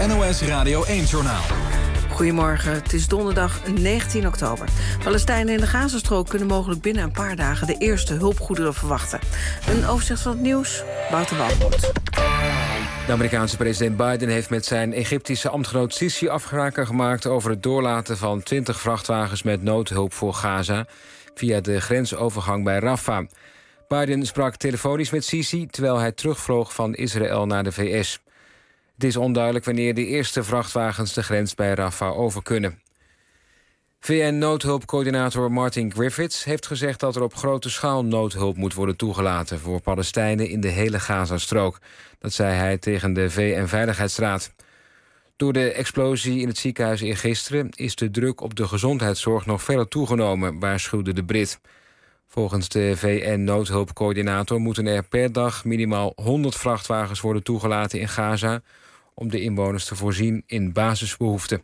NOS Radio 1-journaal. Goedemorgen, het is donderdag 19 oktober. Palestijnen in de Gazastrook kunnen mogelijk binnen een paar dagen de eerste hulpgoederen verwachten. Een overzicht van het nieuws, Wouter Walmoed. De Amerikaanse president Biden heeft met zijn Egyptische ambtgenoot Sisi afspraken gemaakt over het doorlaten van 20 vrachtwagens met noodhulp voor Gaza via de grensovergang bij Rafah. Biden sprak telefonisch met Sisi terwijl hij terugvloog van Israël naar de VS. Het is onduidelijk wanneer de eerste vrachtwagens de grens bij Rafah over kunnen. VN-noodhulpcoördinator Martin Griffiths heeft gezegd dat er op grote schaal noodhulp moet worden toegelaten voor Palestijnen in de hele Gazastrook. Dat zei hij tegen de VN-veiligheidsraad. Door de explosie in het ziekenhuis eergisteren is de druk op de gezondheidszorg nog verder toegenomen, waarschuwde de Brit. Volgens de VN-noodhulpcoördinator moeten er per dag minimaal 100 vrachtwagens worden toegelaten in Gaza om de inwoners te voorzien in basisbehoeften.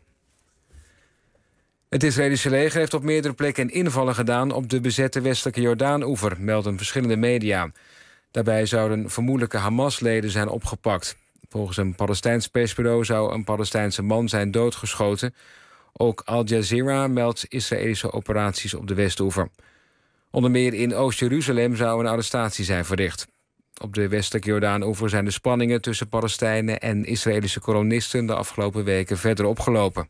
Het Israëlische leger heeft op meerdere plekken invallen gedaan op de bezette westelijke Jordaan-oever, melden verschillende media. Daarbij zouden vermoedelijke Hamas-leden zijn opgepakt. Volgens een Palestijns persbureau zou een Palestijnse man zijn doodgeschoten. Ook Al Jazeera meldt Israëlische operaties op de Westoever. Onder meer in Oost-Jeruzalem zou een arrestatie zijn verricht. Op de westelijke Jordaan-oever zijn de spanningen tussen Palestijnen en Israëlische kolonisten de afgelopen weken verder opgelopen.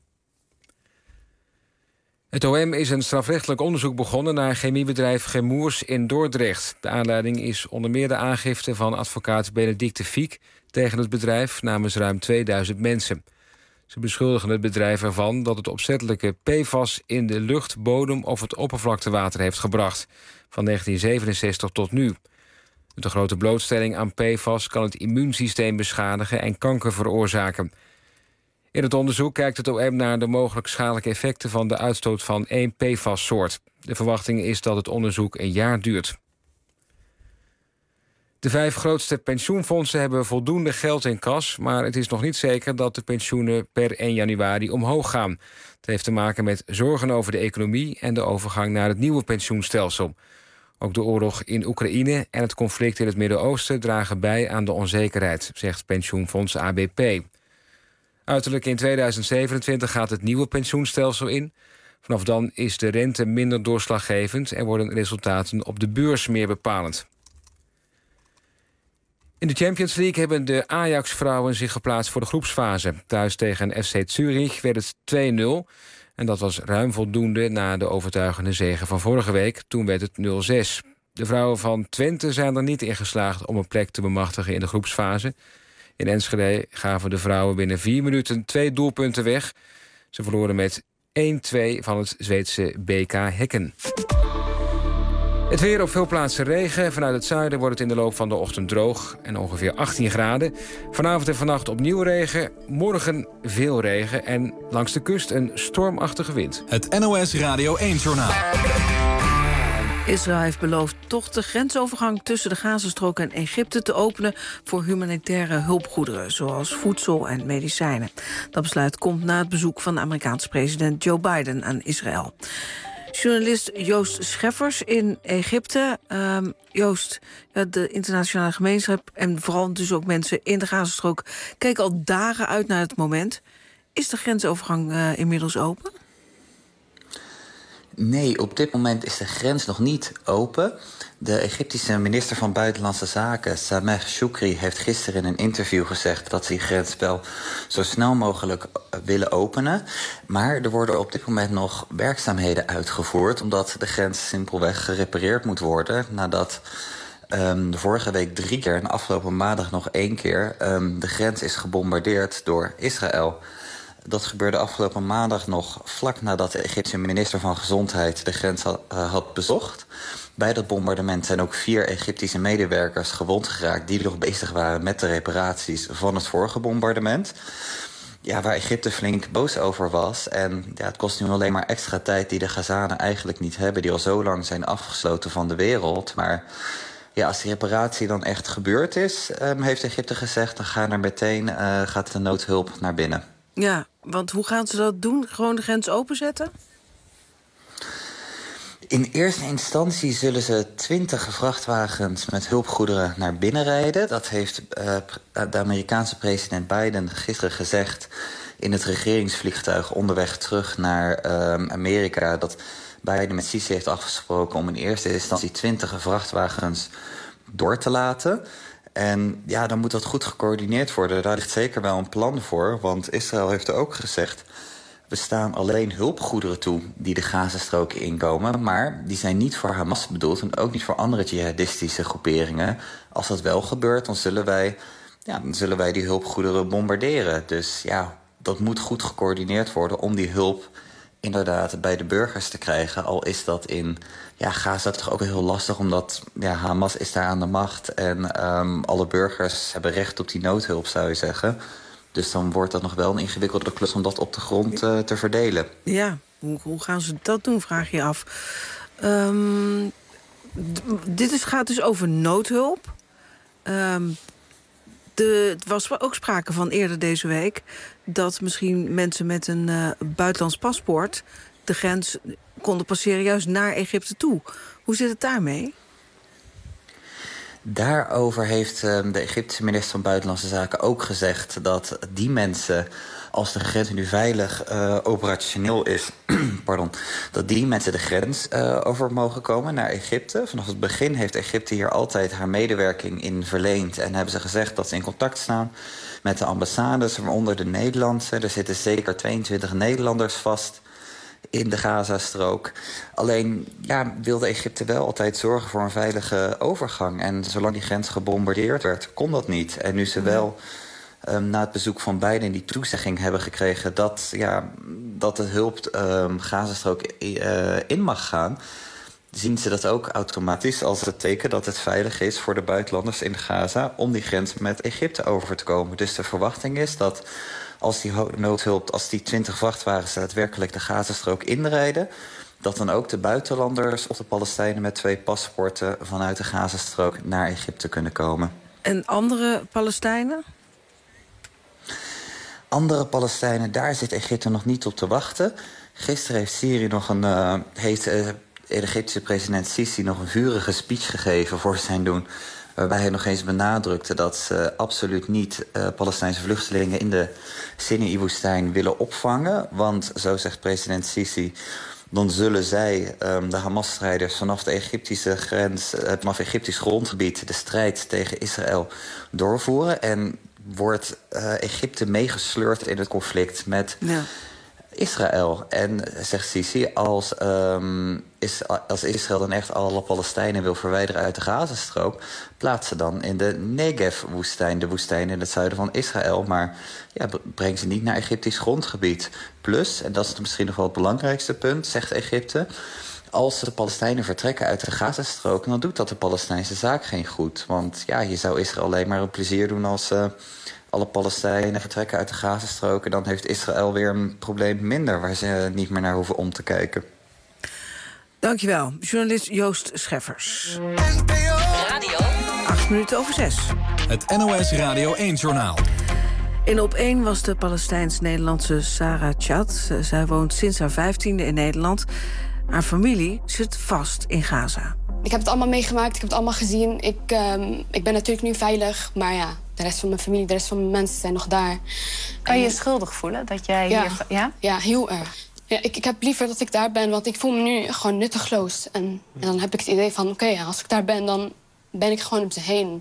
Het OM is een strafrechtelijk onderzoek begonnen naar chemiebedrijf Chemours in Dordrecht. De aanleiding is onder meer de aangifte van advocaat Benedicte Fiek tegen het bedrijf namens ruim 2000 mensen. Ze beschuldigen het bedrijf ervan dat het opzettelijke PFAS in de lucht, bodem of het oppervlaktewater heeft gebracht. Van 1967 tot nu. Met een grote blootstelling aan PFAS kan het immuunsysteem beschadigen en kanker veroorzaken. In het onderzoek kijkt het OM naar de mogelijk schadelijke effecten van de uitstoot van één PFAS-soort. De verwachting is dat het onderzoek een jaar duurt. De 5 grootste pensioenfondsen hebben voldoende geld in kas, maar het is nog niet zeker dat de pensioenen per 1 januari omhoog gaan. Het heeft te maken met zorgen over de economie en de overgang naar het nieuwe pensioenstelsel. Ook de oorlog in Oekraïne en het conflict in het Midden-Oosten dragen bij aan de onzekerheid, zegt pensioenfonds ABP. Uiterlijk in 2027 gaat het nieuwe pensioenstelsel in. Vanaf dan is de rente minder doorslaggevend en worden resultaten op de beurs meer bepalend. In de Champions League hebben de Ajax-vrouwen zich geplaatst voor de groepsfase. Thuis tegen FC Zurich werd het 2-0. En dat was ruim voldoende na de overtuigende zege van vorige week. Toen werd het 0-6. De vrouwen van Twente zijn er niet in geslaagd om een plek te bemachtigen in de groepsfase. In Enschede gaven de vrouwen binnen 4 minuten 2 doelpunten weg. Ze verloren met 1-2 van het Zweedse BK Häcken. Het weer op veel plaatsen regen. Vanuit het zuiden wordt het in de loop van de ochtend droog en ongeveer 18 graden. Vanavond en vannacht opnieuw regen. Morgen veel regen en langs de kust een stormachtige wind. Het NOS Radio 1-journaal. Israël heeft beloofd toch de grensovergang tussen de Gazastrook en Egypte te openen voor humanitaire hulpgoederen, zoals voedsel en medicijnen. Dat besluit komt na het bezoek van de Amerikaanse president Joe Biden aan Israël. Journalist Joost Scheffers in Egypte. Joost, de internationale gemeenschap en vooral dus ook mensen in de Gazastrook keken al dagen uit naar het moment. Is de grensovergang inmiddels open? Nee, op dit moment is de grens nog niet open. De Egyptische minister van Buitenlandse Zaken, Sameh Shoukry, heeft gisteren in een interview gezegd dat ze die grens wel zo snel mogelijk willen openen. Maar er worden op dit moment nog werkzaamheden uitgevoerd, omdat de grens simpelweg gerepareerd moet worden nadat de vorige week 3 keer en afgelopen maandag nog 1 keer de grens is gebombardeerd door Israël. Dat gebeurde afgelopen maandag nog vlak nadat de Egyptische minister van Gezondheid de grens had bezocht. Bij dat bombardement zijn ook 4 Egyptische medewerkers gewond geraakt die nog bezig waren met de reparaties van het vorige bombardement. Ja, waar Egypte flink boos over was. En ja, het kost nu alleen maar extra tijd die de Gazanen eigenlijk niet hebben, die al zo lang zijn afgesloten van de wereld. Maar ja, als die reparatie dan echt gebeurd is, heeft Egypte gezegd, dan gaat de noodhulp naar binnen. Ja, want hoe gaan ze dat doen? Gewoon de grens openzetten? In eerste instantie zullen ze 20 vrachtwagens met hulpgoederen naar binnen rijden. Dat heeft de Amerikaanse president Biden gisteren gezegd in het regeringsvliegtuig onderweg terug naar Amerika. Dat Biden met Sisi heeft afgesproken om in eerste instantie 20 vrachtwagens door te laten. En ja, dan moet dat goed gecoördineerd worden. Daar ligt zeker wel een plan voor, want Israël heeft er ook gezegd: we staan alleen hulpgoederen toe die de Gazastrook inkomen, maar die zijn niet voor Hamas bedoeld en ook niet voor andere jihadistische groeperingen. Als dat wel gebeurt, dan zullen wij die hulpgoederen bombarderen. Dus ja, dat moet goed gecoördineerd worden om die hulp inderdaad bij de burgers te krijgen. Al is dat in Gaza toch ook heel lastig, omdat Hamas is daar aan de macht en alle burgers hebben recht op die noodhulp, zou je zeggen. Dus dan wordt dat nog wel een ingewikkelde klus om dat op de grond te verdelen. Ja, hoe gaan ze dat doen, vraag je af. Gaat dus over noodhulp. Er was ook sprake van eerder deze week dat misschien mensen met een buitenlands paspoort de grens konden passeren juist naar Egypte toe. Hoe zit het daarmee? Daarover heeft de Egyptische minister van Buitenlandse Zaken ook gezegd dat die mensen, als de grens nu veilig operationeel is, dat die mensen de grens over mogen komen naar Egypte. Vanaf het begin heeft Egypte hier altijd haar medewerking in verleend en hebben ze gezegd dat ze in contact staan met de ambassades, waaronder de Nederlandse. Er zitten zeker 22 Nederlanders vast in de Gazastrook. Alleen wilde Egypte wel altijd zorgen voor een veilige overgang. En zolang die grens gebombardeerd werd, kon dat niet. En nu ze wel na het bezoek van Biden die toezegging hebben gekregen dat de hulp Gazastrook in mag gaan, zien ze dat ook automatisch als het teken dat het veilig is voor de buitenlanders in Gaza om die grens met Egypte over te komen. Dus de verwachting is dat als die noodhulp, als die 20 vrachtwagens daadwerkelijk de Gazastrook inrijden, dat dan ook de buitenlanders of de Palestijnen met 2 paspoorten vanuit de Gazastrook naar Egypte kunnen komen. En andere Palestijnen? Andere Palestijnen, daar zit Egypte nog niet op te wachten. Gisteren heeft Syrië de Egyptische president Sisi nog een vurige speech gegeven voor zijn doen, waarbij hij nog eens benadrukte dat ze absoluut niet Palestijnse vluchtelingen in de Sinaï-woestijn willen opvangen. Want, zo zegt president Sisi, dan zullen zij, de Hamas-strijders, vanaf de Egyptische grens, vanaf Egyptisch grondgebied, de strijd tegen Israël doorvoeren. En wordt Egypte meegesleurd in het conflict met Israël. En, zegt Sisi, als Israël dan echt alle Palestijnen wil verwijderen uit de Gazastrook, plaats ze dan in de Negev-woestijn, de woestijn in het zuiden van Israël. Maar breng ze niet naar Egyptisch grondgebied. Plus, en dat is misschien nog wel het belangrijkste punt, zegt Egypte, als de Palestijnen vertrekken uit de Gazastrook, dan doet dat de Palestijnse zaak geen goed. Want je zou Israël alleen maar een plezier doen als alle Palestijnen vertrekken uit de Gazastrook, en dan heeft Israël weer een probleem minder waar ze niet meer naar hoeven om te kijken. Dankjewel, journalist Joost Scheffers. Radio 6:08. Het NOS Radio 1-journaal. In Op 1 was de Palestijns-Nederlandse Sarah Chad. Zij woont sinds haar 15e in Nederland. Haar familie zit vast in Gaza. Ik heb het allemaal meegemaakt, ik heb het allemaal gezien. Ik ben natuurlijk nu veilig, maar de rest van mijn familie, de rest van mijn mensen zijn nog daar. Kan je je schuldig voelen dat jij hier... Ja, heel erg. Ja, ik heb liever dat ik daar ben, want ik voel me nu gewoon nutteloos. En dan heb ik het idee van, als ik daar ben, dan ben ik gewoon op ze heen.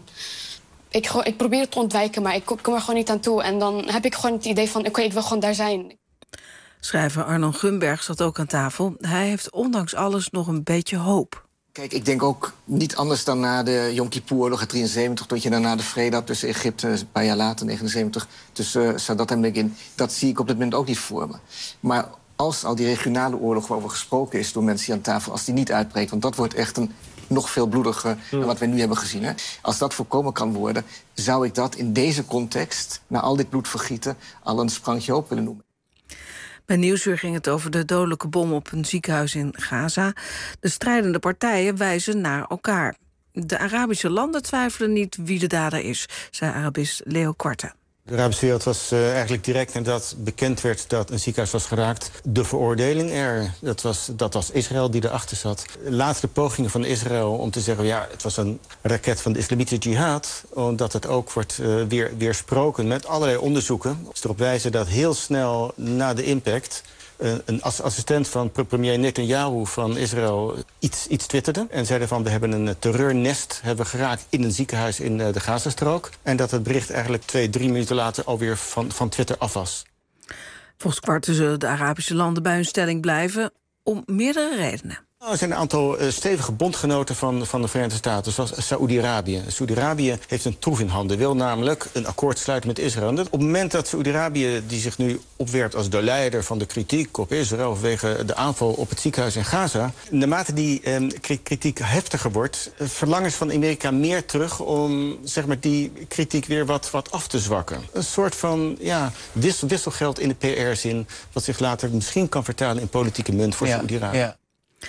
Ik probeer het te ontwijken, maar ik kom er gewoon niet aan toe. En dan heb ik gewoon het idee van, ik wil gewoon daar zijn. Schrijver Arnon Gunberg zat ook aan tafel. Hij heeft ondanks alles nog een beetje hoop. Kijk, ik denk ook niet anders dan na de Yom Kippur-oorlog in 73... dat je daarna de vrede had tussen Egypte, een paar jaar later, 79... tussen Sadat en Begin. Dat zie ik op dit moment ook niet voor me. Maar als al die regionale oorlog waarover gesproken is door mensen hier aan tafel, als die niet uitbreekt, want dat wordt echt een nog veel bloediger dan wat we nu hebben gezien. Hè? Als dat voorkomen kan worden, zou ik dat in deze context, na al dit bloedvergieten, al een sprankje hoop willen noemen. Bij Nieuwsuur ging het over de dodelijke bom op een ziekenhuis in Gaza. De strijdende partijen wijzen naar elkaar. De Arabische landen twijfelen niet wie de dader is, zei Arabist Leo Quarte. De Arabische wereld was eigenlijk direct nadat bekend werd dat een ziekenhuis was geraakt, de veroordeling er. Dat was Israël die erachter zat. Laatste pogingen van Israël om te zeggen, ja, het was een raket van de Islamitische Jihad, omdat het ook wordt weersproken met allerlei onderzoeken. Dus erop wijzen dat heel snel na de impact een assistent van premier Netanyahu van Israël iets twitterde. En zeiden van, we hebben een terreurnest geraakt in een ziekenhuis in de Gazastrook. En dat het bericht eigenlijk 2-3 minuten later alweer van Twitter af was. Volgens Quarte zullen de Arabische landen bij hun stelling blijven om meerdere redenen. Er zijn een aantal stevige bondgenoten van de Verenigde Staten, zoals Saoedi-Arabië. Saoedi-Arabië heeft een troef in handen, wil namelijk een akkoord sluiten met Israël. En op het moment dat Saoedi-Arabië, die zich nu opwerpt als de leider van de kritiek op Israël vanwege de aanval op het ziekenhuis in Gaza, naarmate die kritiek heftiger wordt, verlangen ze van Amerika meer terug om zeg maar, die kritiek weer wat af te zwakken. Een soort van wisselgeld in de PR-zin, wat zich later misschien kan vertalen in politieke munt voor Saoedi-Arabië. Ja.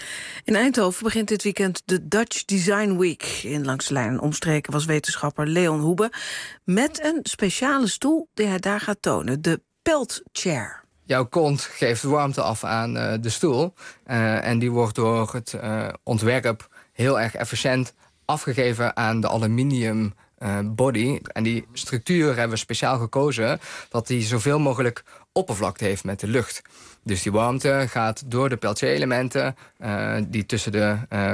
In Eindhoven begint dit weekend de Dutch Design Week. In Langs de Lijn en Omstreken was wetenschapper Leon Hoebe met een speciale stoel die hij daar gaat tonen, de Pelt Chair. Jouw kont geeft warmte af aan de stoel. En die wordt door het ontwerp heel erg efficiënt afgegeven aan de aluminium body. En die structuur hebben we speciaal gekozen dat die zoveel mogelijk oppervlakte heeft met de lucht. Dus die warmte gaat door de Peltier-elementen die tussen de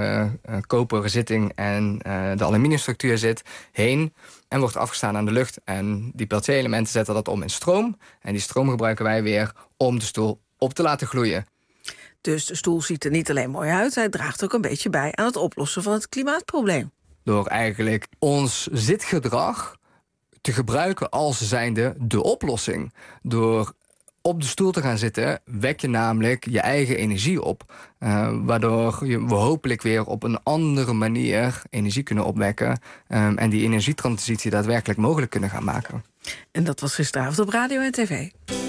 koperen zitting en de aluminiumstructuur zit, heen en wordt afgestaan aan de lucht. En die Peltier-elementen zetten dat om in stroom. En die stroom gebruiken wij weer om de stoel op te laten gloeien. Dus de stoel ziet er niet alleen mooi uit, hij draagt ook een beetje bij aan het oplossen van het klimaatprobleem. Door eigenlijk ons zitgedrag te gebruiken als zijnde de oplossing. Door op de stoel te gaan zitten, wek je namelijk je eigen energie op. Waardoor we hopelijk weer op een andere manier energie kunnen opwekken. En die energietransitie daadwerkelijk mogelijk kunnen gaan maken. En dat was gisteravond op radio en tv.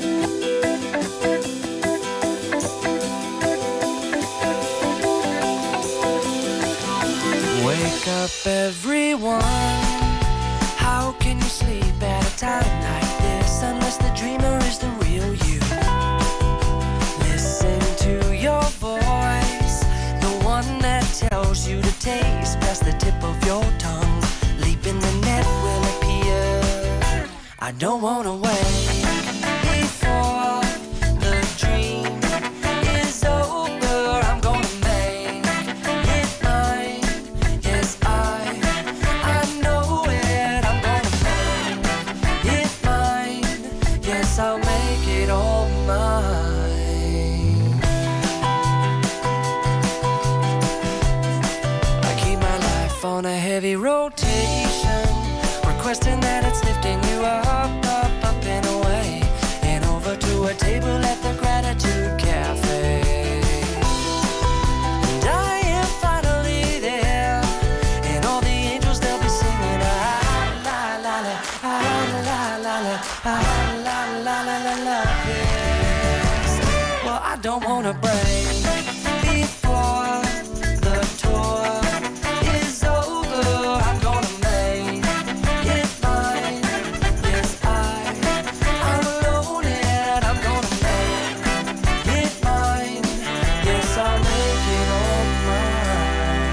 Wake up everyone. How can you sleep at a time like this unless the dreamer is the real you? Listen to your voice, the one that tells you to taste past the tip of your tongue. Leap in the net will appear. I don't wanna wait before the dream is over. I'm gonna make it mine. Yes, I know it. I'm gonna make it mine. Yes, I'll make it all mine. I keep my life on a heavy rotation, requesting that it's lifting you up, up, up and away, and over to a table at the Gratitude Cafe. And I am finally there, and all the angels they'll be singing la la la la la la la la la la la la. Yes. Well, I don't wanna break before the tour is over. I'm gonna make it mine. Yes, I'm alone and I'm gonna make it mine. Yes, I'll make it all mine.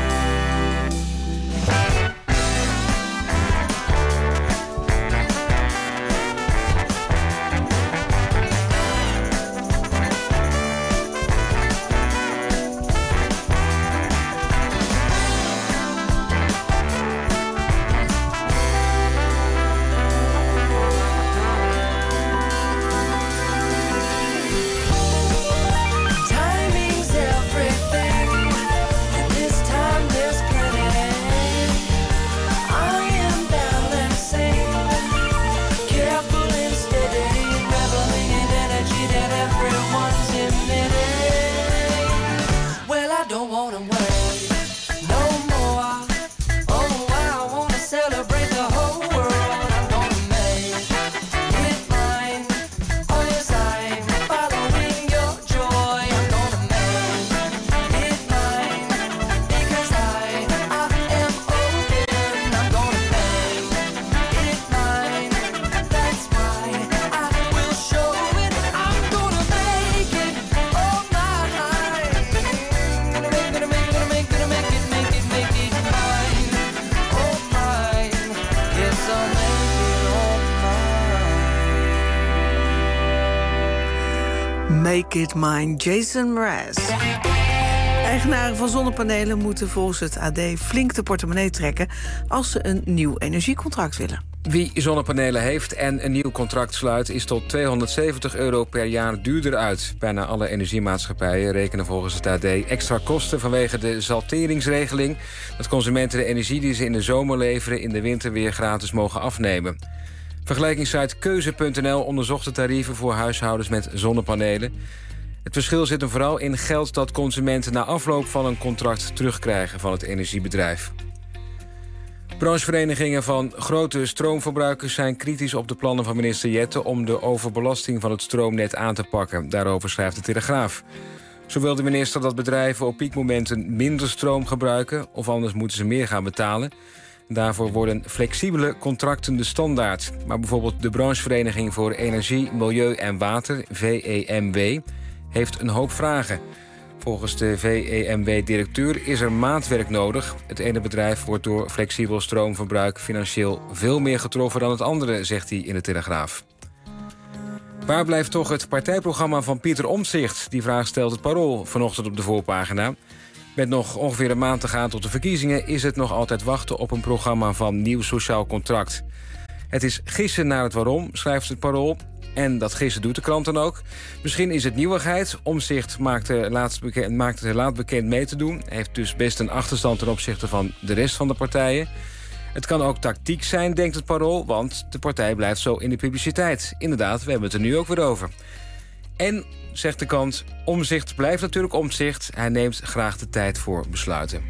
Make It Mine, Jason Mraz. Eigenaren van zonnepanelen moeten volgens het AD flink de portemonnee trekken als ze een nieuw energiecontract willen. Wie zonnepanelen heeft en een nieuw contract sluit, is tot €270 per jaar duurder uit. Bijna alle energiemaatschappijen rekenen volgens het AD extra kosten vanwege de salteringsregeling, dat consumenten de energie die ze in de zomer leveren in de winter weer gratis mogen afnemen. Vergelijkingssite Keuze.nl onderzocht de tarieven voor huishoudens met zonnepanelen. Het verschil zit hem vooral in geld dat consumenten na afloop van een contract terugkrijgen van het energiebedrijf. Brancheverenigingen van grote stroomverbruikers zijn kritisch op de plannen van minister Jette om de overbelasting van het stroomnet aan te pakken. Daarover schrijft de Telegraaf. Zo wil de minister dat bedrijven op piekmomenten minder stroom gebruiken, of anders moeten ze meer gaan betalen. Daarvoor worden flexibele contracten de standaard. Maar bijvoorbeeld de branchevereniging voor Energie, Milieu en Water, VEMW, heeft een hoop vragen. Volgens de VEMW-directeur is er maatwerk nodig. Het ene bedrijf wordt door flexibel stroomverbruik financieel veel meer getroffen dan het andere, zegt hij in de Telegraaf. Waar blijft toch het partijprogramma van Pieter Omtzigt? Die vraag stelt het Parool vanochtend op de voorpagina. Met nog ongeveer een maand te gaan tot de verkiezingen is het nog altijd wachten op een programma van Nieuw Sociaal Contract. Het is gissen naar het waarom, schrijft het Parool. En dat gissen doet de krant dan ook. Misschien is het nieuwigheid. Omtzigt maakte laat bekend mee te doen. Hij heeft dus best een achterstand ten opzichte van de rest van de partijen. Het kan ook tactiek zijn, denkt het Parool, want de partij blijft zo in de publiciteit. Inderdaad, we hebben het er nu ook weer over. En, zegt de krant, Omtzigt blijft natuurlijk Omtzigt. Hij neemt graag de tijd voor besluiten.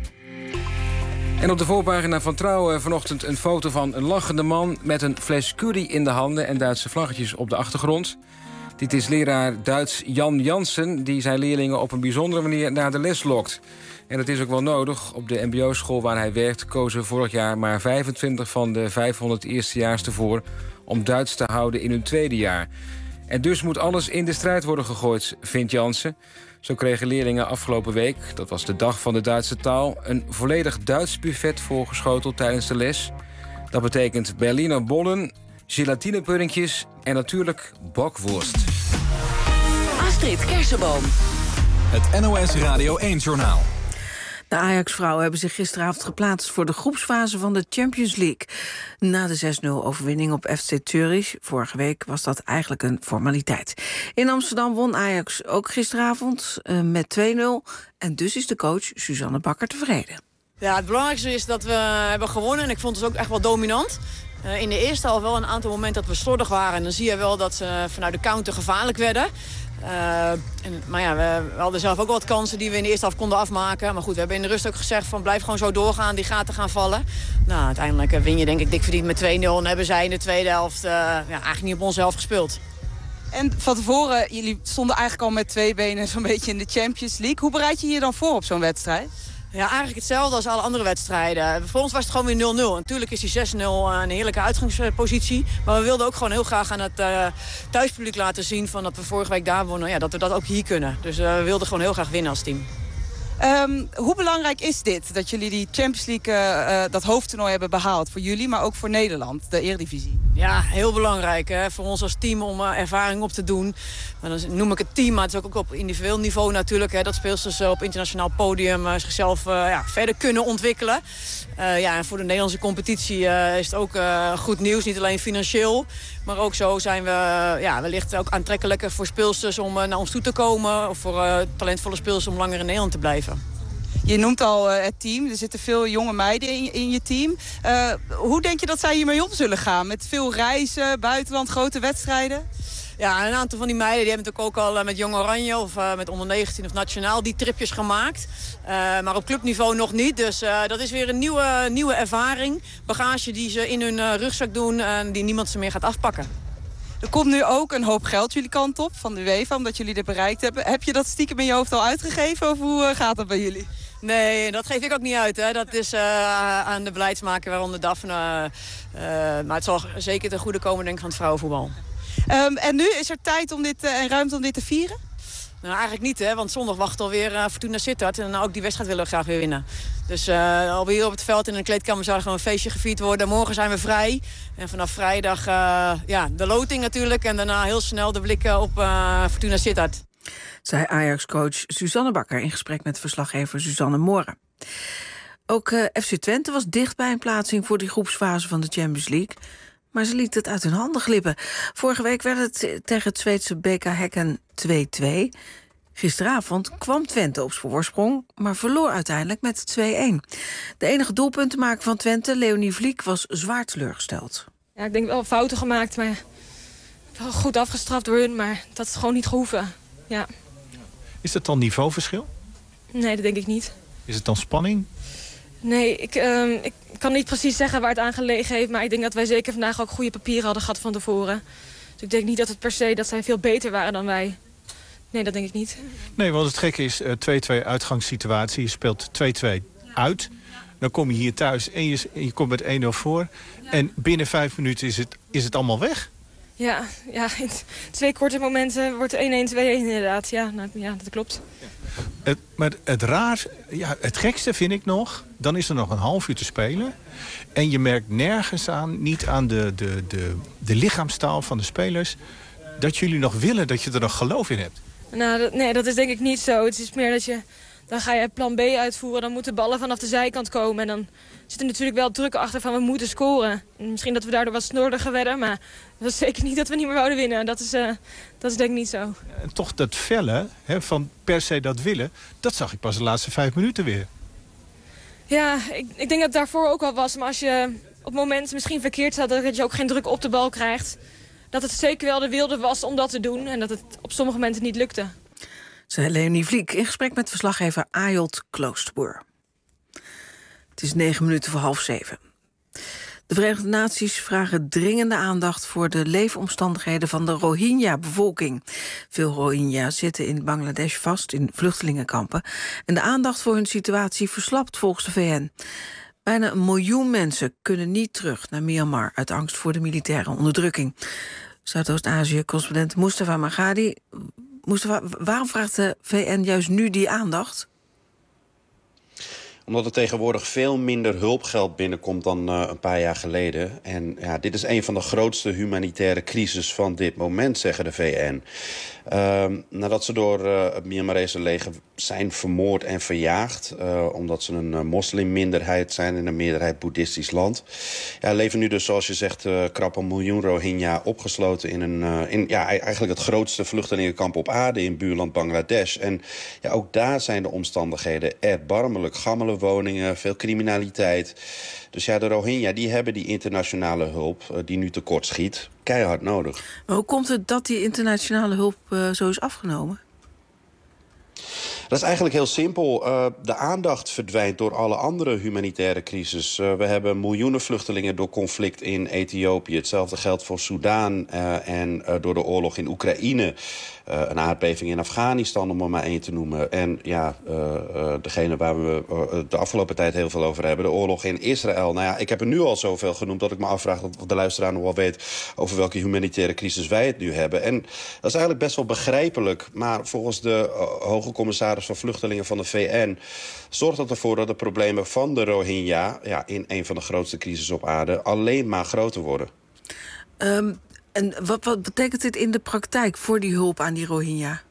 En op de voorpagina van Trouw vanochtend een foto van een lachende man met een fles curry in de handen en Duitse vlaggetjes op de achtergrond. Dit is leraar Duits Jan Jansen, die zijn leerlingen op een bijzondere manier naar de les lokt. En dat is ook wel nodig. Op de mbo-school waar hij werkt kozen vorig jaar maar 25 van de 500 eerstejaars ervoor om Duits te houden in hun tweede jaar. En dus moet alles in de strijd worden gegooid, vindt Jansen. Zo kregen leerlingen afgelopen week, dat was de dag van de Duitse taal, een volledig Duits buffet voorgeschoteld tijdens de les. Dat betekent Berliner bollen, gelatinepuddingjes en natuurlijk bockwurst. Astrid Kersenboom. Het NOS Radio 1-journaal. De Ajax-vrouwen hebben zich gisteravond geplaatst voor de groepsfase van de Champions League. Na de 6-0-overwinning op FC Zurich vorige week was dat eigenlijk een formaliteit. In Amsterdam won Ajax ook gisteravond met 2-0. En dus is de coach Suzanne Bakker tevreden. Ja, het belangrijkste is dat we hebben gewonnen en ik vond het ook echt wel dominant. In de eerste helft wel een aantal momenten dat we slordig waren. En dan zie je wel dat ze vanuit de counter gevaarlijk werden. Maar ja, we hadden zelf ook wel wat kansen die we in de eerste helft konden afmaken. Maar goed, we hebben in de rust ook gezegd van blijf gewoon zo doorgaan, die gaten gaan vallen. Nou, uiteindelijk win je denk ik dik verdiend met 2-0. En hebben zij in de tweede helft eigenlijk niet op onze helft gespeeld. En van tevoren, jullie stonden eigenlijk al met 2 benen zo'n beetje in de Champions League. Hoe bereid je je dan voor op zo'n wedstrijd? Ja, eigenlijk hetzelfde als alle andere wedstrijden. Voor ons was het gewoon weer 0-0. Natuurlijk is die 6-0 een heerlijke uitgangspositie. Maar we wilden ook gewoon heel graag aan het thuispubliek laten zien van dat we vorige week daar wonnen. Ja, dat we dat ook hier kunnen. Dus we wilden gewoon heel graag winnen als team. Hoe belangrijk is dit, dat jullie die Champions League, dat hoofdtoernooi hebben behaald? Voor jullie, maar ook voor Nederland, de Eredivisie. Ja, heel belangrijk hè, voor ons als team om ervaring op te doen. Maar dan noem ik het team, maar het is ook op individueel niveau natuurlijk. Hè, dat speelsters op internationaal podium zichzelf verder kunnen ontwikkelen. En voor de Nederlandse competitie is het ook goed nieuws. Niet alleen financieel, maar ook zo zijn we wellicht ook aantrekkelijker voor speelsters om naar ons toe te komen. Of voor talentvolle speelsters om langer in Nederland te blijven. Je noemt al het team. Er zitten veel jonge meiden in je team. Hoe denk je dat zij hiermee om zullen gaan? Met veel reizen, buitenland, grote wedstrijden? Ja, een aantal van die meiden die hebben natuurlijk ook al met Jong Oranje of met onder 19 of nationaal die tripjes gemaakt. Maar op clubniveau nog niet. Dus dat is weer een nieuwe ervaring. Bagage die ze in hun rugzak doen en die niemand ze meer gaat afpakken. Er komt nu ook een hoop geld jullie kant op van de UEFA, omdat jullie dit bereikt hebben. Heb je dat stiekem in je hoofd al uitgegeven of hoe gaat dat bij jullie? Nee, dat geef ik ook niet uit. Hè. Dat is aan de beleidsmaker, waaronder Daphne. Maar het zal zeker ten goede komen, denk ik, van het vrouwenvoetbal. En nu is er tijd om dit en ruimte om dit te vieren? Nou, eigenlijk niet, hè, want zondag wacht alweer Fortuna Sittard. En ook die wedstrijd willen we graag weer winnen. Dus alweer hier op het veld in een kleedkamer zou er gewoon een feestje gevierd worden. Morgen zijn we vrij. En vanaf vrijdag de loting natuurlijk. En daarna heel snel de blik op Fortuna Sittard. Zei Ajax-coach Suzanne Bakker in gesprek met verslaggever Suzanne Moren. Ook FC Twente was dicht bij een plaatsing voor die groepsfase van de Champions League. Maar ze liet het uit hun handen glippen. Vorige week werd het tegen het Zweedse BK Häcken 2-2. Gisteravond kwam Twente op voorsprong, maar verloor uiteindelijk met 2-1. De enige doelpuntenmaker van Twente, Leonie Vliek, was zwaar teleurgesteld. Ja, ik denk wel fouten gemaakt, maar wel goed afgestraft door hun, maar dat is gewoon niet gehoeven. Ja. Is dat dan niveauverschil? Nee, dat denk ik niet. Is het dan spanning? Nee, ik kan niet precies zeggen waar het aan gelegen heeft, maar ik denk dat wij zeker vandaag ook goede papieren hadden gehad van tevoren. Dus ik denk niet dat het per se dat zij veel beter waren dan wij. Nee, dat denk ik niet. Nee, want het gekke is 2-2 uitgangssituatie. Je speelt 2-2 uit. Dan kom je hier thuis en je komt met 1-0 voor. En binnen 5 minuten is het allemaal weg. Ja, in 2 korte momenten wordt 1-1, 2-1 inderdaad. Ja, dat klopt. Maar het gekste vind ik nog, dan is er nog een half uur te spelen. En je merkt nergens aan, niet aan de lichaamstaal van de spelers, dat jullie nog willen, dat je er nog geloof in hebt. Nou, nee, dat is denk ik niet zo. Het is meer dat dan ga je plan B uitvoeren. Dan moeten ballen vanaf de zijkant komen. En dan zit er natuurlijk wel druk achter van we moeten scoren. En misschien dat we daardoor wat slordiger werden. Maar dat is zeker niet dat we niet meer wouden winnen. Dat is denk ik niet zo. En toch dat felle, van per se dat willen, dat zag ik pas de laatste 5 minuten weer. Ja, ik denk dat het daarvoor ook al was. Maar als je op het moment misschien verkeerd staat, dat je ook geen druk op de bal krijgt. Dat het zeker wel de wilde was om dat te doen. En dat het op sommige momenten niet lukte. Zei Leonie Vliek in gesprek met verslaggever Ayolt Kloosterboer. Het is 7:09. De Verenigde Naties vragen dringende aandacht voor de leefomstandigheden van de Rohingya-bevolking. Veel Rohingya zitten in Bangladesh vast in vluchtelingenkampen. En de aandacht voor hun situatie verslapt volgens de VN. Bijna 1 miljoen mensen kunnen niet terug naar Myanmar uit angst voor de militaire onderdrukking. Zuidoost-Azië-correspondent Mustafa Magadi. Mustafa, waarom vraagt de VN juist nu die aandacht? Omdat er tegenwoordig veel minder hulpgeld binnenkomt dan een paar jaar geleden. En ja, dit is een van de grootste humanitaire crises van dit moment, zeggen de VN. Nadat ze door het Myanmarese leger zijn vermoord en verjaagd, omdat ze een moslimminderheid zijn in een meerderheid boeddhistisch land, leven nu dus, zoals je zegt, krap 1 miljoen Rohingya opgesloten in eigenlijk het grootste vluchtelingenkamp op aarde in buurland Bangladesh. En ja, ook daar zijn de omstandigheden erbarmelijk. Gammele woningen, veel criminaliteit. Dus ja, de Rohingya die hebben die internationale hulp die nu tekort schiet keihard nodig. Maar hoe komt het dat die internationale hulp zo is afgenomen? Dat is eigenlijk heel simpel. De aandacht verdwijnt door alle andere humanitaire crisis. We hebben miljoenen vluchtelingen door conflict in Ethiopië. Hetzelfde geldt voor Soedan en door de oorlog in Oekraïne. Een aardbeving in Afghanistan, om er maar 1 te noemen. En ja, degene waar we de afgelopen tijd heel veel over hebben, de oorlog in Israël. Nou ja, ik heb er nu al zoveel genoemd dat ik me afvraag of de luisteraar nog wel weet over welke humanitaire crisis wij het nu hebben. En dat is eigenlijk best wel begrijpelijk. Maar volgens de hoge commissaris van Vluchtelingen van de VN zorgt dat ervoor dat de problemen van de Rohingya in een van de grootste crises op aarde alleen maar groter worden. En wat betekent dit in de praktijk voor die hulp aan die Rohingya?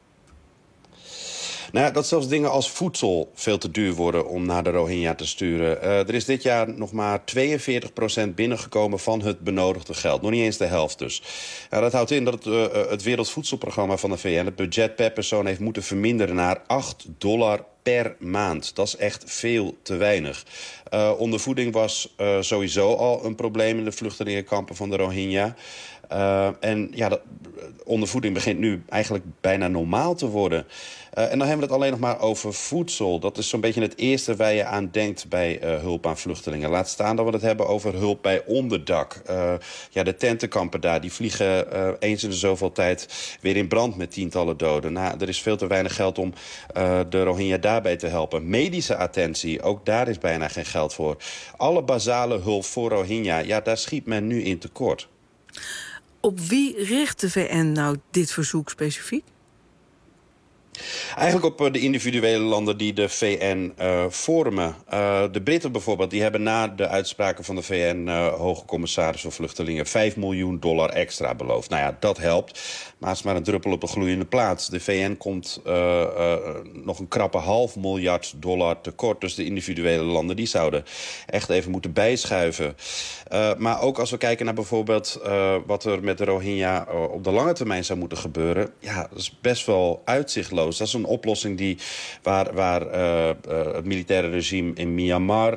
Nou ja, dat zelfs dingen als voedsel veel te duur worden om naar de Rohingya te sturen. Er is dit jaar nog maar 42% binnengekomen van het benodigde geld. Nog niet eens de helft dus. Dat houdt in dat het Wereldvoedselprogramma van de VN het budget per persoon heeft moeten verminderen naar $8 per maand. Dat is echt veel te weinig. Ondervoeding was sowieso al een probleem in de vluchtelingenkampen van de Rohingya. En ja, ondervoeding begint nu eigenlijk bijna normaal te worden. En dan hebben we het alleen nog maar over voedsel. Dat is zo'n beetje het eerste waar je aan denkt bij hulp aan vluchtelingen. Laat staan dat we het hebben over hulp bij onderdak. De tentenkampen daar, die vliegen eens in de zoveel tijd weer in brand met tientallen doden. Nou, er is veel te weinig geld om de Rohingya daarbij te helpen. Medische attentie, ook daar is bijna geen geld voor. Alle basale hulp voor Rohingya, daar schiet men nu in tekort. Op wie richt de VN nou dit verzoek specifiek? Eigenlijk op de individuele landen die de VN vormen. De Britten bijvoorbeeld, die hebben na de uitspraken van de VN-hoge commissaris voor vluchtelingen $5 miljoen extra beloofd. Nou ja, dat helpt, maar het is maar een druppel op een gloeiende plaat. De VN komt nog een krappe $500 miljard tekort. Dus de individuele landen die zouden echt even moeten bijschuiven. Maar ook als we kijken naar bijvoorbeeld wat er met de Rohingya op de lange termijn zou moeten gebeuren. Ja, dat is best wel uitzichtloos. Dat is een oplossing waar het militaire regime in Myanmar,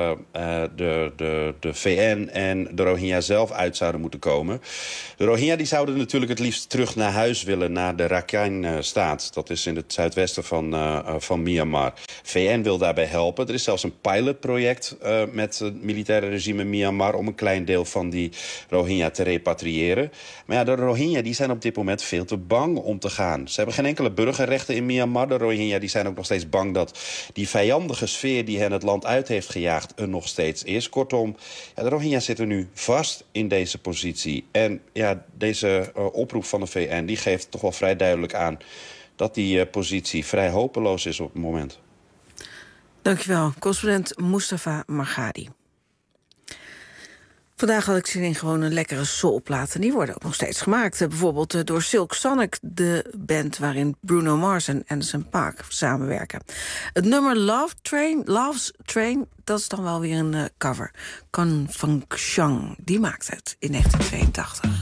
de VN en de Rohingya zelf uit zouden moeten komen. De Rohingya die zouden natuurlijk het liefst terug naar huis willen, naar de Rakhine-staat. Dat is in het zuidwesten van Myanmar. VN wil daarbij helpen. Er is zelfs een pilotproject met het militaire regime in Myanmar om een klein deel van die Rohingya te repatriëren. Maar ja, de Rohingya die zijn op dit moment veel te bang om te gaan. Ze hebben geen enkele burgerrechten in Myanmar. De Rohingya die zijn ook nog steeds bang dat die vijandige sfeer die hen het land uit heeft gejaagd er nog steeds is. Kortom, ja, de Rohingya zitten nu vast in deze positie. En ja, deze oproep van de VN die geeft toch wel vrij duidelijk aan dat die positie vrij hopeloos is op het moment. Dankjewel, correspondent Mustafa Margadi. Vandaag had ik zin in gewoon een lekkere soulplaat. En die worden ook nog steeds gemaakt. Bijvoorbeeld door Silk Sonic, de band waarin Bruno Mars en Anderson .Paak samenwerken. Het nummer Love's Train, dat is dan wel weer een cover. Kan van Xiang, die maakt het in 1982.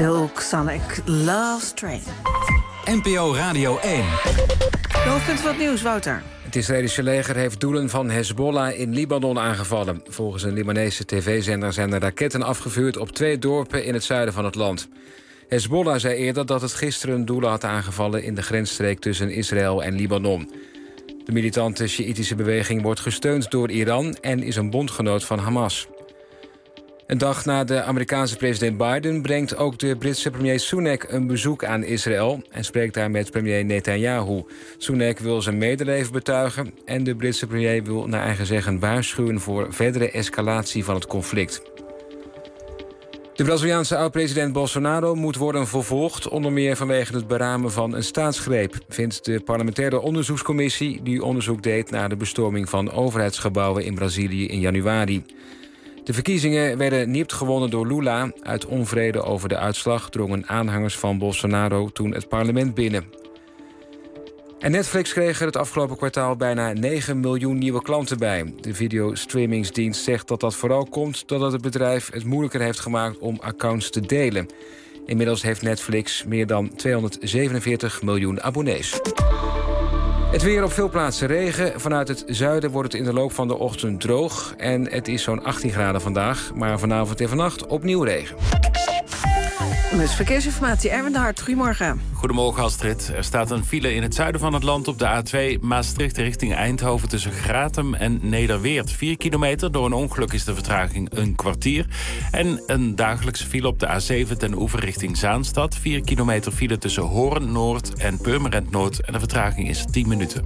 Silk Sonic, Love Train. NPO Radio 1. De hoofdpunten van het nieuws, Wouter. Het Israëlische leger heeft doelen van Hezbollah in Libanon aangevallen. Volgens een Libanese tv-zender zijn er raketten afgevuurd op 2 dorpen in het zuiden van het land. Hezbollah zei eerder dat het gisteren doelen had aangevallen in de grensstreek tussen Israël en Libanon. De militante Sjiïtische beweging wordt gesteund door Iran en is een bondgenoot van Hamas. Een dag na de Amerikaanse president Biden brengt ook de Britse premier Sunak een bezoek aan Israël en spreekt daar met premier Netanyahu. Sunak wil zijn medeleven betuigen en de Britse premier wil naar eigen zeggen waarschuwen voor verdere escalatie van het conflict. De Braziliaanse oud-president Bolsonaro moet worden vervolgd, onder meer vanwege het beramen van een staatsgreep, vindt de parlementaire onderzoekscommissie die onderzoek deed naar de bestorming van overheidsgebouwen in Brazilië in januari. De verkiezingen werden nipt gewonnen door Lula. Uit onvrede over de uitslag drongen aanhangers van Bolsonaro toen het parlement binnen. En Netflix kreeg er het afgelopen kwartaal bijna 9 miljoen nieuwe klanten bij. De videostreamingsdienst zegt dat dat vooral komt doordat het bedrijf het moeilijker heeft gemaakt om accounts te delen. Inmiddels heeft Netflix meer dan 247 miljoen abonnees. Het weer op veel plaatsen regen. Vanuit het zuiden wordt het in de loop van de ochtend droog. En het is zo'n 18 graden vandaag. Maar vanavond en vannacht opnieuw regen. Dus verkeersinformatie, Erwin de Hart, goedemorgen. Goedemorgen Astrid. Er staat een file in het zuiden van het land op de A2 Maastricht richting Eindhoven tussen Gratum en Nederweert. 4 kilometer, door een ongeluk is de vertraging een kwartier. En een dagelijkse file op de A7 ten oever richting Zaanstad. 4 kilometer file tussen Hoorn Noord en Purmerend Noord. En de vertraging is 10 minuten.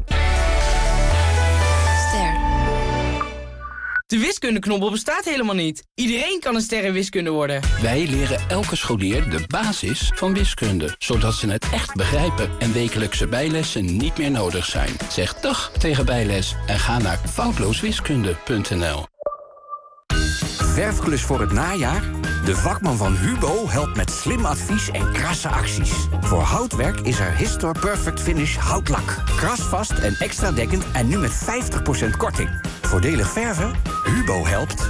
De wiskundeknobbel bestaat helemaal niet. Iedereen kan een ster in wiskunde worden. Wij leren elke scholier de basis van wiskunde, zodat ze het echt begrijpen en wekelijkse bijlessen niet meer nodig zijn. Zeg dag tegen bijles en ga naar foutlooswiskunde.nl. Verfklus voor het najaar? De vakman van Hubo helpt met slim advies en krasse acties. Voor houtwerk is er Histor Perfect Finish houtlak. Krasvast en extra dekkend en nu met 50% korting. Voordelig verven? Hubo helpt.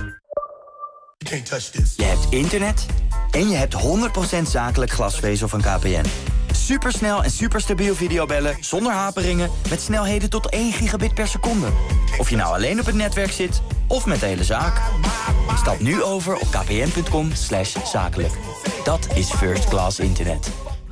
Je hebt internet en je hebt 100% zakelijk glasvezel van KPN. Supersnel en superstabiel videobellen zonder haperingen met snelheden tot 1 gigabit per seconde. Of je nou alleen op het netwerk zit of met de hele zaak. Stap nu over op kpn.com/zakelijk. Dat is first class internet.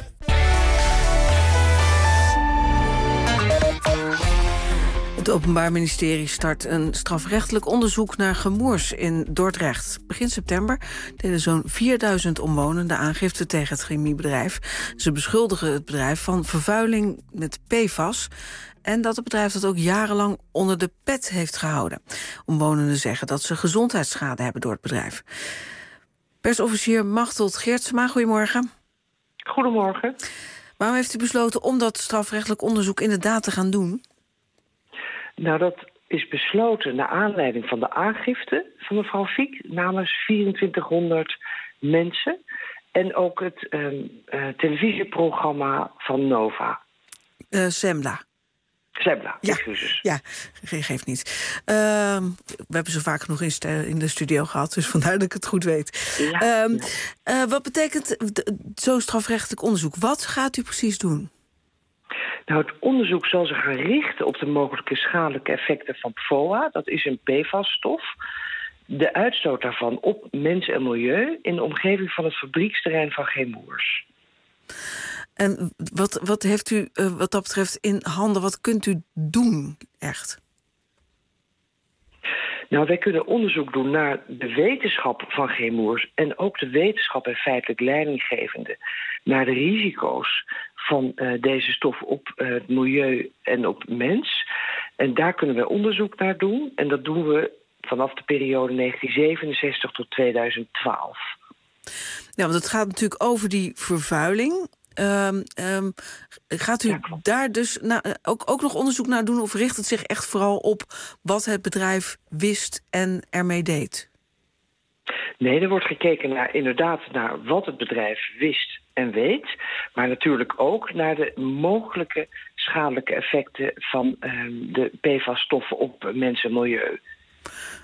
Het Openbaar Ministerie start een strafrechtelijk onderzoek naar gemoers in Dordrecht. Begin september deden zo'n 4000 omwonenden aangifte tegen het chemiebedrijf. Ze beschuldigen het bedrijf van vervuiling met PFAS en dat het bedrijf dat ook jarenlang onder de pet heeft gehouden. Omwonenden zeggen dat ze gezondheidsschade hebben door het bedrijf. Persofficier Machteld Geertsma, goedemorgen. Goedemorgen. Waarom heeft u besloten om dat strafrechtelijk onderzoek inderdaad te gaan doen? Nou, dat is besloten naar aanleiding van de aangifte van mevrouw Fiek namens 2400 mensen. En ook het televisieprogramma van Nova. Zembla. Zembla, ja, excuses. Ja, geeft niet. We hebben ze vaak genoeg in de studio gehad, dus vandaar dat ik het goed weet. Ja, wat betekent zo'n strafrechtelijk onderzoek? Wat gaat u precies doen? Nou, het onderzoek zal zich gaan richten op de mogelijke schadelijke effecten van PFOA. Dat is een PFAS-stof. De uitstoot daarvan op mens en milieu in de omgeving van het fabrieksterrein van Chemours. En wat heeft u wat dat betreft in handen? Wat kunt u doen, echt? Nou, wij kunnen onderzoek doen naar de wetenschap van Chemours en ook de wetenschap en feitelijk leidinggevende naar de risico's van deze stof op het milieu en op mens. En daar kunnen we onderzoek naar doen. En dat doen we vanaf de periode 1967 tot 2012. Ja, want het gaat natuurlijk over die vervuiling. Gaat u daar dus ook nog onderzoek naar doen? Of richt het zich echt vooral op wat het bedrijf wist en ermee deed? Nee, er wordt gekeken naar wat het bedrijf wist en weet. Maar natuurlijk ook naar de mogelijke schadelijke effecten van de PFAS-stoffen op mens en milieu.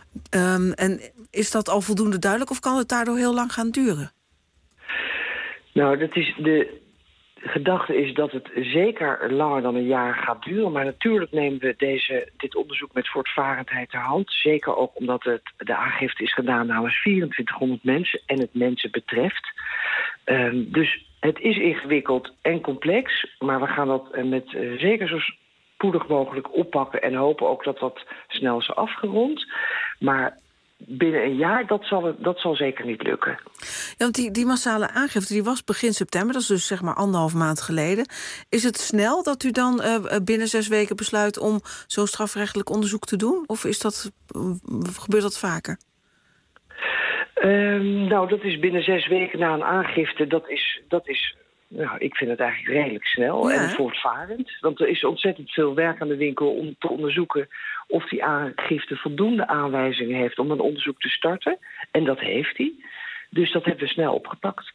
En is dat al voldoende duidelijk of kan het daardoor heel lang gaan duren? Nou, de gedachte is dat het zeker langer dan een jaar gaat duren. Maar natuurlijk nemen we dit onderzoek met voortvarendheid ter hand. Zeker ook omdat de aangifte is gedaan namens 2400 mensen en het mensen betreft. Dus het is ingewikkeld en complex. Maar we gaan dat met zeker zo spoedig mogelijk oppakken en hopen ook dat dat snel is afgerond. Maar binnen een jaar, dat zal zeker niet lukken. Ja, want die massale aangifte die was begin september, dat is dus zeg maar 1,5 maand geleden. Is het snel dat u dan binnen 6 weken besluit om zo'n strafrechtelijk onderzoek te doen? Of gebeurt dat vaker? Nou, dat is binnen 6 weken na een aangifte. Dat is nou, ik vind het eigenlijk redelijk snel en voortvarend. Want er is ontzettend veel werk aan de winkel om te onderzoeken of die aangifte voldoende aanwijzingen heeft om een onderzoek te starten. En dat heeft hij. Dus dat hebben we snel opgepakt.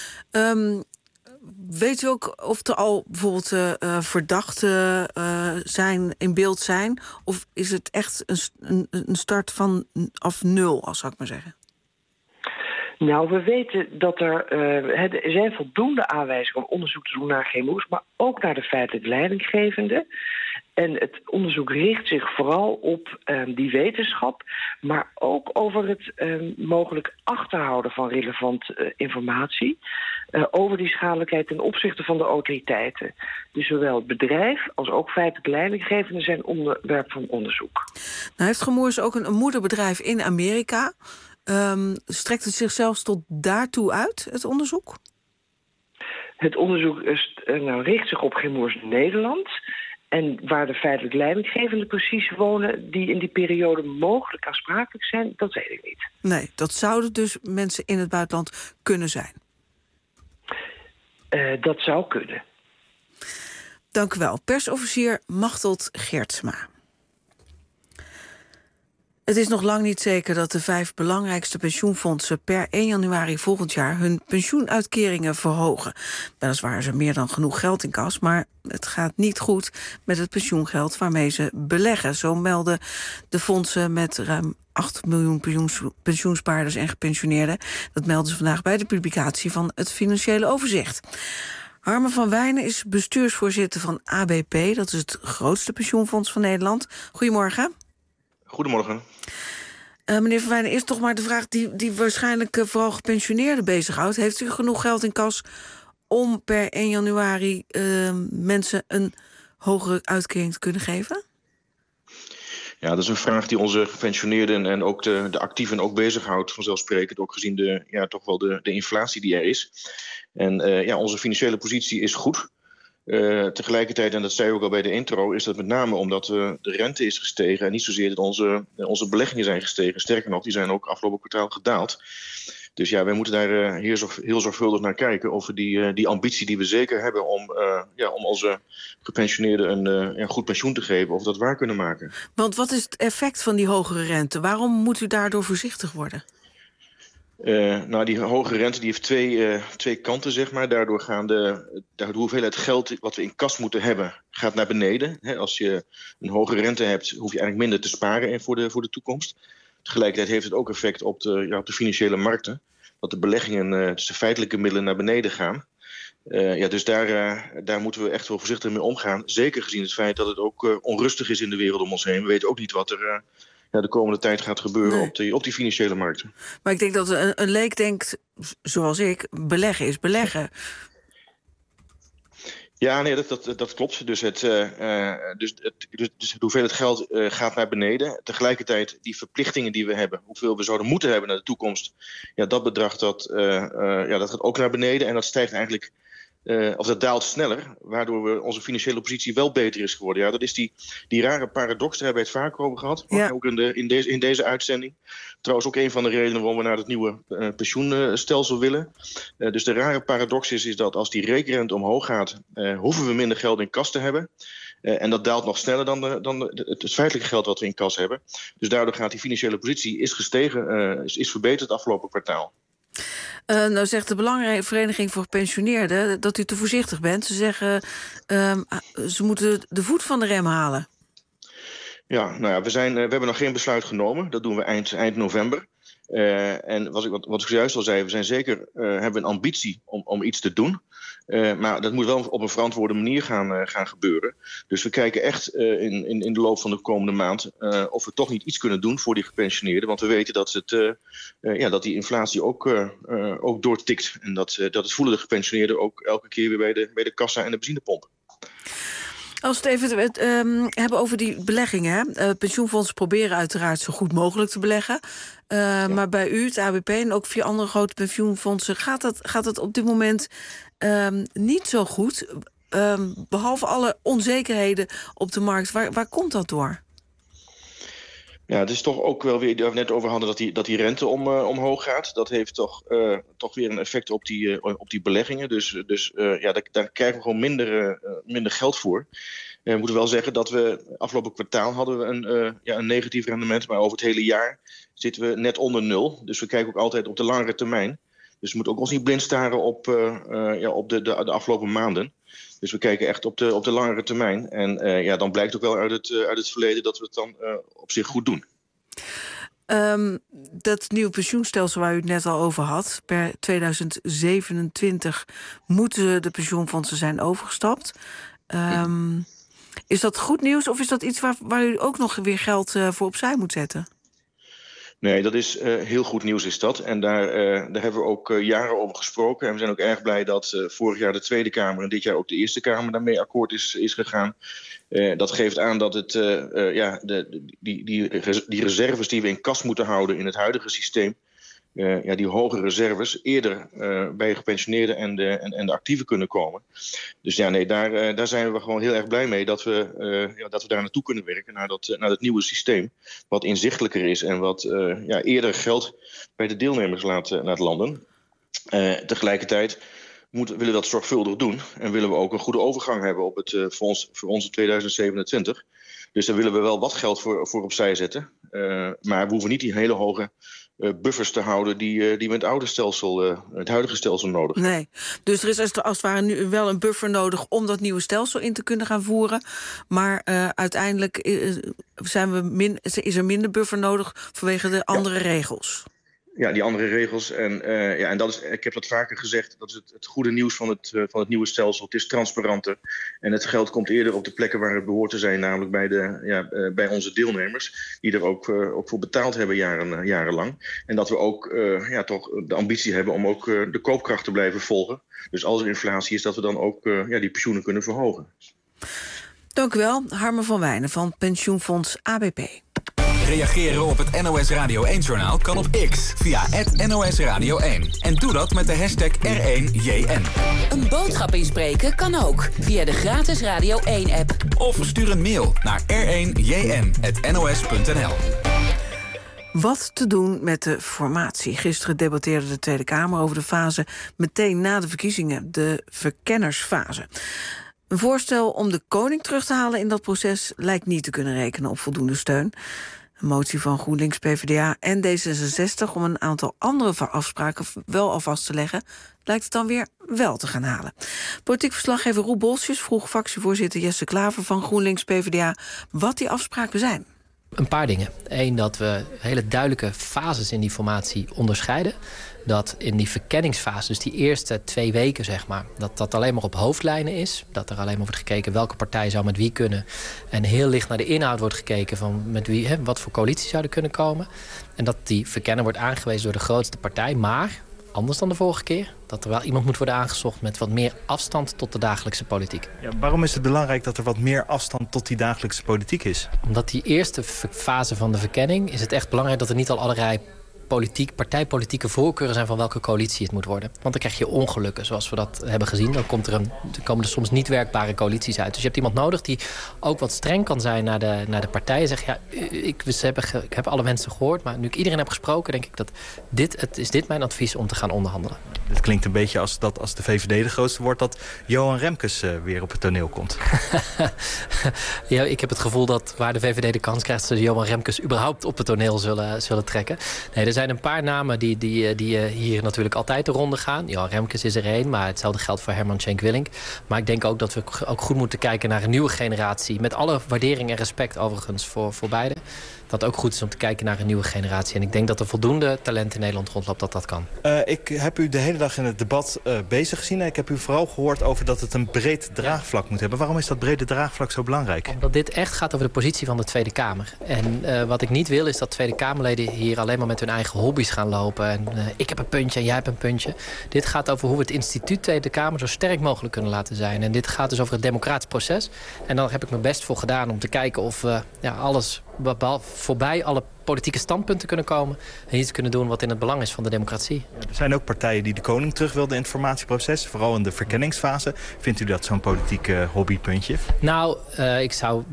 Weet u ook of er al bijvoorbeeld verdachten in beeld zijn? Of is het echt een start af 0, als zou ik maar zeggen? Nou, we weten dat er zijn voldoende aanwijzingen om onderzoek te doen naar GMO's, maar ook naar de feitelijk leidinggevende. En het onderzoek richt zich vooral op die wetenschap, maar ook over het mogelijk achterhouden van relevante informatie over die schadelijkheid ten opzichte van de autoriteiten. Dus zowel het bedrijf als ook feitelijk leidinggevende zijn onderwerp van onderzoek. Nou heeft Chemours ook een moederbedrijf in Amerika. Strekt het zich zelfs tot daartoe uit, het onderzoek? Het onderzoek richt zich op Chemours Nederland. En waar de feitelijk leidinggevenden precies wonen, die in die periode mogelijk aansprakelijk zijn, dat weet ik niet. Nee, dat zouden dus mensen in het buitenland kunnen zijn? Dat zou kunnen. Dank u wel. Persofficier Machteld Geertsma. Het is nog lang niet zeker dat de 5 belangrijkste pensioenfondsen per 1 januari volgend jaar hun pensioenuitkeringen verhogen. Weliswaar is er meer dan genoeg geld in kas, maar het gaat niet goed met het pensioengeld waarmee ze beleggen. Zo melden de fondsen met ruim 8 miljoen pensioenspaarders en gepensioneerden. Dat melden ze vandaag bij de publicatie van het Financiële Overzicht. Harmen van Wijnen is bestuursvoorzitter van ABP. Dat is het grootste pensioenfonds van Nederland. Goedemorgen. Goedemorgen. Meneer Van Wijnen, eerst toch maar de vraag die waarschijnlijk vooral gepensioneerden bezighoudt. Heeft u genoeg geld in kas om per 1 januari mensen een hogere uitkering te kunnen geven? Ja, dat is een vraag die onze gepensioneerden en ook de actieven ook bezighoudt. Vanzelfsprekend, ook gezien de inflatie die er is. En onze financiële positie is goed. Tegelijkertijd, en dat zei ik ook al bij de intro, is dat met name omdat de rente is gestegen en niet zozeer dat onze beleggingen zijn gestegen. Sterker nog, die zijn ook afgelopen kwartaal gedaald. Dus ja, wij moeten daar heel zorgvuldig naar kijken of we die ambitie die we zeker hebben om onze gepensioneerden een goed pensioen te geven, of we dat waar kunnen maken. Want wat is het effect van die hogere rente? Waarom moet u daardoor voorzichtig worden? Die hoge rente die heeft twee kanten, zeg maar. Daardoor gaat de hoeveelheid geld wat we in kas moeten hebben, gaat naar beneden. Als je een hoge rente hebt, hoef je eigenlijk minder te sparen voor de toekomst. Tegelijkertijd heeft het ook effect op de financiële markten. Dat de beleggingen, dus de feitelijke middelen, naar beneden gaan. Dus daar moeten we echt wel voorzichtig mee omgaan. Zeker gezien het feit dat het ook onrustig is in de wereld om ons heen. We weten ook niet wat er de komende tijd gaat gebeuren op die financiële markten. Maar ik denk dat een leek denkt, zoals ik, beleggen is beleggen. Ja, nee, dat klopt. Dus de hoeveelheid geld gaat naar beneden. Tegelijkertijd die verplichtingen die we hebben, hoeveel we zouden moeten hebben naar de toekomst, dat bedrag dat gaat ook naar beneden en dat stijgt eigenlijk. Of dat daalt sneller, waardoor onze financiële positie wel beter is geworden. Ja, dat is die rare paradox, daar hebben we het vaker over gehad. Ja. Ook in deze uitzending. Trouwens ook een van de redenen waarom we naar het nieuwe pensioenstelsel willen. Dus de rare paradox is dat als die rekenrente omhoog gaat, hoeven we minder geld in kas te hebben. En dat daalt nog sneller dan het feitelijke geld wat we in kas hebben. Dus daardoor gaat die financiële positie is gestegen, is verbeterd het afgelopen kwartaal. Nou zegt de belangrijke vereniging voor gepensioneerden dat u te voorzichtig bent. Ze zeggen ze moeten de voet van de rem halen. Ja, we hebben nog geen besluit genomen. Dat doen we eind november. En wat ik zojuist al zei, we zijn zeker hebben een ambitie om iets te doen. Maar dat moet wel op een verantwoorde manier gaan gebeuren. Dus we kijken echt in de loop van de komende maand of we toch niet iets kunnen doen voor die gepensioneerden. Want we weten dat die inflatie ook doortikt. En dat het voelen de gepensioneerden ook elke keer weer bij de kassa en de benzinepomp. Als we het even hebben over die beleggingen. Pensioenfondsen proberen uiteraard zo goed mogelijk te beleggen. Maar bij u, het ABP en ook 4 andere grote pensioenfondsen... gaat het op dit moment niet zo goed. Behalve alle onzekerheden op de markt. Waar komt dat door? Ja, het is toch ook wel weer, waar we net over hadden, dat die rente omhoog gaat. Dat heeft toch weer een effect op die beleggingen. Dus daar krijgen we gewoon minder geld voor. We moeten wel zeggen dat we afgelopen kwartaal hadden we een negatief rendement. Maar over het hele jaar zitten we net onder 0. Dus we kijken ook altijd op de langere termijn. Dus we moeten ook ons niet blind staren op de afgelopen maanden. Dus we kijken echt op de langere termijn. En dan blijkt ook wel uit het verleden dat we het dan op zich goed doen. Dat nieuwe pensioenstelsel waar u het net al over had... per 2027 moeten de pensioenfondsen zijn overgestapt. Is dat goed nieuws of is dat iets waar u ook nog weer geld voor opzij moet zetten? Nee, dat is heel goed nieuws is dat. En daar hebben we ook jaren over gesproken. En we zijn ook erg blij dat vorig jaar de Tweede Kamer... en dit jaar ook de Eerste Kamer daarmee akkoord is gegaan. Dat geeft aan dat het die reserves die we in kas moeten houden... in het huidige systeem... die hoge reserves eerder bij gepensioneerden en de actieven kunnen komen. Dus daar zijn we gewoon heel erg blij mee dat we daar naartoe kunnen werken, naar dat nieuwe systeem, wat inzichtelijker is en wat eerder geld bij de deelnemers laat landen. Tegelijkertijd willen we dat zorgvuldig doen en willen we ook een goede overgang hebben op het voor ons 2027. Dus daar willen we wel wat geld voor opzij zetten. Maar we hoeven niet die hele hoge buffers te houden die we in het huidige stelsel nodig hebben. Nee, dus er is als het ware nu wel een buffer nodig om dat nieuwe stelsel in te kunnen gaan voeren. Maar uiteindelijk is er minder buffer nodig vanwege de andere regels. Ja, die andere regels. En dat is, ik heb dat vaker gezegd, dat is het goede nieuws van het nieuwe stelsel. Het is transparanter en het geld komt eerder op de plekken waar het behoort te zijn, namelijk bij onze deelnemers, die er ook voor betaald hebben jarenlang. En dat we ook toch de ambitie hebben om ook de koopkracht te blijven volgen. Dus als er inflatie is, dat we dan ook die pensioenen kunnen verhogen. Dank u wel, Harmen van Wijnen van pensioenfonds ABP. Reageren op het NOS Radio 1-journaal kan op X via @NOS Radio 1. En doe dat met de hashtag R1JN. Een boodschap inspreken kan ook via de gratis Radio 1-app. Of stuur een mail naar r1jn@nos.nl. Wat te doen met de formatie? Gisteren debatteerde de Tweede Kamer over de fase meteen na de verkiezingen, de verkennersfase. Een voorstel om de koning terug te halen in dat proces lijkt niet te kunnen rekenen op voldoende steun. Een motie van GroenLinks, PvdA en D66 om een aantal andere afspraken wel al vast te leggen, lijkt het dan weer wel te gaan halen. Politiek verslaggever Roel Bolsjes vroeg fractievoorzitter Jesse Klaver van GroenLinks, PvdA wat die afspraken zijn. Een paar dingen. Eén, dat we hele duidelijke fases in die formatie onderscheiden. Dat in die verkenningsfase, dus die eerste 2 weken, zeg maar, dat alleen maar op hoofdlijnen is. Dat er alleen maar wordt gekeken welke partij zou met wie kunnen. En heel licht naar de inhoud wordt gekeken van met wie, wat voor coalitie zou er kunnen komen. En dat die verkenner wordt aangewezen door de grootste partij. Maar, anders dan de vorige keer, dat er wel iemand moet worden aangezocht met wat meer afstand tot de dagelijkse politiek. Ja, waarom is het belangrijk dat er wat meer afstand tot die dagelijkse politiek is? Omdat die eerste fase van de verkenning is het echt belangrijk dat er niet al allerlei partijpolitieke voorkeuren zijn van welke coalitie het moet worden. Want dan krijg je ongelukken, zoals we dat hebben gezien. Dan komen er soms niet werkbare coalities uit. Dus je hebt iemand nodig die ook wat streng kan zijn naar de partijen. Zegt, ik heb alle wensen gehoord, maar nu ik iedereen heb gesproken, denk ik dat dit mijn advies om te gaan onderhandelen. Het klinkt een beetje als de VVD de grootste wordt, dat Johan Remkes weer op het toneel komt. Ja, ik heb het gevoel dat waar de VVD de kans krijgt, ze Johan Remkes überhaupt op het toneel zullen trekken. Nee, er zijn zijn een paar namen die hier natuurlijk altijd de ronde gaan. Johan Remkes is er één, maar hetzelfde geldt voor Herman Schenk-Willink. Maar ik denk ook dat we ook goed moeten kijken naar een nieuwe generatie. Met alle waardering en respect overigens voor beide. Dat het ook goed is om te kijken naar een nieuwe generatie. En ik denk dat er voldoende talent in Nederland rondloopt dat kan. Ik heb u de hele dag in het debat bezig gezien. Ik heb u vooral gehoord over dat het een breed draagvlak moet hebben. Waarom is dat brede draagvlak zo belangrijk? Omdat dit echt gaat over de positie van de Tweede Kamer. En wat ik niet wil is dat Tweede Kamerleden hier alleen maar met hun eigen hobby's gaan lopen. En ik heb een puntje en jij hebt een puntje. Dit gaat over hoe we het instituut Tweede Kamer zo sterk mogelijk kunnen laten zijn. En dit gaat dus over het democratisch proces. En daar heb ik mijn best voor gedaan om te kijken of we alles voorbij alle politieke standpunten kunnen komen en iets kunnen doen wat in het belang is van de democratie. Er zijn ook partijen die de koning terug wilden in het formatieproces, vooral in de verkenningsfase. Vindt u dat zo'n politiek hobbypuntje? Nou, ik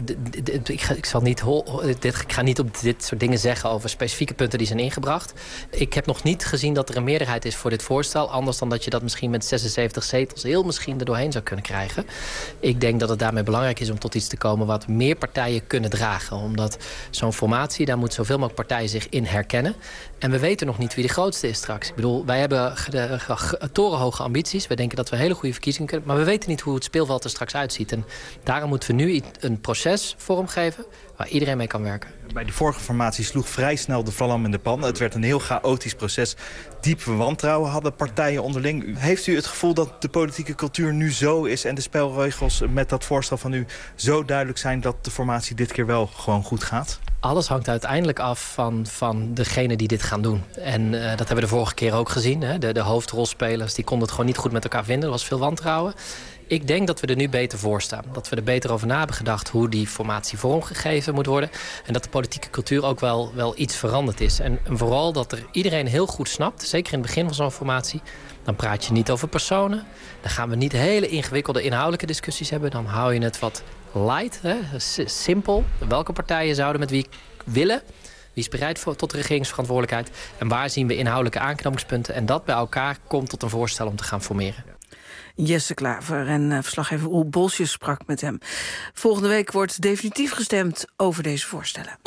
ga niet op dit soort dingen zeggen over specifieke punten die zijn ingebracht. Ik heb nog niet gezien dat er een meerderheid is voor dit voorstel, anders dan dat je dat misschien met 76 zetels heel misschien er doorheen zou kunnen krijgen. Ik denk dat het daarmee belangrijk is om tot iets te komen wat meer partijen kunnen dragen, omdat zo'n formatie, daar moet zoveel mogelijk partijen zich in herkennen. En we weten nog niet wie de grootste is straks. Ik bedoel, wij hebben torenhoge ambities. We denken dat we hele goede verkiezingen kunnen. Maar we weten niet hoe het speelveld er straks uitziet. En daarom moeten we nu een proces vormgeven waar iedereen mee kan werken. Bij de vorige formatie sloeg vrij snel de vlam in de pan. Het werd een heel chaotisch proces. Diep wantrouwen hadden partijen onderling. Heeft u het gevoel dat de politieke cultuur nu zo is en de spelregels met dat voorstel van u zo duidelijk zijn dat de formatie dit keer wel gewoon goed gaat? Alles hangt uiteindelijk af van degene die dit gaan doen. En dat hebben we de vorige keer ook gezien. Hè? De hoofdrolspelers die konden het gewoon niet goed met elkaar vinden. Er was veel wantrouwen. Ik denk dat we er nu beter voor staan. Dat we er beter over na hebben gedacht hoe die formatie vormgegeven moet worden. En dat de politieke cultuur ook wel iets veranderd is. En vooral dat er iedereen heel goed snapt, zeker in het begin van zo'n formatie, dan praat je niet over personen. Dan gaan we niet hele ingewikkelde inhoudelijke discussies hebben. Dan hou je het wat light, hè? Simpel. Welke partijen zouden met wie willen? Wie is bereid tot de regeringsverantwoordelijkheid? En waar zien we inhoudelijke aanknopingspunten? En dat bij elkaar komt tot een voorstel om te gaan formeren. Jesse Klaver en verslaggever Roel Bolsjes sprak met hem. Volgende week wordt definitief gestemd over deze voorstellen.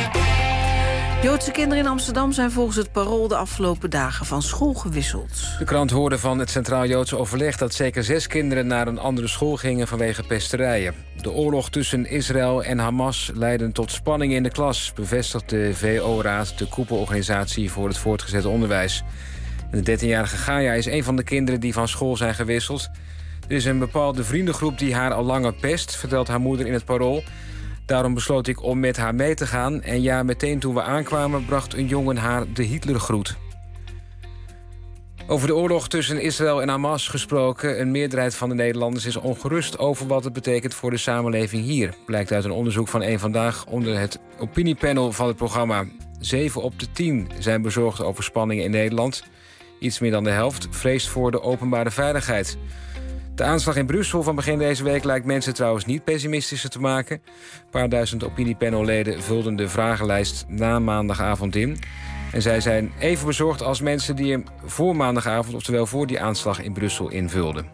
Joodse kinderen in Amsterdam zijn volgens het Parool de afgelopen dagen van school gewisseld. De krant hoorde van het Centraal Joods Overleg dat zeker 6 kinderen naar een andere school gingen vanwege pesterijen. De oorlog tussen Israël en Hamas leidde tot spanningen in de klas, bevestigt de VO-raad, de koepelorganisatie voor het voortgezet onderwijs. De 13-jarige Gaia is een van de kinderen die van school zijn gewisseld. Er is een bepaalde vriendengroep die haar al langer pest, vertelt haar moeder in het Parool. Daarom besloot ik om met haar mee te gaan. En ja, meteen toen we aankwamen bracht een jongen haar de Hitlergroet. Over de oorlog tussen Israël en Hamas gesproken. Een meerderheid van de Nederlanders is ongerust over wat het betekent voor de samenleving hier. Blijkt uit een onderzoek van Eén Vandaag onder het opiniepanel van het programma. 7 op de 10 zijn bezorgd over spanningen in Nederland. Iets meer dan de helft vreest voor de openbare veiligheid. De aanslag in Brussel van begin deze week lijkt mensen trouwens niet pessimistischer te maken. Een paar duizend opiniepanelleden vulden de vragenlijst na maandagavond in. En zij zijn even bezorgd als mensen die hem voor maandagavond, oftewel voor die aanslag in Brussel, invulden.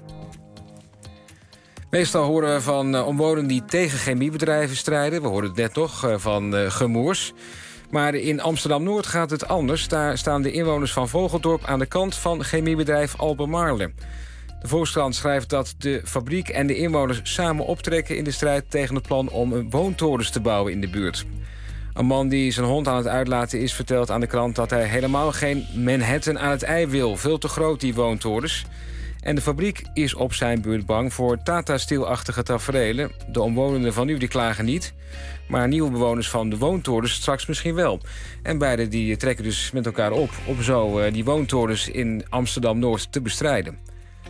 Meestal horen we van omwonenden die tegen chemiebedrijven strijden. We hoorden het net nog van Gemoers. Maar in Amsterdam-Noord gaat het anders. Daar staan de inwoners van Vogeldorp aan de kant van chemiebedrijf Albemarle. De Volkskrant schrijft dat de fabriek en de inwoners samen optrekken in de strijd tegen het plan om woontorens te bouwen in de buurt. Een man die zijn hond aan het uitlaten is vertelt aan de krant dat hij helemaal geen Manhattan aan het ei wil. Veel te groot, die woontorens. En de fabriek is op zijn beurt bang voor Tata-Steel-achtige taferelen. De omwonenden van nu die klagen niet, maar nieuwe bewoners van de woontorens straks misschien wel. En beide die trekken dus met elkaar op om zo die woontorens in Amsterdam-Noord te bestrijden.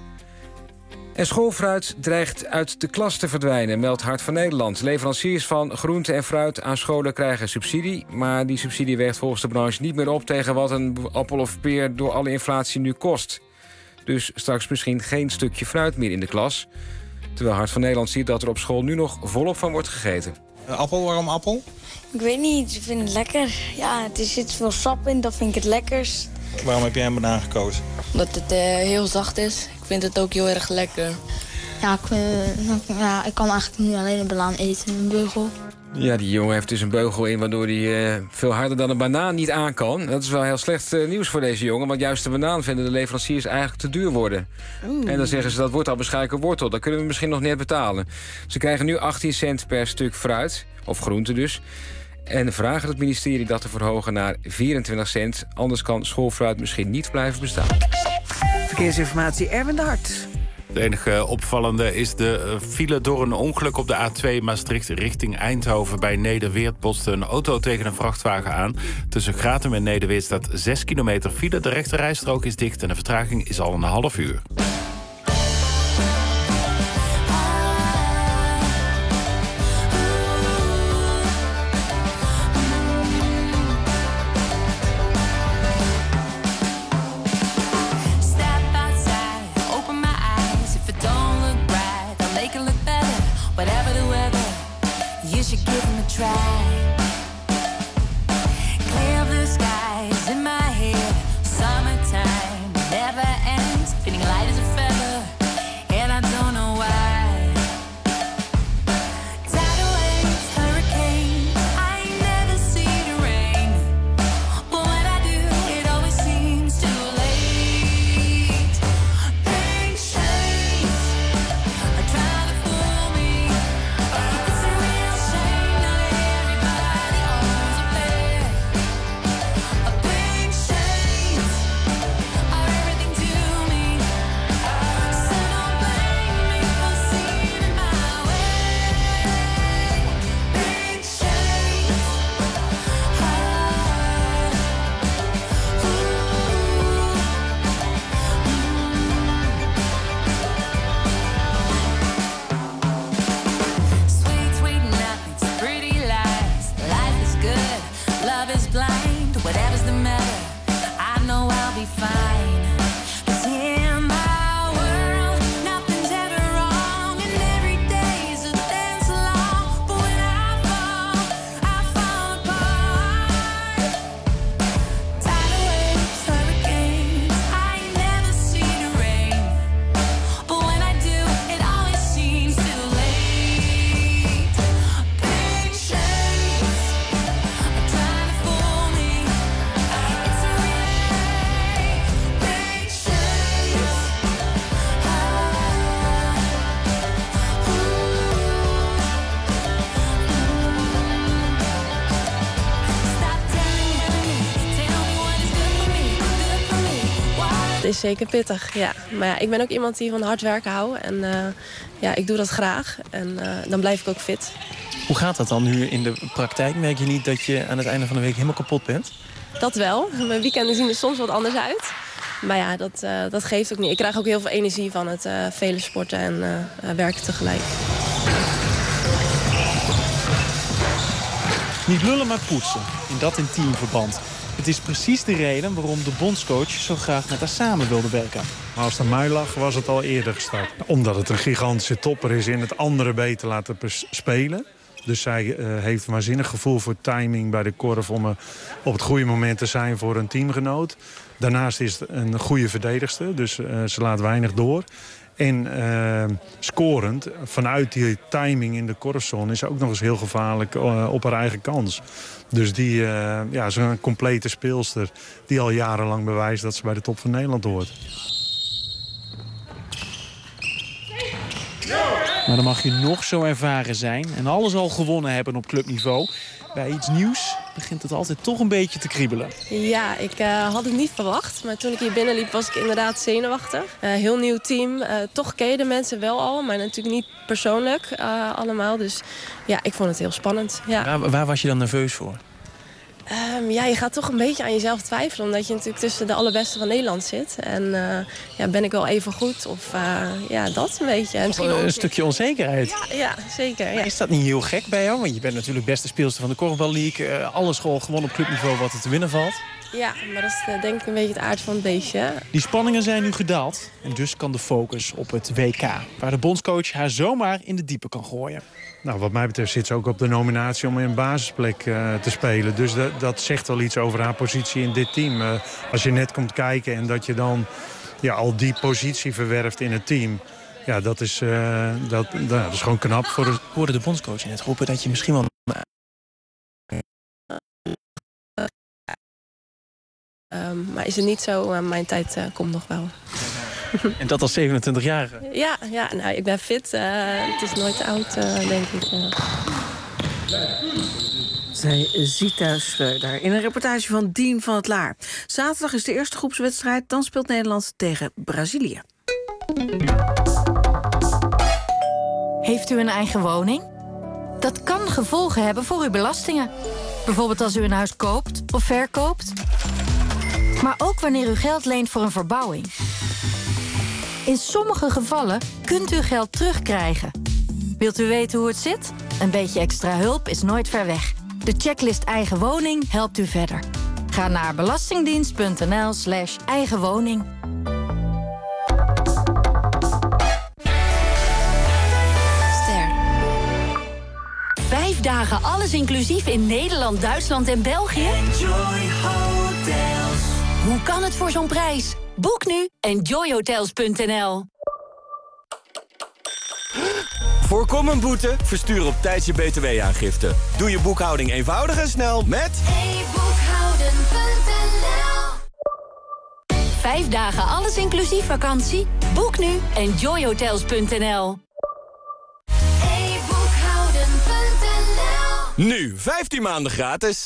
En schoolfruit dreigt uit de klas te verdwijnen, meldt Hart van Nederland. Leveranciers van groente en fruit aan scholen krijgen subsidie, maar die subsidie weegt volgens de branche niet meer op tegen wat een appel of peer door alle inflatie nu kost. Dus straks misschien geen stukje fruit meer in de klas. Terwijl Hart van Nederland ziet dat er op school nu nog volop van wordt gegeten. Appel, waarom appel? Ik weet niet, ik vind het lekker. Ja, er zit veel sap in, dat vind ik het lekkers. Waarom heb jij een banaan gekozen? Omdat het heel zacht is. Ik vind het ook heel erg lekker. Ja, ik kan eigenlijk nu alleen een banaan eten in een beugel. Ja, die jongen heeft dus een beugel in... waardoor hij veel harder dan een banaan niet aan kan. Dat is wel heel slecht nieuws voor deze jongen... want juist de banaan vinden de leveranciers eigenlijk te duur worden. En dan zeggen ze, dat wordt al beschikbaar wortel. Dat kunnen we misschien nog net betalen. Ze krijgen nu 18 cent per stuk fruit, of groente dus... en vragen het ministerie dat te verhogen naar 24 cent. Anders kan schoolfruit misschien niet blijven bestaan. Verkeersinformatie, Erwin de Hart. Het enige opvallende is de file door een ongeluk op de A2 Maastricht richting Eindhoven. Bij Nederweert botste een auto tegen een vrachtwagen aan. Tussen Gratum en Nederweert staat 6 kilometer file. De rechterrijstrook is dicht en de vertraging is al een half uur. is zeker pittig, ja. Maar ja, ik ben ook iemand die van hard werken houdt. En ja, ik doe dat graag. En dan blijf ik ook fit. Hoe gaat dat dan nu in de praktijk? Merk je niet dat je aan het einde van de week helemaal kapot bent? Dat wel. Mijn weekenden zien er soms wat anders uit. Maar ja, dat geeft ook niet. Ik krijg ook heel veel energie van het vele sporten en werken tegelijk. Niet lullen, maar poetsen. En dat in teamverband. Het is precies de reden waarom de bondscoach zo graag met haar samen wilde werken. Maar als het aan mij lag, was het al eerder gestart. Omdat het een gigantische topper is in het andere beter laten spelen. Dus zij heeft een waanzinnig gevoel voor timing bij de korf om op het goede moment te zijn voor een teamgenoot. Daarnaast is het een goede verdedigster, dus ze laat weinig door. En scorend, vanuit die timing in de korfzone, is ze ook nog eens heel gevaarlijk op haar eigen kans. Dus die is een complete speelster die al jarenlang bewijst dat ze bij de top van Nederland hoort. Maar dan mag je nog zo ervaren zijn en alles al gewonnen hebben op clubniveau. Bij iets nieuws begint het altijd toch een beetje te kriebelen. Ja, ik had het niet verwacht. Maar toen ik hier binnenliep was ik inderdaad zenuwachtig. Heel nieuw team. Toch ken je de mensen wel al, maar natuurlijk niet persoonlijk allemaal. Dus ja, ik vond het heel spannend. Ja. Waar was je dan nerveus voor? Ja, je gaat toch een beetje aan jezelf twijfelen. Omdat je natuurlijk tussen de allerbeste van Nederland zit. En ja, ben ik wel even goed? Of ja, dat een beetje. En een stukje onzekerheid. Ja, zeker. Ja. Is dat niet heel gek bij jou? Want je bent natuurlijk beste speelster van de Korfbal League. Alles gewoon op clubniveau wat er te winnen valt. Ja, maar dat is denk ik een beetje het aard van het beestje. Die spanningen zijn nu gedaald. En dus kan de focus op het WK. Waar de bondscoach haar zomaar in de diepe kan gooien. Nou, wat mij betreft zit ze ook op de nominatie om in een basisplek te spelen. Dus dat zegt wel iets over haar positie in dit team. Als je net komt kijken en dat je dan al die positie verwerft in het team. Ja, dat is gewoon knap. Ik hoorde de bondscoach net roepen dat je misschien wel Maar is het niet zo, mijn tijd komt nog wel. En dat als 27-jarige? Ja, nou, ik ben fit. Het is nooit te oud, denk ik. Zei Zita Schreuder in een reportage van Dien van het Laar. Zaterdag is de eerste groepswedstrijd. Dan speelt Nederland tegen Brazilië. Heeft u een eigen woning? Dat kan gevolgen hebben voor uw belastingen. Bijvoorbeeld als u een huis koopt of verkoopt. Maar ook wanneer u geld leent voor een verbouwing. In sommige gevallen kunt u geld terugkrijgen. Wilt u weten hoe het zit? Een beetje extra hulp is nooit ver weg. De checklist Eigen Woning helpt u verder. Ga naar belastingdienst.nl/eigenwoning. Ster. 5 dagen alles inclusief in Nederland, Duitsland en België? Enjoy Hotels. Hoe kan het voor zo'n prijs? Boek nu enjoyhotels.nl. Voorkom een boete? Verstuur op tijd je btw-aangifte. Doe je boekhouding eenvoudig en snel met eboekhouden.nl. 5 dagen alles inclusief vakantie? Boek nu enjoyhotels.nl. Nu 15 maanden gratis.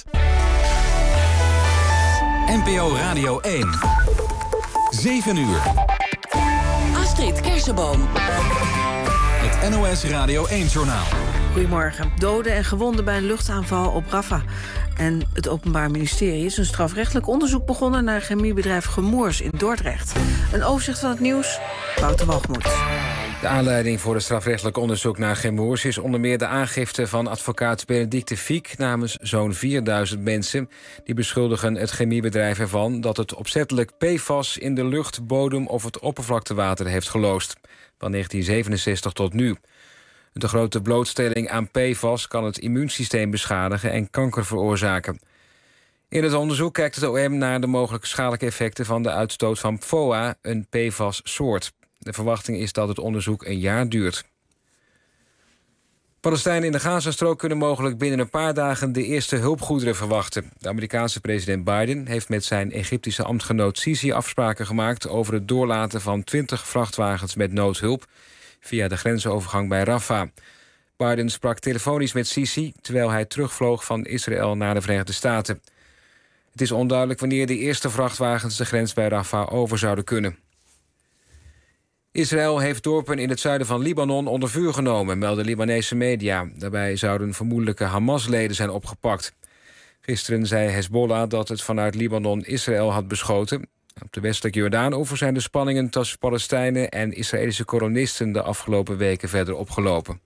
NPO Radio 1. 7 uur. Astrid Kersenboom. Het NOS Radio 1-journaal. Goedemorgen. Doden en gewonden bij een luchtaanval op Rafah. En het Openbaar Ministerie is een strafrechtelijk onderzoek begonnen naar chemiebedrijf Chemours in Dordrecht. Een overzicht van het nieuws, Wouter Walgemoed. De aanleiding voor het strafrechtelijk onderzoek naar Chemours is onder meer de aangifte van advocaat Benedicte Fiek namens zo'n 4000 mensen. Die beschuldigen het chemiebedrijf ervan dat het opzettelijk PFAS in de lucht, bodem of het oppervlaktewater heeft geloosd. Van 1967 tot nu. De grote blootstelling aan PFAS kan het immuunsysteem beschadigen en kanker veroorzaken. In het onderzoek kijkt het OM naar de mogelijke schadelijke effecten van de uitstoot van PFOA, een PFAS-soort. De verwachting is dat het onderzoek een jaar duurt. Palestijnen in de Gazastrook kunnen mogelijk binnen een paar dagen de eerste hulpgoederen verwachten. De Amerikaanse president Biden heeft met zijn Egyptische ambtgenoot Sisi afspraken gemaakt over het doorlaten van 20 vrachtwagens met noodhulp via de grensovergang bij Rafah. Biden sprak telefonisch met Sisi terwijl hij terugvloog van Israël naar de Verenigde Staten. Het is onduidelijk wanneer de eerste vrachtwagens de grens bij Rafah over zouden kunnen. Israël heeft dorpen in het zuiden van Libanon onder vuur genomen, melden Libanese media. Daarbij zouden vermoedelijke Hamas-leden zijn opgepakt. Gisteren zei Hezbollah dat het vanuit Libanon Israël had beschoten. Op de westelijke Jordaan-oever zijn de spanningen tussen Palestijnen en Israëlische kolonisten de afgelopen weken verder opgelopen.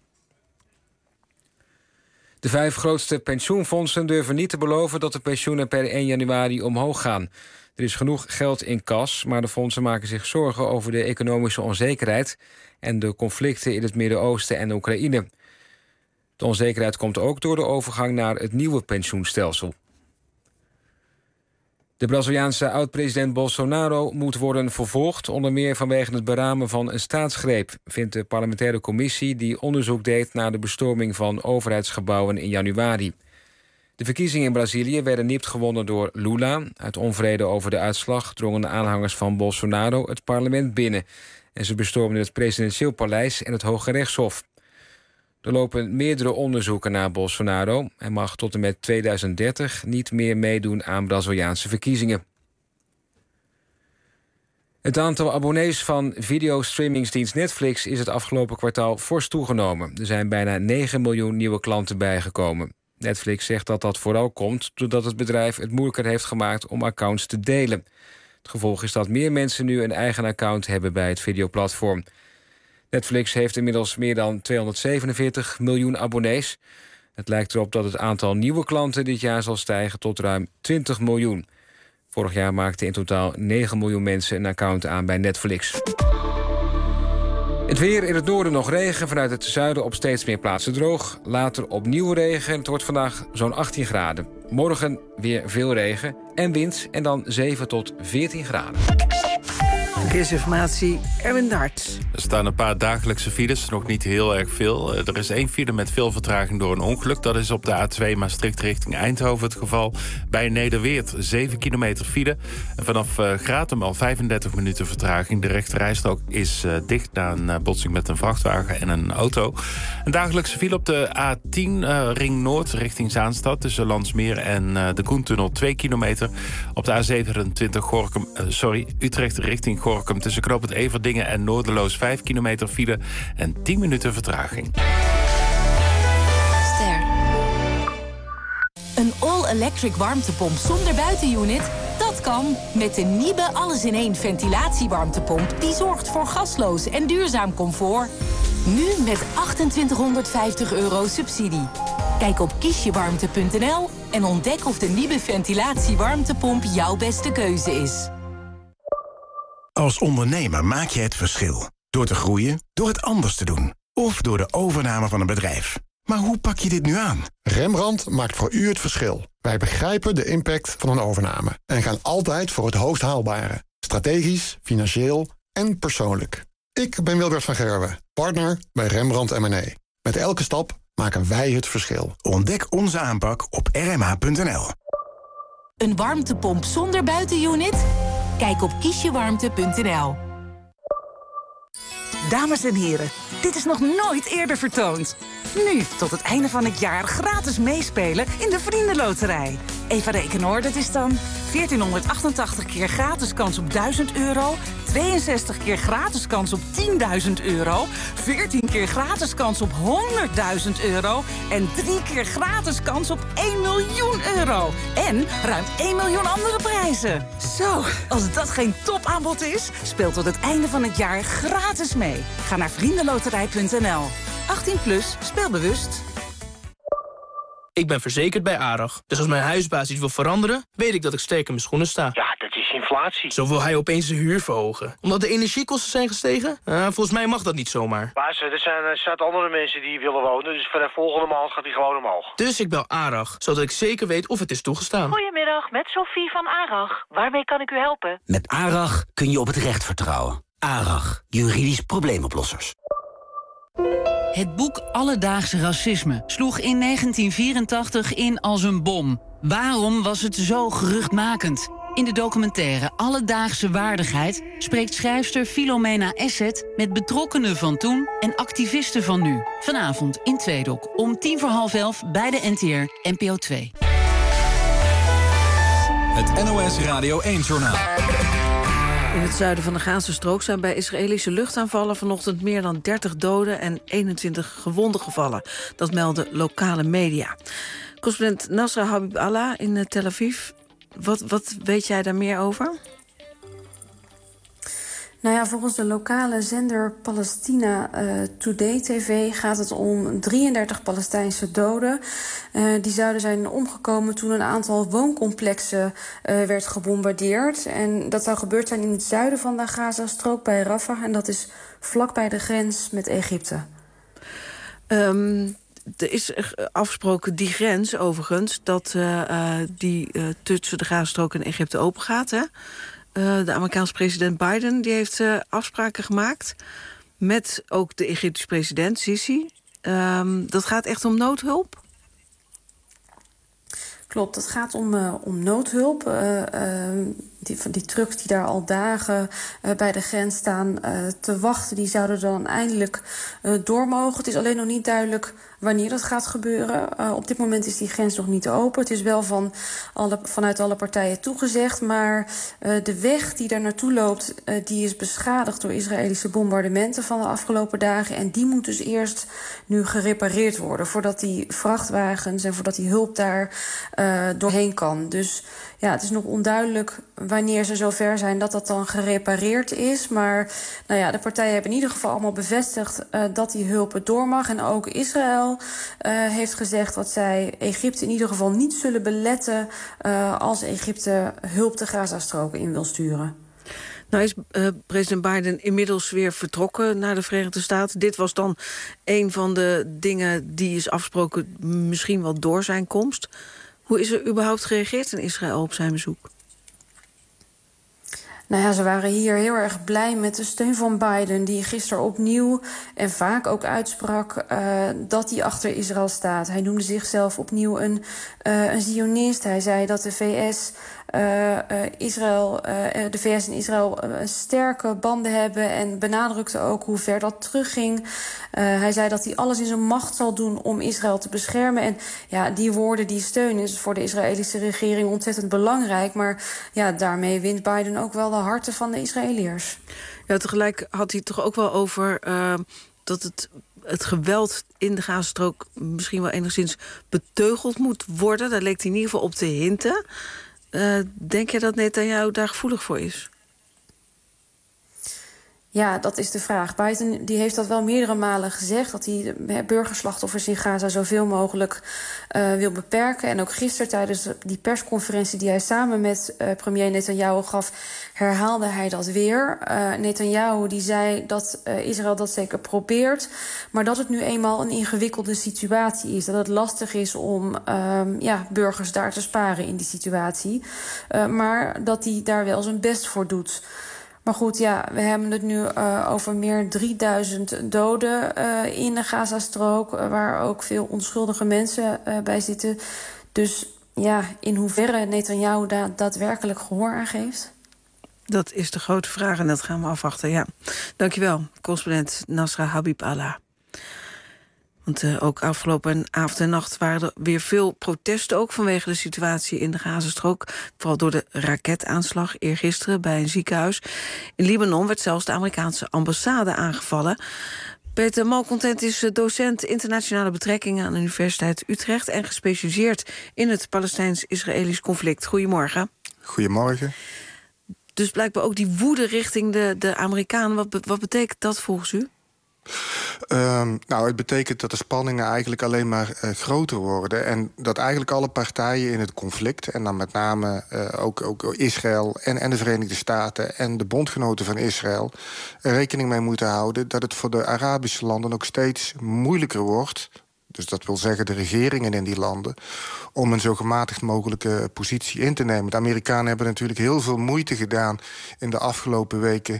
De 5 grootste pensioenfondsen durven niet te beloven dat de pensioenen per 1 januari omhoog gaan. Er is genoeg geld in kas, maar de fondsen maken zich zorgen over de economische onzekerheid en de conflicten in het Midden-Oosten en Oekraïne. De onzekerheid komt ook door de overgang naar het nieuwe pensioenstelsel. De Braziliaanse oud-president Bolsonaro moet worden vervolgd, onder meer vanwege het beramen van een staatsgreep, vindt de parlementaire commissie die onderzoek deed naar de bestorming van overheidsgebouwen in januari. De verkiezingen in Brazilië werden nipt gewonnen door Lula. Uit onvrede over de uitslag drongen de aanhangers van Bolsonaro het parlement binnen. En ze bestormden het presidentieel paleis en het Hoge Rechtshof. Er lopen meerdere onderzoeken naar Bolsonaro. Hij mag tot en met 2030 niet meer meedoen aan Braziliaanse verkiezingen. Het aantal abonnees van videostreamingsdienst Netflix is het afgelopen kwartaal fors toegenomen. Er zijn bijna 9 miljoen nieuwe klanten bijgekomen. Netflix zegt dat dat vooral komt doordat het bedrijf het moeilijker heeft gemaakt om accounts te delen. Het gevolg is dat meer mensen nu een eigen account hebben bij het videoplatform. Netflix heeft inmiddels meer dan 247 miljoen abonnees. Het lijkt erop dat het aantal nieuwe klanten dit jaar zal stijgen tot ruim 20 miljoen. Vorig jaar maakten in totaal 9 miljoen mensen een account aan bij Netflix. Het weer in het noorden nog regen, vanuit het zuiden op steeds meer plaatsen droog. Later opnieuw regen, het wordt vandaag zo'n 18 graden. Morgen weer veel regen en wind en dan 7 tot 14 graden. Verkeersinformatie, Erwin Dart. Er staan een paar dagelijkse files, nog niet heel erg veel. Er is 1 file met veel vertraging door een ongeluk. Dat is op de A2 Maastricht richting Eindhoven het geval. Bij Nederweert 7 kilometer file. En vanaf Gratum al 35 minuten vertraging. De rechterrijstrook is dicht na een botsing met een vrachtwagen en een auto. Een dagelijkse file op de A10 Ring Noord richting Zaanstad... tussen Landsmeer en de Koentunnel 2 kilometer. Op de A27 Utrecht richting Gorinchem... tussen knooppunt Everdingen en Noorderloos 5 kilometer file... en 10 minuten vertraging. Een all-electric warmtepomp zonder buitenunit? Dat kan met de Niebe alles-in-één ventilatiewarmtepomp... die zorgt voor gasloos en duurzaam comfort. Nu met €2850 subsidie. Kijk op kiesjewarmte.nl en ontdek of de Niebe ventilatiewarmtepomp jouw beste keuze is. Als ondernemer maak je het verschil. Door te groeien, door het anders te doen. Of door de overname van een bedrijf. Maar hoe pak je dit nu aan? Rembrandt maakt voor u het verschil. Wij begrijpen de impact van een overname. En gaan altijd voor het hoogst haalbare. Strategisch, financieel en persoonlijk. Ik ben Wilbert van Gerwen, partner bij Rembrandt M&A. Met elke stap maken wij het verschil. Ontdek onze aanpak op rmh.nl. Een warmtepomp zonder buitenunit? Kijk op kiesjewarmte.nl. Dames en heren, dit is nog nooit eerder vertoond. Nu, tot het einde van het jaar, gratis meespelen in de Vriendenloterij. Even rekenen hoor, dat is dan 1488 keer gratis kans op €1000... 62 keer gratis kans op €10.000... 14 keer gratis kans op €100.000... en 3 keer gratis kans op €1 miljoen. En ruim 1 miljoen andere prijzen. Zo, als dat geen topaanbod is, speel tot het einde van het jaar gratis mee. Ga naar vriendenloterij.nl. 18+, speel bewust. Ik ben verzekerd bij ARAG. Dus als mijn huisbaas iets wil veranderen, weet ik dat ik sterk in mijn schoenen sta. Ja, dat is inflatie. Zo wil hij opeens de huur verhogen. Omdat de energiekosten zijn gestegen? Volgens mij mag dat niet zomaar. Luister, er zijn andere mensen die willen wonen, dus vanaf volgende maand gaat hij gewoon omhoog. Dus ik bel ARAG, zodat ik zeker weet of het is toegestaan. Goedemiddag, met Sophie van ARAG. Waarmee kan ik u helpen? Met ARAG kun je op het recht vertrouwen. ARAG, juridisch probleemoplossers. Het boek Alledaagse Racisme sloeg in 1984 in als een bom. Waarom was het zo geruchtmakend? In de documentaire Alledaagse Waardigheid spreekt schrijfster Philomena Asset met betrokkenen van toen en activisten van nu. Vanavond in Tweedok om 11:10 bij de NTR NPO 2. Het NOS Radio 1-journaal. In het zuiden van de Gazastrook zijn bij Israëlische luchtaanvallen vanochtend meer dan 30 doden en 21 gewonden gevallen. Dat melden lokale media. Correspondent Nasra Habiballah in Tel Aviv. Wat weet jij daar meer over? Nou ja, volgens de lokale zender Palestina Today TV gaat het om 33 Palestijnse doden. Die zouden zijn omgekomen toen een aantal wooncomplexen werd gebombardeerd. En dat zou gebeurd zijn in het zuiden van de Gazastrook bij Rafah. En dat is vlakbij de grens met Egypte. Er is afgesproken, die grens overigens, dat die tussen de Gazastrook en Egypte open gaat, hè? De Amerikaanse president Biden die heeft afspraken gemaakt met ook de Egyptische president Sisi. Dat gaat echt om noodhulp? Klopt, het gaat om noodhulp. Die trucks die daar al dagen bij de grens staan te wachten, die zouden dan eindelijk door mogen. Het is alleen nog niet duidelijk wanneer dat gaat gebeuren. Op dit moment is die grens nog niet open. Het is wel vanuit alle partijen toegezegd, maar de weg die daar naartoe loopt, die is beschadigd door Israëlische bombardementen van de afgelopen dagen. En die moet dus eerst nu gerepareerd worden voordat die vrachtwagens en voordat die hulp daar doorheen kan. Dus ja, het is nog onduidelijk wanneer ze zover zijn dat dat dan gerepareerd is. Maar nou ja, de partijen hebben in ieder geval allemaal bevestigd dat die hulp het door mag. En ook Israël heeft gezegd dat zij Egypte in ieder geval niet zullen beletten als Egypte hulp de Gazastrook in wil sturen. Nou is president Biden inmiddels weer vertrokken naar de Verenigde Staten. Dit was dan een van de dingen die is afgesproken, misschien wel door zijn komst. Hoe is er überhaupt gereageerd in Israël op zijn bezoek? Nou ja, ze waren hier heel erg blij met de steun van Biden, die gisteren opnieuw en vaak ook uitsprak dat hij achter Israël staat. Hij noemde zichzelf opnieuw een Zionist. Hij zei dat de VS en Israël sterke banden hebben en benadrukte ook hoe ver dat terugging. Hij zei dat hij alles in zijn macht zal doen om Israël te beschermen. En ja, die woorden, die steun is voor de Israëlische regering ontzettend belangrijk. Maar ja, daarmee wint Biden ook wel de harten van de Israëliërs. Ja, tegelijk had hij toch ook wel over dat het geweld in de Gazastrook misschien wel enigszins beteugeld moet worden. Daar leek hij in ieder geval op te hinten. Denk je dat Netanyahu daar gevoelig voor is? Ja, dat is de vraag. Biden die heeft dat wel meerdere malen gezegd, dat hij de burgerslachtoffers in Gaza zoveel mogelijk wil beperken. En ook gisteren tijdens die persconferentie die hij samen met premier Netanyahu gaf, herhaalde hij dat weer. Netanyahu die zei dat Israël dat zeker probeert, maar dat het nu eenmaal een ingewikkelde situatie is. Dat het lastig is om burgers daar te sparen in die situatie. Maar dat hij daar wel zijn best voor doet. Maar goed, ja, we hebben het nu over meer dan 3000 doden in de Gazastrook, waar ook veel onschuldige mensen bij zitten. Dus ja, in hoeverre Netanyahu daar daadwerkelijk gehoor aan geeft? Dat is de grote vraag en dat gaan we afwachten, ja. Dankjewel, correspondent Nasra Habib Allah. Want ook afgelopen avond en nacht waren er weer veel protesten, ook vanwege de situatie in de Gazastrook. Vooral door de raketaanslag eergisteren bij een ziekenhuis. In Libanon werd zelfs de Amerikaanse ambassade aangevallen. Peter Malcontent is docent internationale betrekkingen aan de Universiteit Utrecht en gespecialiseerd in het Palestijns-Israëlisch conflict. Goedemorgen. Goedemorgen. Dus blijkbaar ook die woede richting de Amerikanen. Wat betekent dat volgens u? Het betekent dat de spanningen eigenlijk alleen maar groter worden. En dat eigenlijk alle partijen in het conflict, en dan met name ook Israël en de Verenigde Staten en de bondgenoten van Israël, er rekening mee moeten houden dat het voor de Arabische landen ook steeds moeilijker wordt. Dus dat wil zeggen de regeringen in die landen, om een zo gematigd mogelijke positie in te nemen. De Amerikanen hebben natuurlijk heel veel moeite gedaan in de afgelopen weken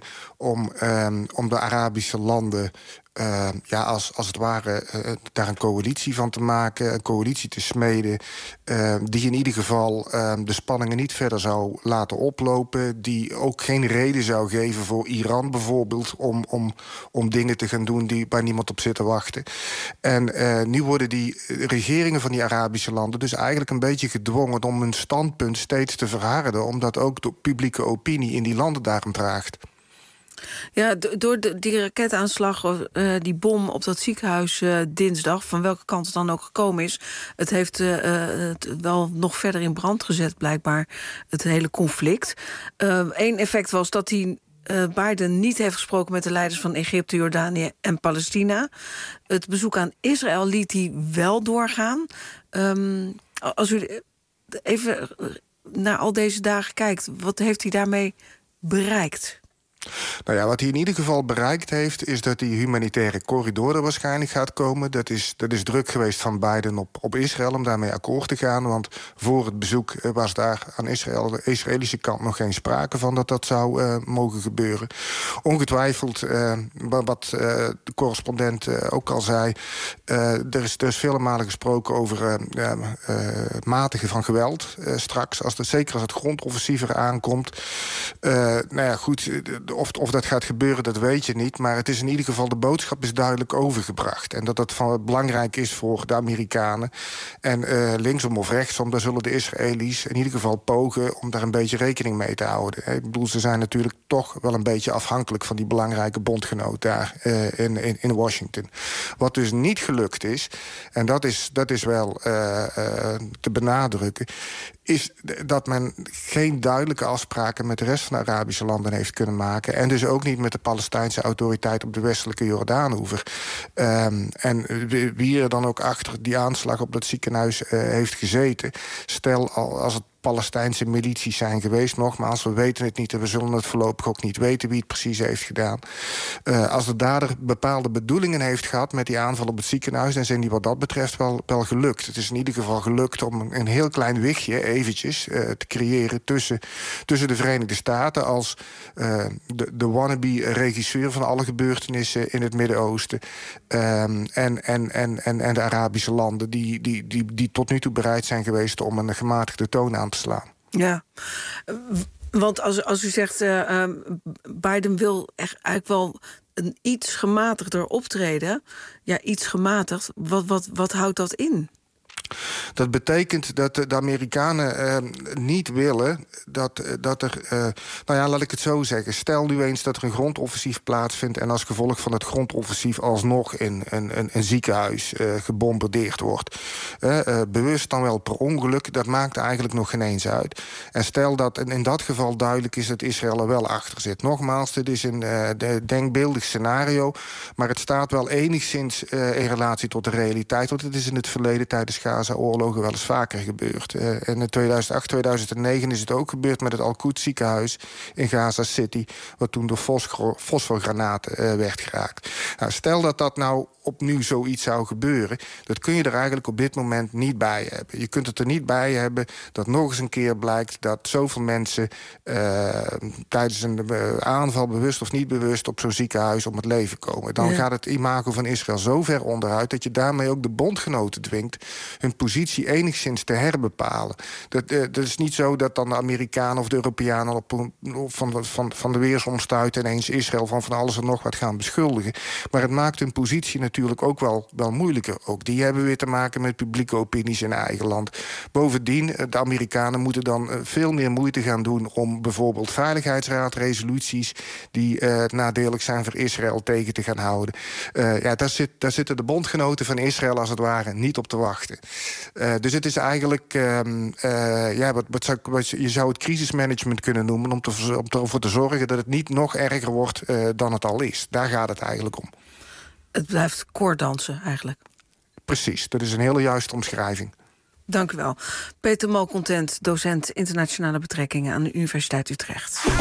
om de Arabische landen als het ware daar een coalitie van te maken, een coalitie te smeden, die in ieder geval de spanningen niet verder zou laten oplopen, die ook geen reden zou geven voor Iran bijvoorbeeld om dingen te gaan doen waar niemand op zit te wachten. En nu worden die regeringen van die Arabische landen dus eigenlijk een beetje gedwongen om hun standpunt steeds te verharden, omdat ook de publieke opinie in die landen daarom draagt. Ja, door die raketaanslag, die bom op dat ziekenhuis dinsdag, van welke kant het dan ook gekomen is, het heeft het wel nog verder in brand gezet, blijkbaar, het hele conflict. Eén effect was dat Biden niet heeft gesproken met de leiders van Egypte, Jordanië en Palestina. Het bezoek aan Israël liet hij wel doorgaan. Als u even naar al deze dagen kijkt, wat heeft hij daarmee bereikt? Nou ja, wat hij in ieder geval bereikt heeft, is dat die humanitaire corridor er waarschijnlijk gaat komen. Dat is druk geweest van Biden op Israël om daarmee akkoord te gaan. Want voor het bezoek was daar aan de Israëlische kant nog geen sprake van dat zou mogen gebeuren. Ongetwijfeld, wat de correspondent ook al zei, er is vele malen gesproken over matigen van geweld straks. Zeker als het grondoffensief eraan komt. Goed, of dat gaat gebeuren, dat weet je niet. Maar het is in ieder geval, de boodschap is duidelijk overgebracht. En dat belangrijk is voor de Amerikanen. En linksom of rechtsom, daar zullen de Israëli's in ieder geval pogen om daar een beetje rekening mee te houden. Ik bedoel, ze zijn natuurlijk toch wel een beetje afhankelijk van die belangrijke bondgenoot daar in Washington. Wat dus niet gelukt is, en dat is wel te benadrukken, is dat men geen duidelijke afspraken met de rest van de Arabische landen heeft kunnen maken. En dus ook niet met de Palestijnse autoriteit op de westelijke Jordaanoever. En wie er dan ook achter die aanslag op dat ziekenhuis heeft gezeten. Stel als het Palestijnse milities zijn geweest. Nogmaals, we weten het niet en we zullen het voorlopig ook niet weten wie het precies heeft gedaan. Als de dader bepaalde bedoelingen heeft gehad met die aanval op het ziekenhuis, dan zijn die wat dat betreft wel gelukt. Het is in ieder geval gelukt om een heel klein wichtje eventjes te creëren tussen de Verenigde Staten als de wannabe-regisseur van alle gebeurtenissen in het Midden-Oosten en de Arabische landen die tot nu toe bereid zijn geweest om een gematigde toon aan te slaan. Ja. Want als u zegt, Biden wil echt eigenlijk wel een iets gematigder optreden. Ja, iets gematigd. Wat houdt dat in? Dat betekent dat de Amerikanen niet willen dat er... nou ja, laat ik het zo zeggen. Stel nu eens dat er een grondoffensief plaatsvindt en als gevolg van het grondoffensief alsnog een ziekenhuis gebombardeerd wordt. Bewust dan wel per ongeluk, dat maakt eigenlijk nog geen eens uit. En stel dat in dat geval duidelijk is dat Israël er wel achter zit. Nogmaals, dit is een denkbeeldig scenario, maar het staat wel enigszins in relatie tot de realiteit, want het is in het verleden tijdens Gaza-oorlogen wel eens vaker gebeurd. In 2008, 2009 is het ook gebeurd met het Al-Quds ziekenhuis in Gaza City, wat toen door fosforgranaten werd geraakt. Nou, stel dat dat nou opnieuw zoiets zou gebeuren, dat kun je er eigenlijk op dit moment niet bij hebben. Je kunt het er niet bij hebben dat nog eens een keer blijkt dat zoveel mensen tijdens een aanval, bewust of niet bewust, op zo'n ziekenhuis om het leven komen. Dan gaat het imago van Israël zo ver onderuit dat je daarmee ook de bondgenoten dwingt hun positie enigszins te herbepalen. Dat is niet zo dat dan de Amerikanen of de Europeanen van de weersom stuiten ineens Israël van alles en nog wat gaan beschuldigen. Maar het maakt hun positie natuurlijk ook wel moeilijker. Ook die hebben weer te maken met publieke opinies in eigen land. Bovendien, de Amerikanen moeten dan veel meer moeite gaan doen om bijvoorbeeld Veiligheidsraadresoluties die nadelig zijn voor Israël tegen te gaan houden. Daar zitten de bondgenoten van Israël als het ware niet op te wachten. Dus het is eigenlijk je zou het crisismanagement kunnen noemen om ervoor te zorgen dat het niet nog erger wordt dan het al is. Daar gaat het eigenlijk om. Het blijft koorddansen eigenlijk. Precies, dat is een hele juiste omschrijving. Dank u wel. Peter Malcontent, docent internationale betrekkingen aan de Universiteit Utrecht. 6:15.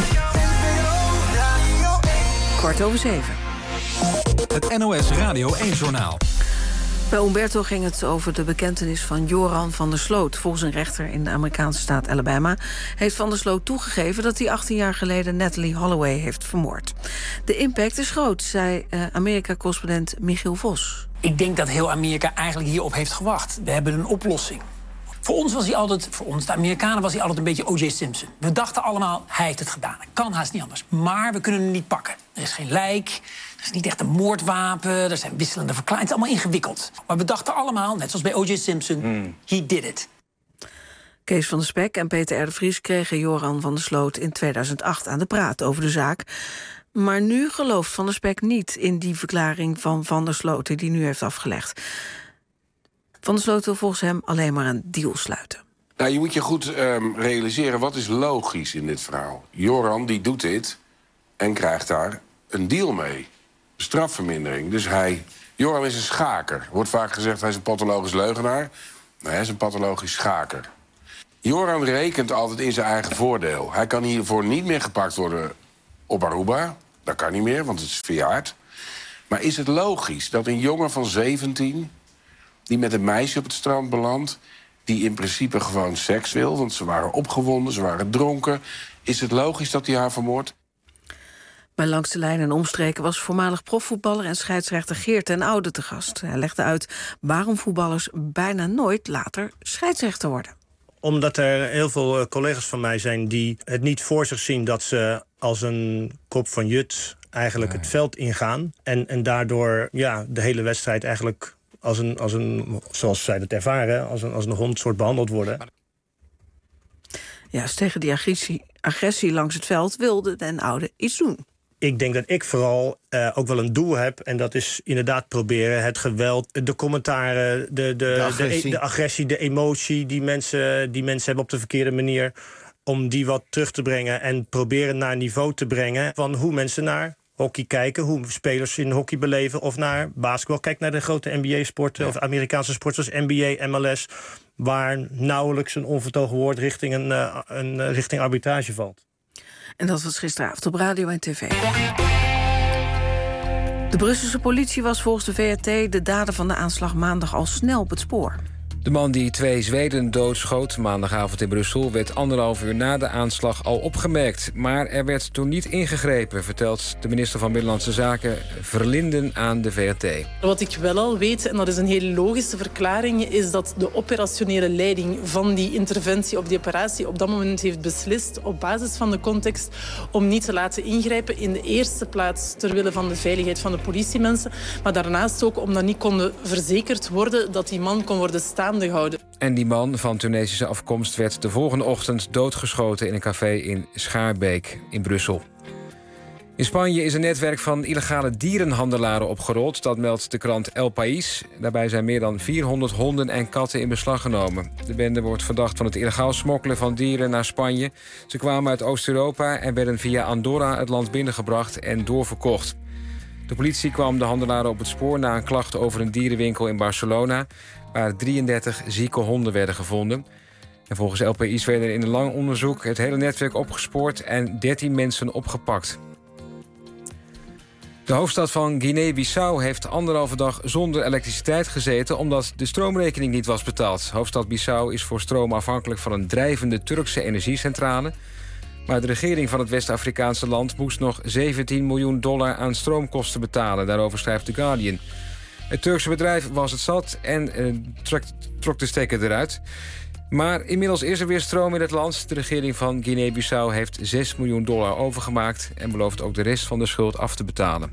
Het NOS Radio 1-journaal. Bij Umberto ging het over de bekentenis van Joran van der Sloot. Volgens een rechter in de Amerikaanse staat Alabama heeft Van der Sloot toegegeven dat hij 18 jaar geleden Natalie Holloway heeft vermoord. De impact is groot, zei Amerika-correspondent Michiel Vos. Ik denk dat heel Amerika eigenlijk hierop heeft gewacht. We hebben een oplossing. Voor ons, de Amerikanen, was hij altijd een beetje O.J. Simpson. We dachten allemaal, hij heeft het gedaan. Het kan haast niet anders. Maar we kunnen hem niet pakken. Er is geen lijk, er is niet echt een moordwapen, er zijn wisselende verklaringen. Het is allemaal ingewikkeld. Maar we dachten allemaal, net zoals bij O.J. Simpson, he did it. Kees van der Spek en Peter R. de Vries kregen Joran van der Sloot in 2008 aan de praat over de zaak. Maar nu gelooft Van der Spek niet in die verklaring van der Sloot die hij nu heeft afgelegd. Van der Sloot wil volgens hem alleen maar een deal sluiten. Nou, je moet je goed realiseren, wat is logisch in dit verhaal? Joran, die doet dit en krijgt daar een deal mee. Strafvermindering. Dus Joran is een schaker. Er wordt vaak gezegd, hij is een pathologisch leugenaar. Nee, hij is een pathologisch schaker. Joran rekent altijd in zijn eigen voordeel. Hij kan hiervoor niet meer gepakt worden op Aruba. Dat kan niet meer, want het is verjaard. Maar is het logisch dat een jongen van 17... die met een meisje op het strand belandt, die in principe gewoon seks wil, want ze waren opgewonden, ze waren dronken, is het logisch dat hij haar vermoordt? Bij Langs de Lijn en Omstreken was voormalig profvoetballer en scheidsrechter Geert ten Oude te gast. Hij legde uit waarom voetballers bijna nooit later scheidsrechter worden. Omdat er heel veel collega's van mij zijn die het niet voor zich zien dat ze als een kop van jut eigenlijk het veld ingaan. En daardoor de hele wedstrijd eigenlijk als een, zoals zij dat ervaren, als een hond soort behandeld worden. Ja, tegen die agressie langs het veld wilde den Oude iets doen. Ik denk dat ik vooral ook wel een doel heb. En dat is inderdaad proberen het geweld, de commentaren, de agressie, de emotie die mensen hebben op de verkeerde manier, om die wat terug te brengen en proberen naar een niveau te brengen van hoe mensen naar hockey kijken, hoe spelers in hockey beleven, of naar basketbal. Kijk naar de grote NBA-sporten of Amerikaanse sporten zoals NBA, MLS. waar nauwelijks een onvertogen woord richting arbitrage valt. En dat was gisteravond op radio en tv. De Brusselse politie was volgens de VRT de dader van de aanslag maandag al snel op het spoor. De man die 2 Zweden doodschoot maandagavond in Brussel werd 1,5 uur na de aanslag al opgemerkt. Maar er werd toen niet ingegrepen, vertelt de minister van Binnenlandse Zaken Verlinden aan de VRT. Wat ik wel al weet, en dat is een hele logische verklaring, is dat de operationele leiding van die interventie op die operatie op dat moment heeft beslist op basis van de context om niet te laten ingrijpen. In de eerste plaats ter wille van de veiligheid van de politiemensen, maar daarnaast ook omdat niet kon verzekerd worden dat die man kon worden staande gehouden. En die man van Tunesische afkomst werd de volgende ochtend doodgeschoten in een café in Schaarbeek in Brussel. In Spanje is een netwerk van illegale dierenhandelaren opgerold. Dat meldt de krant El País. Daarbij zijn meer dan 400 honden en katten in beslag genomen. De bende wordt verdacht van het illegaal smokkelen van dieren naar Spanje. Ze kwamen uit Oost-Europa en werden via Andorra het land binnengebracht en doorverkocht. De politie kwam de handelaren op het spoor na een klacht over een dierenwinkel in Barcelona, waar 33 zieke honden werden gevonden. En volgens LPI's werden in een lang onderzoek het hele netwerk opgespoord en 13 mensen opgepakt. De hoofdstad van Guinea-Bissau heeft 1,5 dag zonder elektriciteit gezeten omdat de stroomrekening niet was betaald. Hoofdstad Bissau is voor stroom afhankelijk van een drijvende Turkse energiecentrale. Maar de regering van het West-Afrikaanse land moest nog $17 miljoen aan stroomkosten betalen. Daarover schrijft The Guardian. Het Turkse bedrijf was het zat en trok de stekker eruit. Maar inmiddels is er weer stroom in het land. De regering van Guinea-Bissau heeft $6 miljoen overgemaakt en belooft ook de rest van de schuld af te betalen.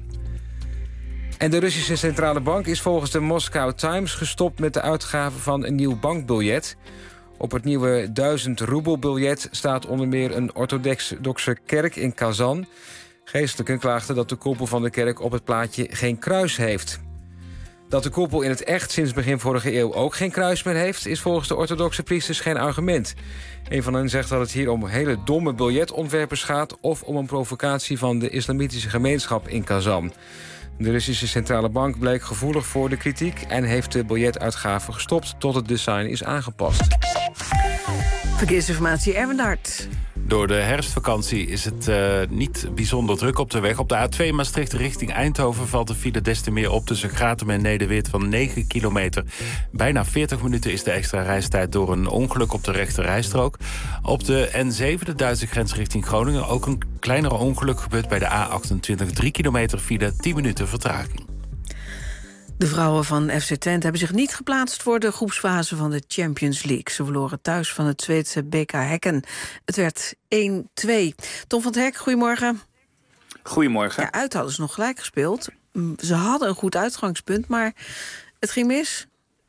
En de Russische Centrale Bank is volgens de Moscow Times gestopt met de uitgave van een nieuw bankbiljet. Op het nieuwe 1000-roebelbiljet staat onder meer een orthodoxe kerk in Kazan. Geestelijken klaagden dat de koepel van de kerk op het plaatje geen kruis heeft. Dat de koepel in het echt sinds begin vorige eeuw ook geen kruis meer heeft, is volgens de orthodoxe priesters geen argument. Een van hen zegt dat het hier om hele domme biljetontwerpers gaat of om een provocatie van de islamitische gemeenschap in Kazan. De Russische Centrale Bank bleek gevoelig voor de kritiek en heeft de biljetuitgave gestopt tot het design is aangepast. Verkeersinformatie, Erwin Dart. Door de herfstvakantie is het niet bijzonder druk op de weg. Op de A2 Maastricht richting Eindhoven valt de file des te meer op tussen Gratum en Nederweert van 9 kilometer. Bijna 40 minuten is de extra reistijd door een ongeluk op de rechter rijstrook. Op de N7, de Duitse grens richting Groningen, ook een kleinere ongeluk gebeurt bij de A28. 3 kilometer file, 10 minuten vertraging. De vrouwen van FC Twente hebben zich niet geplaatst voor de groepsfase van de Champions League. Ze verloren thuis van het Zweedse BK Häcken. Het werd 1-2. Tom van het Hek, goedemorgen. Goedemorgen. Ja, uit hadden ze nog gelijk gespeeld. Ze hadden een goed uitgangspunt, maar het ging mis.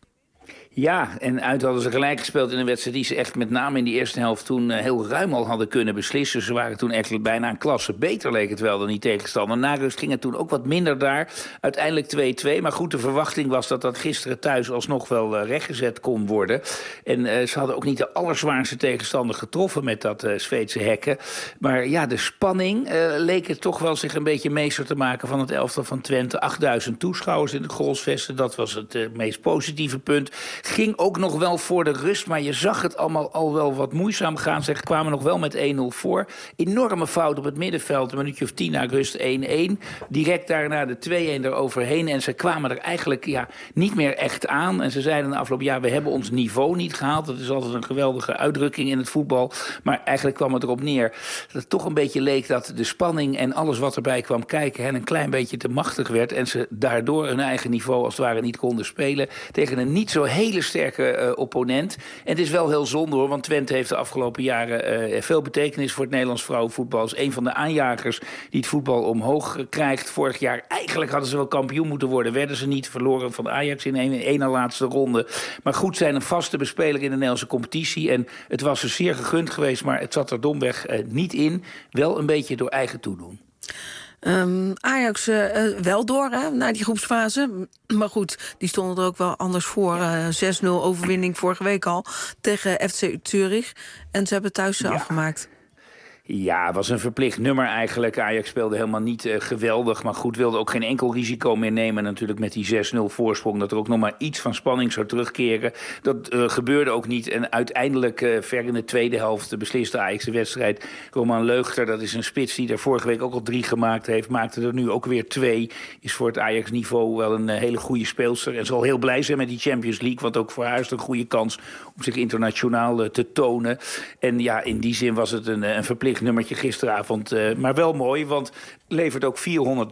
Ja, en uit hadden ze gelijk gespeeld in een wedstrijd die ze echt met name in die eerste helft toen heel ruim al hadden kunnen beslissen. Ze waren toen echt bijna een klasse beter, leek het wel, dan die tegenstander. Na rust ging het toen ook wat minder daar. Uiteindelijk 2-2, maar goed, de verwachting was dat dat gisteren thuis alsnog wel rechtgezet kon worden. En ze hadden ook niet de allerzwaarste tegenstander getroffen met dat Zweedse Häcken. Maar ja, de spanning leek het toch wel zich een beetje meester te maken van het elftal van Twente. 8000 toeschouwers in de Grolsvesten, dat was het meest positieve punt. Ging ook nog wel voor de rust, maar je zag het allemaal al wel wat moeizaam gaan. Ze kwamen nog wel met 1-0 voor. Enorme fout op het middenveld, een minuutje of 10 na rust 1-1. Direct daarna de 2-1 eroverheen. En ze kwamen er eigenlijk niet meer echt aan. En ze zeiden na afloop, we hebben ons niveau niet gehaald. Dat is altijd een geweldige uitdrukking in het voetbal. Maar eigenlijk kwam het erop neer dat het toch een beetje leek dat de spanning en alles wat erbij kwam kijken hen een klein beetje te machtig werd. En ze daardoor hun eigen niveau als het ware niet konden spelen tegen een niet zo hele sterke opponent. En het is wel heel zonde hoor, want Twente heeft de afgelopen jaren veel betekenis voor het Nederlands vrouwenvoetbal. Is een van de aanjagers die het voetbal omhoog krijgt. Vorig jaar eigenlijk hadden ze wel kampioen moeten worden. Werden ze niet, verloren van Ajax in één na laatste ronde. Maar goed, zijn een vaste bespeler in de Nederlandse competitie. En het was ze zeer gegund geweest, maar het zat er domweg niet in. Wel een beetje door eigen toedoen. Ajax wel door naar die groepsfase. Maar goed, die stonden er ook wel anders voor. 6-0 overwinning vorige week al tegen FC Zurich. En ze hebben thuis afgemaakt. Ja, het was een verplicht nummer eigenlijk. Ajax speelde helemaal niet geweldig. Maar goed, wilde ook geen enkel risico meer nemen. Natuurlijk met die 6-0 voorsprong. Dat er ook nog maar iets van spanning zou terugkeren. Dat gebeurde ook niet. En uiteindelijk, ver in de tweede helft, besliste Ajax de wedstrijd. Roman Leugter, dat is een spits die er vorige week ook al 3 gemaakt heeft. Maakte er nu ook weer 2. Is voor het Ajax-niveau wel een hele goede speelster. En zal heel blij zijn met die Champions League. Want ook voor haar is het een goede kans om zich internationaal te tonen. En ja, in die zin was het een verplicht nummertje gisteravond. Maar wel mooi, want levert ook €400.000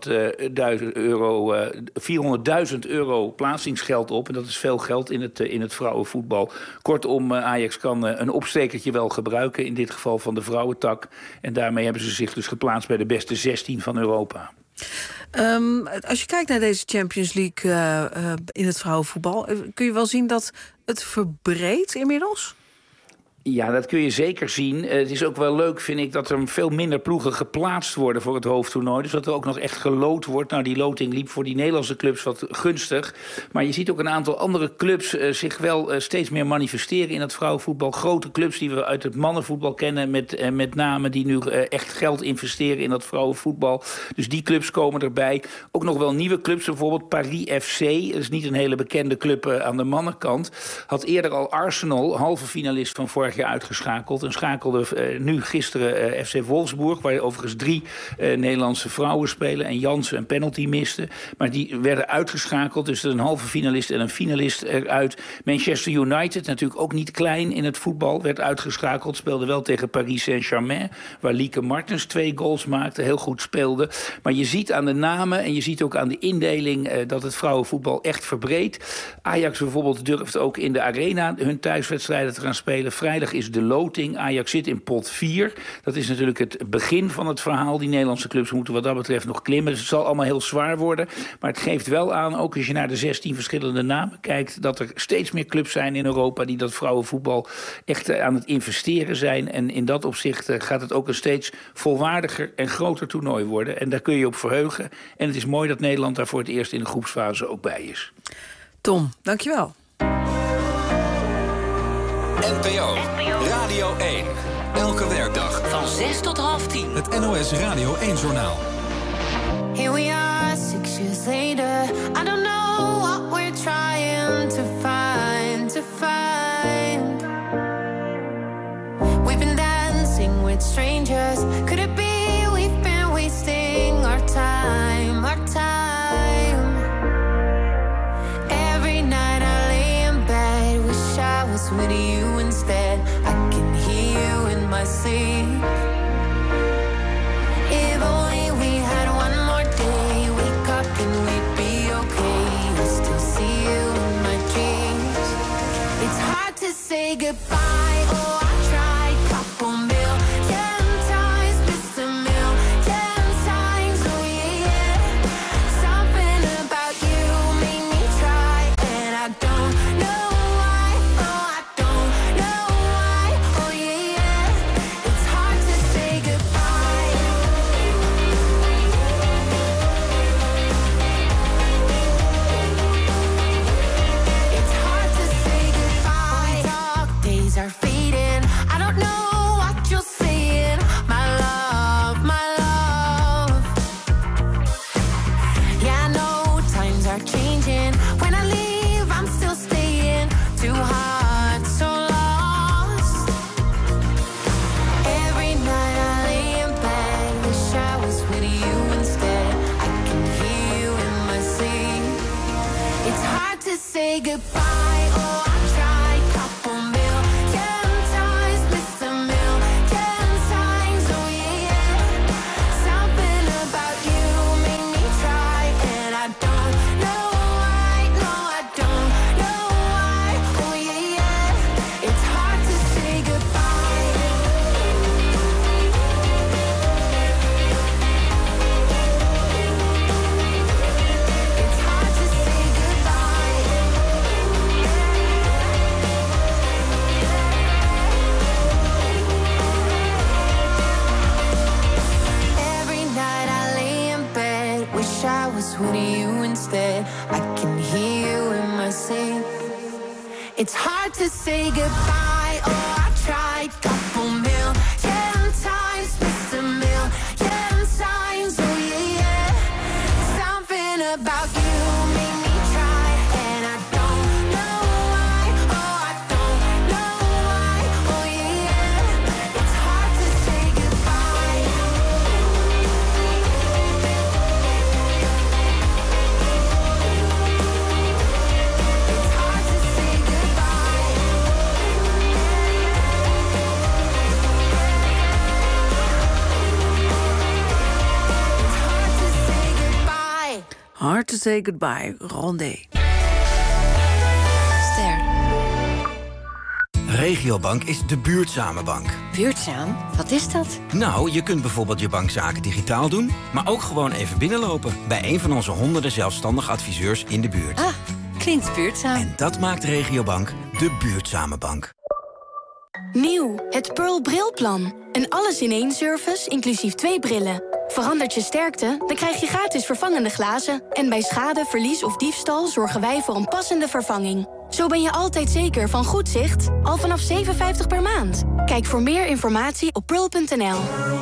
plaatsingsgeld op. En dat is veel geld in het vrouwenvoetbal. Kortom, Ajax kan een opstekertje wel gebruiken. In dit geval van de vrouwentak. En daarmee hebben ze zich dus geplaatst bij de beste 16 van Europa. Als je kijkt naar deze Champions League in het vrouwenvoetbal, kun je wel zien dat het verbreedt inmiddels? Ja, dat kun je zeker zien. Het is ook wel leuk, vind ik, dat er veel minder ploegen geplaatst worden voor het hoofdtoernooi. Dus dat er ook nog echt geloot wordt. Nou, die loting liep voor die Nederlandse clubs wat gunstig. Maar je ziet ook een aantal andere clubs zich wel steeds meer manifesteren in het vrouwenvoetbal. Grote clubs die we uit het mannenvoetbal kennen, met name die nu echt geld investeren in dat vrouwenvoetbal. Dus die clubs komen erbij. Ook nog wel nieuwe clubs, bijvoorbeeld Paris FC. Dat is niet een hele bekende club aan de mannenkant. Had eerder al Arsenal, halve finalist van vorig jaar, uitgeschakeld. En schakelde nu gisteren FC Wolfsburg, waar overigens 3 Nederlandse vrouwen spelen en Jansen een penalty miste. Maar die werden uitgeschakeld, dus een halve finalist en een finalist eruit. Manchester United, natuurlijk ook niet klein in het voetbal, werd uitgeschakeld. Speelde wel tegen Paris Saint-Germain, waar Lieke Martens 2 goals maakte, heel goed speelde. Maar je ziet aan de namen en je ziet ook aan de indeling dat het vrouwenvoetbal echt verbreedt. Ajax bijvoorbeeld durft ook in de arena hun thuiswedstrijden te gaan spelen. Vrijdag is de loting. Ajax zit in pot 4. Dat is natuurlijk het begin van het verhaal. Die Nederlandse clubs moeten wat dat betreft nog klimmen. Dus het zal allemaal heel zwaar worden. Maar het geeft wel aan, ook als je naar de 16 verschillende namen kijkt, dat er steeds meer clubs zijn in Europa die dat vrouwenvoetbal echt aan het investeren zijn. En in dat opzicht gaat het ook een steeds volwaardiger en groter toernooi worden. En daar kun je op verheugen. En het is mooi dat Nederland daar voor het eerst in de groepsfase ook bij is. Tom, dankjewel. NPO Radio 1. Elke werkdag van 6 tot half 10. Het NOS Radio 1-journaal. Here we are 6 years later. I don't know what we're trying to find, We've been dancing with strangers. Could it be we've been wasting our time, Every night I lay in bed, wish I was with you instead. I can hear you in my sleep. If only we had one more day, wake up and we'd be okay. I still see you in my dreams. It's hard to say goodbye. Oh, I tried couple million times, missed a million times. Oh yeah, something about you made me try, and I don't know why. Oh, I don't know why. Oh yeah, it's hard to say goodbye. It's hard to say goodbye. Dark days are fading. I don't know what you're saying, my love, my love. Yeah, I know times are changing. When I leave, I'm still staying. Too hard, so lost. Every night I lay in bed, wish I was with you instead. I can hear you in my sleep. It's hard to say goodbye. Oh, I tried couple million times, missed a million times. Oh yeah, something about you made me try, and I don't know why. No, I don't know why. Oh yeah, it's hard to say goodbye. It's hard to say goodbye. Every night I lay in bed, wish I was with you instead. I can hear you in my sleep. It's hard to say goodbye. Oh, I tried couple million times. to Say Goodbye, Rondé. Ster. Regiobank is de buurtzame bank. Buurtzaam? Wat is dat? Nou, je kunt bijvoorbeeld je bankzaken digitaal doen, maar ook gewoon even binnenlopen bij een van onze honderden zelfstandig adviseurs in de buurt. Ah, klinkt buurtzaam. En dat maakt Regiobank de buurtzame bank. Nieuw, het Pearl Brilplan. Een alles-in-één service, inclusief 2 brillen. Verandert je sterkte, dan krijg je gratis vervangende glazen. En bij schade, verlies of diefstal zorgen wij voor een passende vervanging. Zo ben je altijd zeker van goed zicht, al vanaf €57 per maand. Kijk voor meer informatie op pearl.nl.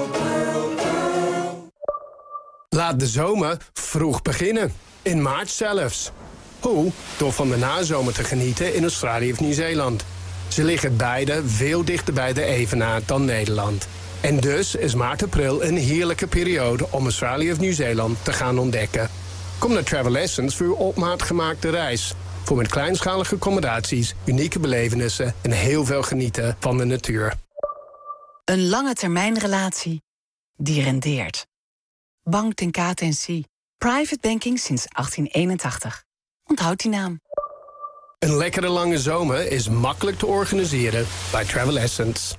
Laat de zomer vroeg beginnen. In maart zelfs. Hoe? Door van de nazomer te genieten in Australië of Nieuw-Zeeland. Ze liggen beide veel dichter bij de evenaar dan Nederland. En dus is maart-april een heerlijke periode om Australië of Nieuw-Zeeland te gaan ontdekken. Kom naar Travel Essence voor uw op maat gemaakte reis. Voor met kleinschalige accommodaties, unieke belevenissen en heel veel genieten van de natuur. Een lange termijnrelatie die rendeert. Bank ten KTNC. Private banking sinds 1881. Onthoud die naam. Een lekkere lange zomer is makkelijk te organiseren bij Travel Essence.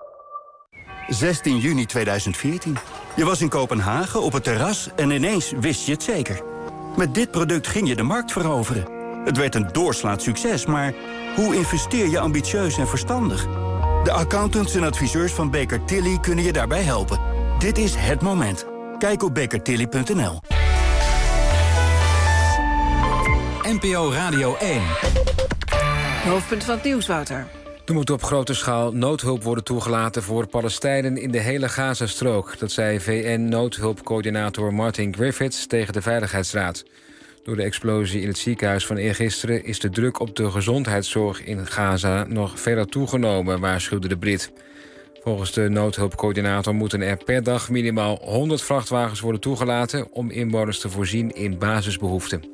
16 juni 2014. Je was in Kopenhagen op het terras en ineens wist je het zeker. Met dit product ging je de markt veroveren. Het werd een doorslaand succes, maar hoe investeer je ambitieus en verstandig? De accountants en adviseurs van Baker Tilly kunnen je daarbij helpen. Dit is het moment. Kijk op bakertilly.nl. NPO Radio 1. Hoofdpunt van het nieuws, Wouter. Er moet op grote schaal noodhulp worden toegelaten voor Palestijnen in de hele Gazastrook. Dat zei VN-noodhulpcoördinator Martin Griffiths tegen de Veiligheidsraad. Door de explosie in het ziekenhuis van eergisteren is de druk op de gezondheidszorg in Gaza nog verder toegenomen, waarschuwde de Brit. Volgens de noodhulpcoördinator moeten er per dag minimaal 100 vrachtwagens worden toegelaten om inwoners te voorzien in basisbehoeften.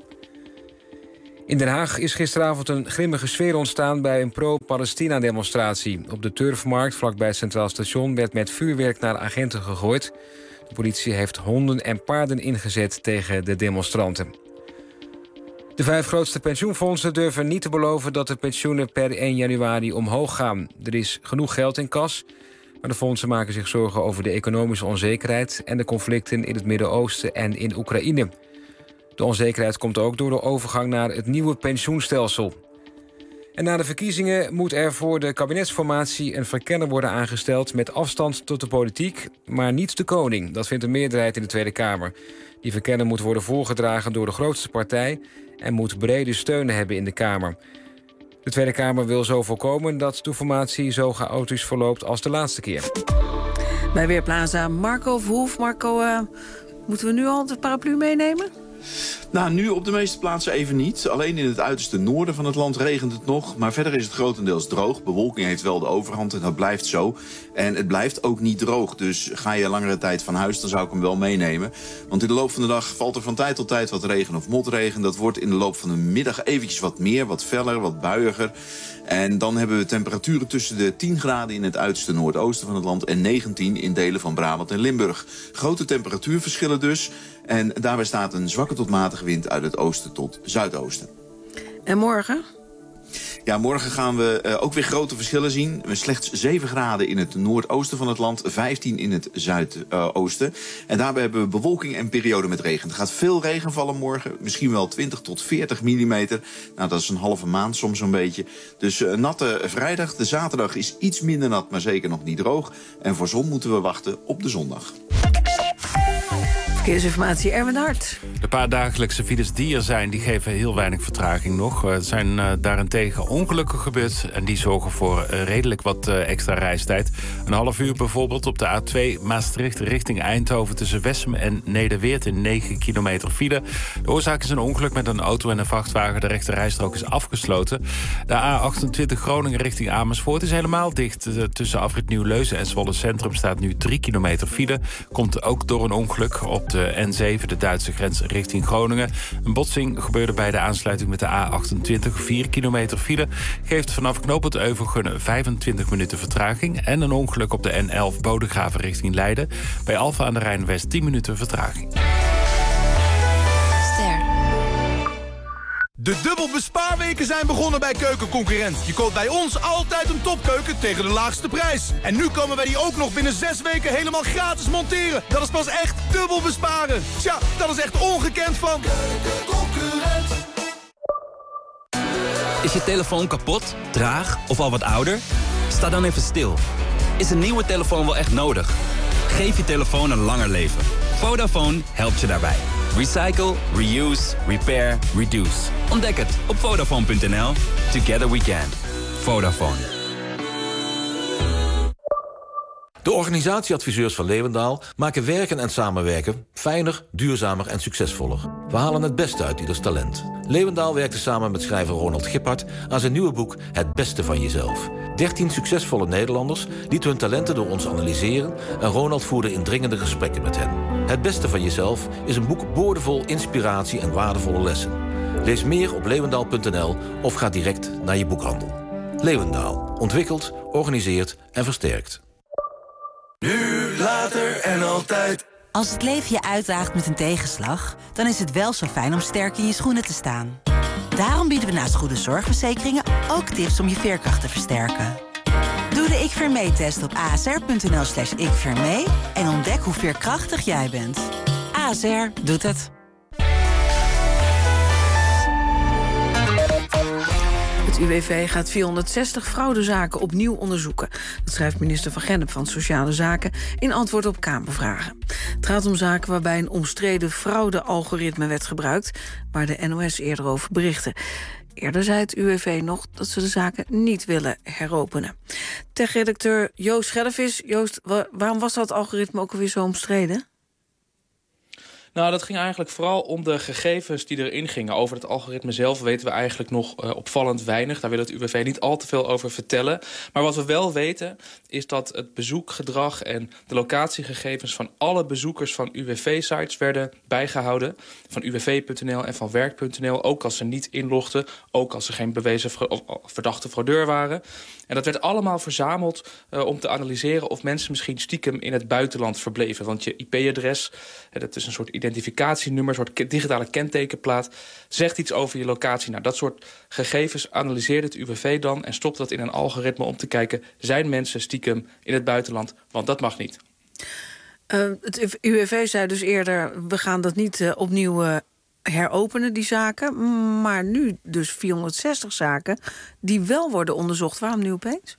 In Den Haag is gisteravond een grimmige sfeer ontstaan bij een pro-Palestina-demonstratie. Op de Turfmarkt, vlakbij het Centraal Station, werd met vuurwerk naar agenten gegooid. De politie heeft honden en paarden ingezet tegen de demonstranten. De 5 grootste pensioenfondsen durven niet te beloven dat de pensioenen per 1 januari omhoog gaan. Er is genoeg geld in kas, maar de fondsen maken zich zorgen over de economische onzekerheid en de conflicten in het Midden-Oosten en in Oekraïne. De onzekerheid komt ook door de overgang naar het nieuwe pensioenstelsel. En na de verkiezingen moet er voor de kabinetsformatie een verkenner worden aangesteld met afstand tot de politiek, maar niet de koning. Dat vindt een meerderheid in de Tweede Kamer. Die verkenner moet worden voorgedragen door de grootste partij en moet brede steun hebben in de Kamer. De Tweede Kamer wil zo voorkomen dat de formatie zo chaotisch verloopt als de laatste keer. Bij Weerplaza Marco Verhoef. Marco, moeten we nu al de paraplu meenemen? Nou, nu op de meeste plaatsen even niet. Alleen in het uiterste noorden van het land regent het nog. Maar verder is het grotendeels droog. Bewolking heeft wel de overhand en dat blijft zo. En het blijft ook niet droog. Dus ga je langere tijd van huis, dan zou ik hem wel meenemen. Want in de loop van de dag valt er van tijd tot tijd wat regen of motregen. Dat wordt in de loop van de middag eventjes wat meer, wat feller, wat buiiger. En dan hebben we temperaturen tussen de 10 graden in het uiterste noordoosten van het land en 19 in delen van Brabant en Limburg. Grote temperatuurverschillen dus. En daarbij staat een zwakke tot matige wind uit het oosten tot zuidoosten. En morgen? Ja, morgen gaan we ook weer grote verschillen zien. Slechts 7 graden in het noordoosten van het land, 15 in het zuidoosten. En daarbij hebben we bewolking en periode met regen. Er gaat veel regen vallen morgen, misschien wel 20 tot 40 millimeter. Nou, dat is een halve maand soms zo'n beetje. Dus natte vrijdag. De zaterdag is iets minder nat, maar zeker nog niet droog. En voor zon moeten we wachten op de zondag. Verkeersinformatie, Erwin Hart. De paar dagelijkse files die er zijn, die geven heel weinig vertraging nog. Er zijn daarentegen ongelukken gebeurd en die zorgen voor redelijk wat extra reistijd. Een half uur bijvoorbeeld op de A2 Maastricht richting Eindhoven tussen Wessem en Nederweert in 9 kilometer file. De oorzaak is een ongeluk met een auto en een vrachtwagen. De rechte rijstrook is afgesloten. De A28 Groningen richting Amersfoort is helemaal dicht. Tussen afrit Nieuw-Leuzen en Zwolle Centrum staat nu 3 kilometer file. Komt ook door een ongeluk op de N7, de Duitse grens richting Groningen. Een botsing gebeurde bij de aansluiting met de A28. 4 kilometer file geeft vanaf knooppunt Euvelgunne 25 minuten vertraging. En een ongeluk op de N11 Bodegraven richting Leiden. Bij Alphen aan de Rijn West 10 minuten vertraging. Ster. De dubbel bespaarweken zijn begonnen bij Keukenconcurrent. Je koopt bij ons altijd een topkeuken tegen de laagste prijs. En nu komen wij die ook nog binnen 6 weken helemaal gratis monteren. Dat is pas echt dubbel besparen. Tja, dat is echt ongekend van Keukenconcurrent. Is je telefoon kapot, traag of al wat ouder? Sta dan even stil. Is een nieuwe telefoon wel echt nodig? Geef je telefoon een langer leven. Vodafone helpt je daarbij. Recycle, reuse, repair, reduce. Ontdek het op Vodafone.nl. Together we can. Vodafone. De organisatieadviseurs van Leeuwendaal maken werken en samenwerken fijner, duurzamer en succesvoller. We halen het beste uit ieders talent. Leeuwendaal werkte samen met schrijver Ronald Gippard aan zijn nieuwe boek Het Beste van Jezelf. 13 succesvolle Nederlanders lieten hun talenten door ons analyseren en Ronald voerde indringende gesprekken met hen. Het Beste van Jezelf is een boek boordevol inspiratie en waardevolle lessen. Lees meer op leeuwendaal.nl of ga direct naar je boekhandel. Leeuwendaal. Ontwikkeld, organiseert en versterkt. Nu, later en altijd. Als het leven je uitdaagt met een tegenslag, dan is het wel zo fijn om sterk in je schoenen te staan. Daarom bieden we naast goede zorgverzekeringen ook tips om je veerkracht te versterken. Doe de Ik Veer Mee-test op asr.nl/ikveermee en ontdek hoe veerkrachtig jij bent. ASR doet het. Het UWV gaat 460 fraudezaken opnieuw onderzoeken. Dat schrijft minister Van Gennep van Sociale Zaken in antwoord op Kamervragen. Het gaat om zaken waarbij een omstreden fraude-algoritme werd gebruikt, waar de NOS eerder over berichtte. Eerder zei het UWV nog dat ze de zaken niet willen heropenen. Tech-redacteur Joost Schellevis. Joost, waarom was dat algoritme ook alweer zo omstreden? Nou, dat ging eigenlijk vooral om de gegevens die erin gingen. Over het algoritme zelf weten we eigenlijk nog opvallend weinig. Daar wil het UWV niet al te veel over vertellen. Maar wat we wel weten is dat het bezoekgedrag en de locatiegegevens van alle bezoekers van UWV-sites werden bijgehouden. Van uwv.nl en van werk.nl, ook als ze niet inlogden. Ook als ze geen bewezen verdachte fraudeur waren. En dat werd allemaal verzameld om te analyseren of mensen misschien stiekem in het buitenland verbleven. Want je IP-adres, dat is een soort identificatienummer, een soort digitale kentekenplaat, zegt iets over je locatie. Nou, dat soort gegevens analyseert het UWV dan en stopt dat in een algoritme om te kijken, zijn mensen stiekem in het buitenland? Want dat mag niet. Het UWV zei dus eerder, we gaan dat niet opnieuw heropenen, die zaken. Maar nu dus 460 zaken die wel worden onderzocht. Waarom nu opeens?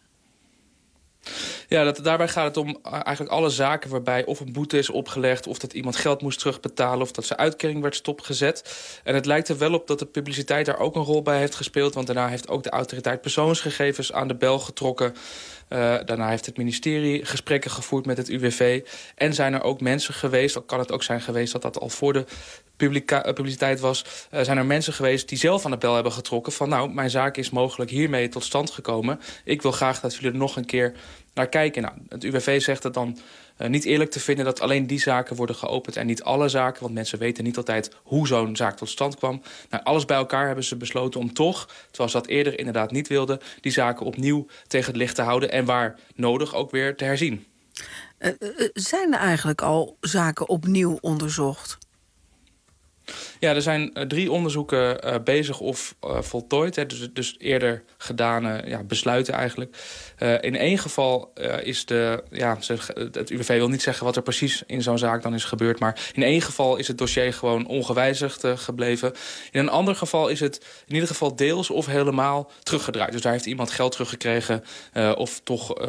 Ja, daarbij gaat het om eigenlijk alle zaken waarbij of een boete is opgelegd, of dat iemand geld moest terugbetalen, of dat zijn uitkering werd stopgezet. En het lijkt er wel op dat de publiciteit daar ook een rol bij heeft gespeeld, want daarna heeft ook de autoriteit persoonsgegevens aan de bel getrokken. Daarna heeft het ministerie gesprekken gevoerd met het UWV. En zijn er ook mensen geweest, al kan het ook zijn geweest dat dat al voor de publiciteit was, zijn er mensen geweest die zelf aan de bel hebben getrokken van, nou, mijn zaak is mogelijk hiermee tot stand gekomen. Ik wil graag dat jullie er nog een keer naar kijken. Nou, het UWV zegt het dan niet eerlijk te vinden dat alleen die zaken worden geopend en niet alle zaken, want mensen weten niet altijd hoe zo'n zaak tot stand kwam. Nou, alles bij elkaar hebben ze besloten om toch, terwijl ze dat eerder inderdaad niet wilden, die zaken opnieuw tegen het licht te houden en waar nodig ook weer te herzien. Zijn er eigenlijk al zaken opnieuw onderzocht? Ja, er zijn 3 onderzoeken bezig of voltooid. Hè, dus eerder gedane besluiten eigenlijk. In 1 geval is het UWV wil niet zeggen wat er precies in zo'n zaak dan is gebeurd, maar in 1 geval is het dossier gewoon ongewijzigd gebleven. In een ander geval is het in ieder geval deels of helemaal teruggedraaid. Dus daar heeft iemand geld teruggekregen of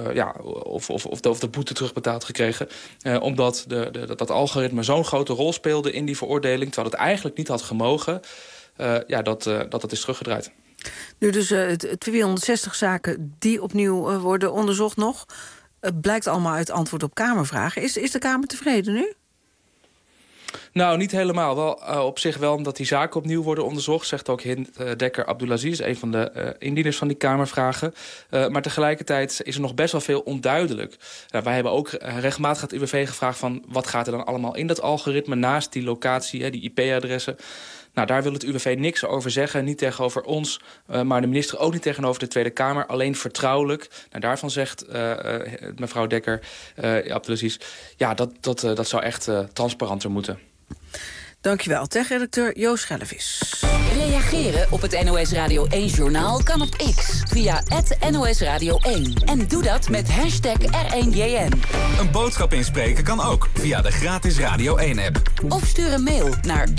de boete terugbetaald gekregen. Omdat dat algoritme zo'n grote rol speelde in die veroordeling, terwijl het eigenlijk niet had gemogen, dat is teruggedraaid. Nu dus 260 zaken die opnieuw worden onderzocht nog. Het blijkt allemaal uit antwoord op Kamervragen. Is de Kamer tevreden nu? Nou, niet helemaal. Wel, op zich wel, omdat die zaken opnieuw worden onderzocht, zegt ook Hind Dekker Abdulaziz, een van de indieners van die Kamervragen. Maar tegelijkertijd is er nog best wel veel onduidelijk. Wij hebben ook regelmatig het UWV gevraagd van wat gaat er dan allemaal in dat algoritme naast die locatie, die IP-adressen. Nou, daar wil het UWV niks over zeggen. Niet tegenover ons, maar de minister ook niet tegenover de Tweede Kamer. Alleen vertrouwelijk. Nou, daarvan zegt mevrouw Dekker Abdelaziz, dat zou echt transparanter moeten. Dankjewel, tech-redacteur Joost Schellevis. Reageren op het NOS Radio 1-journaal kan op X via @NOS Radio 1. En doe dat met hashtag R1JN. Een boodschap inspreken kan ook via de gratis Radio 1-app. Of stuur een mail naar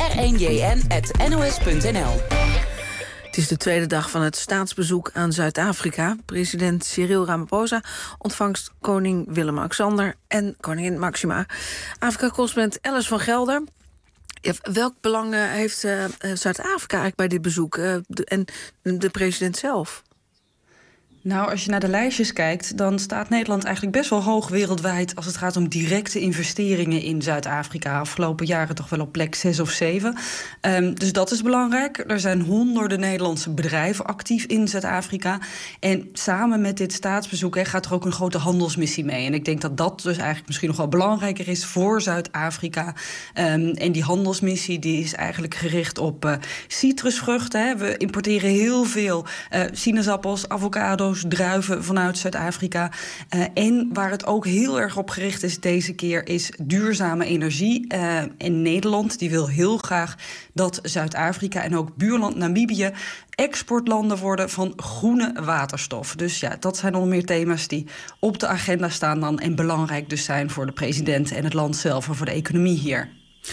r1jn@nos.nl. Het is de tweede dag van het staatsbezoek aan Zuid-Afrika. President Cyril Ramaphosa ontvangt koning Willem-Alexander en koningin Maxima. Afrika-correspondent Alice van Gelder. Welk belang heeft Zuid-Afrika eigenlijk bij dit bezoek en de president zelf? Nou, als je naar de lijstjes kijkt, dan staat Nederland eigenlijk best wel hoog wereldwijd als het gaat om directe investeringen in Zuid-Afrika. Afgelopen jaren toch wel op plek 6 of 7. Dus dat is belangrijk. Er zijn honderden Nederlandse bedrijven actief in Zuid-Afrika. En samen met dit staatsbezoek gaat er ook een grote handelsmissie mee. En ik denk dat dat dus eigenlijk misschien nog wel belangrijker is voor Zuid-Afrika. En die handelsmissie die is eigenlijk gericht op citrusvruchten. Hè. We importeren heel veel sinaasappels, avocado's, druiven vanuit Zuid-Afrika. En waar het ook heel erg op gericht is deze keer is duurzame energie. En Nederland die wil heel graag dat Zuid-Afrika en ook buurland Namibië exportlanden worden van groene waterstof. Dus ja, dat zijn onder meer thema's die op de agenda staan dan en belangrijk dus zijn voor de president en het land zelf en voor de economie hier.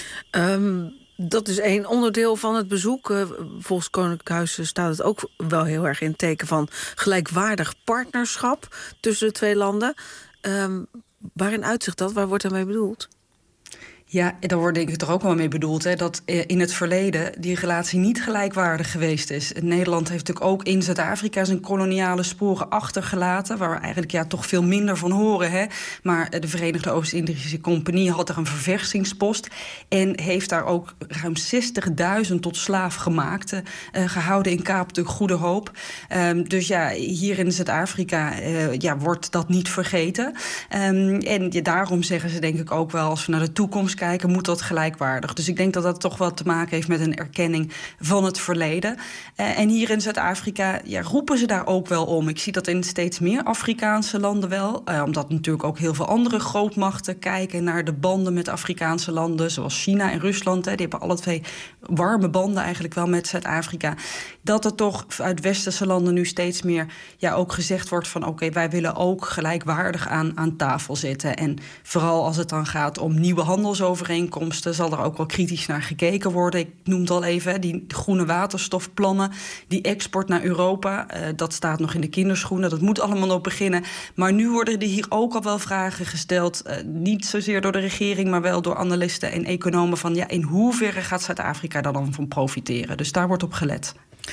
Dat is één onderdeel van het bezoek. Volgens Koninklijk Huis staat het ook wel heel erg in het teken van gelijkwaardig partnerschap tussen de twee landen. Waarin uitzicht dat? Waar wordt daarmee bedoeld? Ja, daar wordt denk ik toch ook wel mee bedoeld, hè, dat in het verleden die relatie niet gelijkwaardig geweest is. Nederland heeft natuurlijk ook in Zuid-Afrika zijn koloniale sporen achtergelaten, waar we eigenlijk toch veel minder van horen. Hè. Maar de Verenigde Oost-Indische Compagnie had er een verversingspost en heeft daar ook ruim 60.000 tot slaaf gemaakt, gehouden in Kaap de Goede Hoop. Dus ja, hier in Zuid-Afrika wordt dat niet vergeten. En daarom zeggen ze denk ik ook wel, als we naar de toekomst kijken, moet dat gelijkwaardig. Dus ik denk dat dat toch wat te maken heeft met een erkenning van het verleden. En hier in Zuid-Afrika roepen ze daar ook wel om. Ik zie dat in steeds meer Afrikaanse landen wel. Omdat natuurlijk ook heel veel andere grootmachten kijken naar de banden met Afrikaanse landen, zoals China en Rusland. Die hebben alle twee warme banden eigenlijk wel met Zuid-Afrika. Dat er toch uit westerse landen nu steeds meer ook gezegd wordt van oké, wij willen ook gelijkwaardig aan tafel zitten. En vooral als het dan gaat om nieuwe handelsovereenkomsten, zal er ook wel kritisch naar gekeken worden. Ik noem het al even, die groene waterstofplannen, die export naar Europa, dat staat nog in de kinderschoenen. Dat moet allemaal nog beginnen. Maar nu worden er hier ook al wel vragen gesteld, niet zozeer door de regering, maar wel door analisten en economen van in hoeverre gaat Zuid-Afrika daar dan van profiteren? Dus daar wordt op gelet.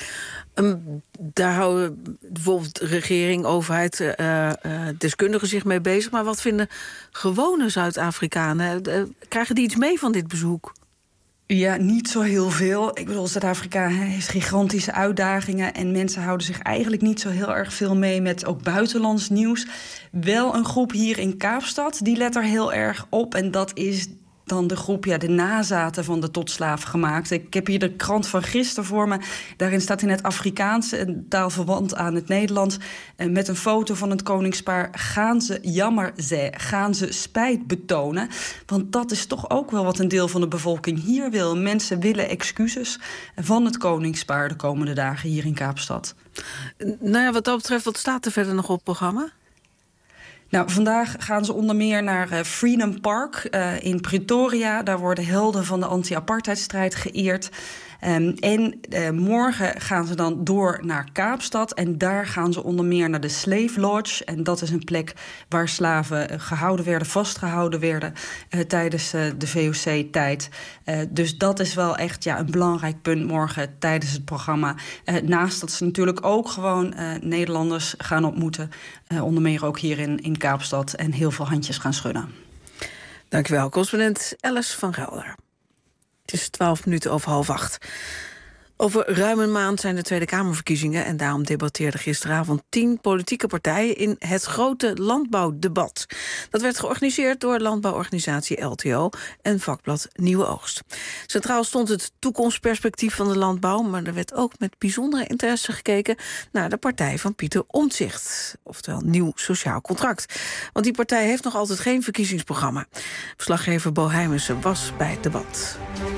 Daar houden bijvoorbeeld regering, overheid, deskundigen zich mee bezig. Maar wat vinden gewone Zuid-Afrikanen? Krijgen die iets mee van dit bezoek? Ja, niet zo heel veel. Ik bedoel, Zuid-Afrika heeft gigantische uitdagingen en mensen houden zich eigenlijk niet zo heel erg veel mee met ook buitenlands nieuws. Wel een groep hier in Kaapstad, die let er heel erg op en dat is dan de groep, de nazaten van de tot slaaf gemaakt. Ik heb hier de krant van gisteren voor me. Daarin staat in het Afrikaans, een taal verwant aan het Nederlands, met een foto van het koningspaar. Gaan ze jammer zijn, gaan ze spijt betonen. Want dat is toch ook wel wat een deel van de bevolking hier wil. Mensen willen excuses van het koningspaar de komende dagen hier in Kaapstad. Nou ja, wat dat betreft, wat staat er verder nog op het programma? Nou, vandaag gaan ze onder meer naar Freedom Park in Pretoria. Daar worden helden van de anti-apartheidstrijd geëerd. En morgen gaan ze dan door naar Kaapstad. En daar gaan ze onder meer naar de Slave Lodge. En dat is een plek waar slaven gehouden werden, vastgehouden werden tijdens de VOC-tijd. Dus dat is wel echt een belangrijk punt morgen tijdens het programma. Naast dat ze natuurlijk ook gewoon Nederlanders gaan ontmoeten. Onder meer ook hier in Kaapstad. En heel veel handjes gaan schudden. Dankjewel, correspondent Alice van Gelder. Het is 7:12. Over ruim een maand zijn de Tweede Kamerverkiezingen en daarom debatteerden gisteravond 10 politieke partijen in het grote landbouwdebat. Dat werd georganiseerd door landbouworganisatie LTO en vakblad Nieuwe Oogst. Centraal stond het toekomstperspectief van de landbouw, maar er werd ook met bijzondere interesse gekeken naar de partij van Pieter Omtzigt, oftewel Nieuw Sociaal Contract. Want die partij heeft nog altijd geen verkiezingsprogramma. Verslaggever Bo Heijmensen was bij het debat.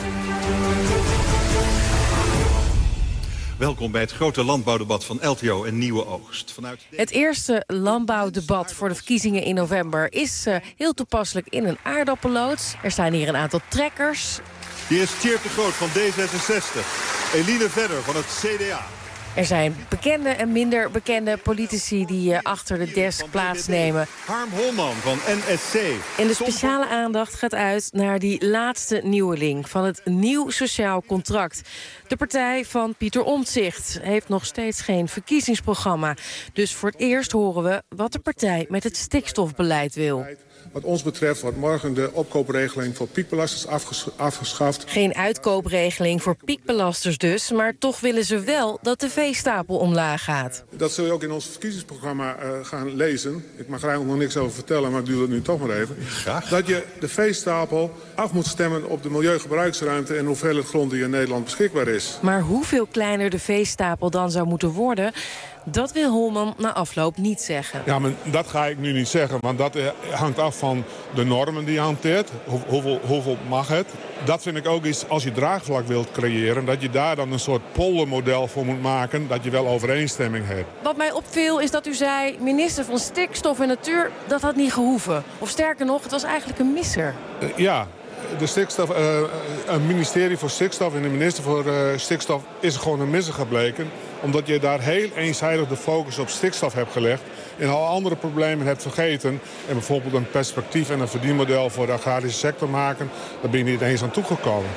Welkom bij het grote landbouwdebat van LTO en Nieuwe Oogst. Het eerste landbouwdebat voor de verkiezingen in november is heel toepasselijk in een aardappelloods. Er staan hier een aantal trekkers. Hier is Tjeerd de Groot van D66, Eline Vedder van het CDA. Er zijn bekende en minder bekende politici die achter de desk plaatsnemen. Harm Holman van NSC. En de speciale aandacht gaat uit naar die laatste nieuweling van het Nieuw Sociaal Contract. De partij van Pieter Omtzigt heeft nog steeds geen verkiezingsprogramma. Dus voor het eerst horen we wat de partij met het stikstofbeleid wil. Wat ons betreft wordt morgen de opkoopregeling voor piekbelasters afgeschaft. Geen uitkoopregeling voor piekbelasters dus, maar toch willen ze wel dat de veestapel omlaag gaat. Dat zul je ook in ons verkiezingsprogramma gaan lezen. Ik mag er eigenlijk nog niks over vertellen, maar ik doe dat nu toch maar even. Graag. Dat je de veestapel af moet stemmen op de milieugebruiksruimte en hoeveelheid grond die in Nederland beschikbaar is. Maar hoeveel kleiner de veestapel dan zou moeten worden, dat wil Holman na afloop niet zeggen. Ja, maar dat ga ik nu niet zeggen, want dat hangt af van de normen die je hanteert. Hoeveel mag het? Dat vind ik ook iets, als je draagvlak wilt creëren, dat je daar dan een soort poldermodel voor moet maken, dat je wel overeenstemming hebt. Wat mij opviel is dat u zei, minister van Stikstof en Natuur, dat had niet gehoeven. Of sterker nog, het was eigenlijk een misser. Ja. De stikstof, een ministerie voor stikstof en de minister voor stikstof is gewoon een misser gebleken. Omdat je daar heel eenzijdig de focus op stikstof hebt gelegd. En al andere problemen hebt vergeten. En bijvoorbeeld een perspectief en een verdienmodel voor de agrarische sector maken. Daar ben je niet eens aan toegekomen.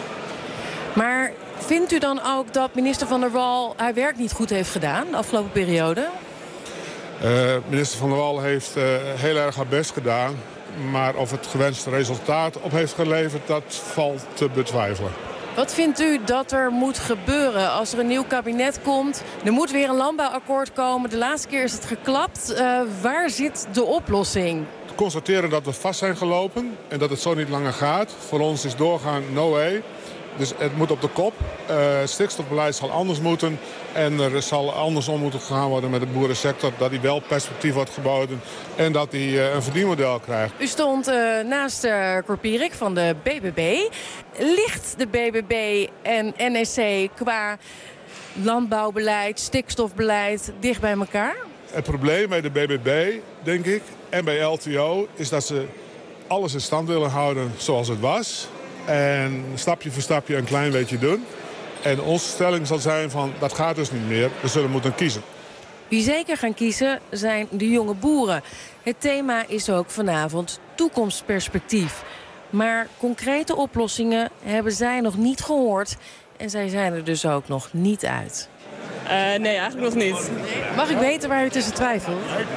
Maar vindt u dan ook dat minister Van der Wal haar werk niet goed heeft gedaan de afgelopen periode? Minister Van der Wal heeft heel erg haar best gedaan. Maar of het gewenste resultaat op heeft geleverd, dat valt te betwijfelen. Wat vindt u dat er moet gebeuren als er een nieuw kabinet komt? Er moet weer een landbouwakkoord komen. De laatste keer is het geklapt. Waar zit de oplossing? Constateren dat we vast zijn gelopen en dat het zo niet langer gaat. Voor ons is doorgaan no way. Dus het moet op de kop. Het stikstofbeleid zal anders moeten. En er zal andersom moeten gegaan worden met de boerensector. Dat die wel perspectief wordt geboden. En dat die een verdienmodel krijgt. U stond naast Cor Pierik van de BBB. Ligt de BBB en NSC qua landbouwbeleid, stikstofbeleid dicht bij elkaar? Het probleem bij de BBB, denk ik, en bij LTO, is dat ze alles in stand willen houden zoals het was. En stapje voor stapje een klein beetje doen. En onze stelling zal zijn van, dat gaat dus niet meer. We zullen moeten kiezen. Wie zeker gaan kiezen zijn de jonge boeren. Het thema is ook vanavond toekomstperspectief. Maar concrete oplossingen hebben zij nog niet gehoord. En zij zijn er dus ook nog niet uit. Nee, eigenlijk nog niet. Mag ik weten waar u tussen twijfelt?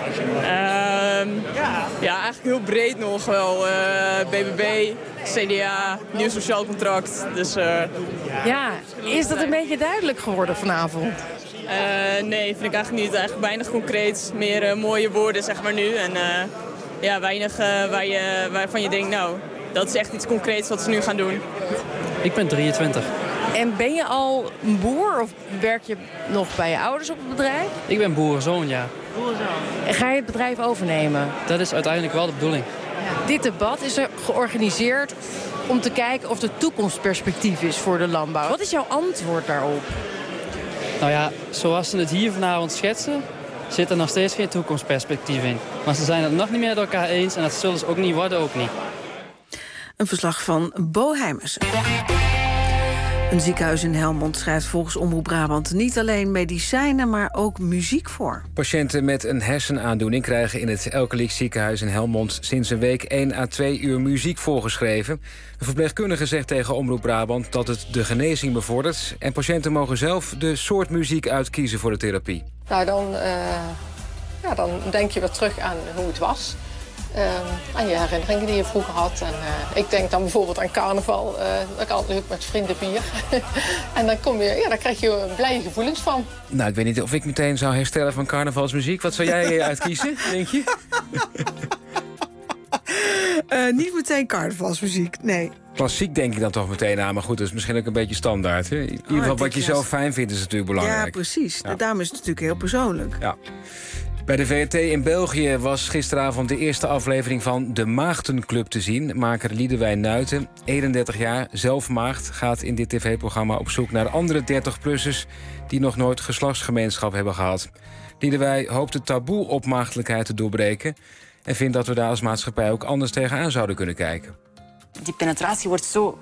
Ja, eigenlijk heel breed nog wel. BBB, CDA, Nieuw Sociaal Contract. Dus, ja, is dat een beetje duidelijk geworden vanavond? Nee, vind ik eigenlijk niet. Eigenlijk weinig concreet. Meer mooie woorden, zeg maar nu. En ja, weinig waarvan je denkt, nou, dat is echt iets concreets wat ze nu gaan doen. Ik ben 23. En ben je al een boer of werk je nog bij je ouders op het bedrijf? Ik ben boerenzoon, ja. Boerenzoon. En ga je het bedrijf overnemen? Dat is uiteindelijk wel de bedoeling. Ja. Dit debat is er georganiseerd om te kijken of er toekomstperspectief is voor de landbouw. Wat is jouw antwoord daarop? Nou ja, zoals ze het hier vanavond schetsen, zit er nog steeds geen toekomstperspectief in. Maar ze zijn het nog niet meer met elkaar eens en dat zullen ze ook niet worden, ook niet. Een verslag van Bo Heijmers. Een ziekenhuis in Helmond schrijft volgens Omroep Brabant niet alleen medicijnen, maar ook muziek voor. Patiënten met een hersenaandoening krijgen in het Elkeliek ziekenhuis in Helmond sinds een week 1 à 2 uur muziek voorgeschreven. Een verpleegkundige zegt tegen Omroep Brabant dat het de genezing bevordert en patiënten mogen zelf de soort muziek uitkiezen voor de therapie. Nou, dan denk je weer terug aan hoe het was. Aan je herinneringen die je vroeger had. En, ik denk dan bijvoorbeeld aan carnaval. Dat kan altijd leuk met vrienden bier. En dan daar krijg je blije gevoelens van. Nou, ik weet niet of ik meteen zou herstellen van carnavalsmuziek. Wat zou jij uitkiezen, denk je? Niet meteen carnavalsmuziek, nee. Klassiek denk ik dan toch meteen aan. Maar goed, dat is misschien ook een beetje standaard. Hè? In ieder geval wat je zelf fijn vindt is natuurlijk belangrijk. Ja, precies. Ja. Daarom is het natuurlijk heel persoonlijk. Ja. Bij de VRT in België was gisteravond de eerste aflevering van De Maagdenclub te zien. Maker Liedewijn Nuiten, 31 jaar, zelf maagd, gaat in dit tv-programma op zoek naar andere 30-plussers die nog nooit geslachtsgemeenschap hebben gehad. Liedewijn hoopt het taboe op maagdelijkheid te doorbreken en vindt dat we daar als maatschappij ook anders tegenaan zouden kunnen kijken. Die penetratie wordt zo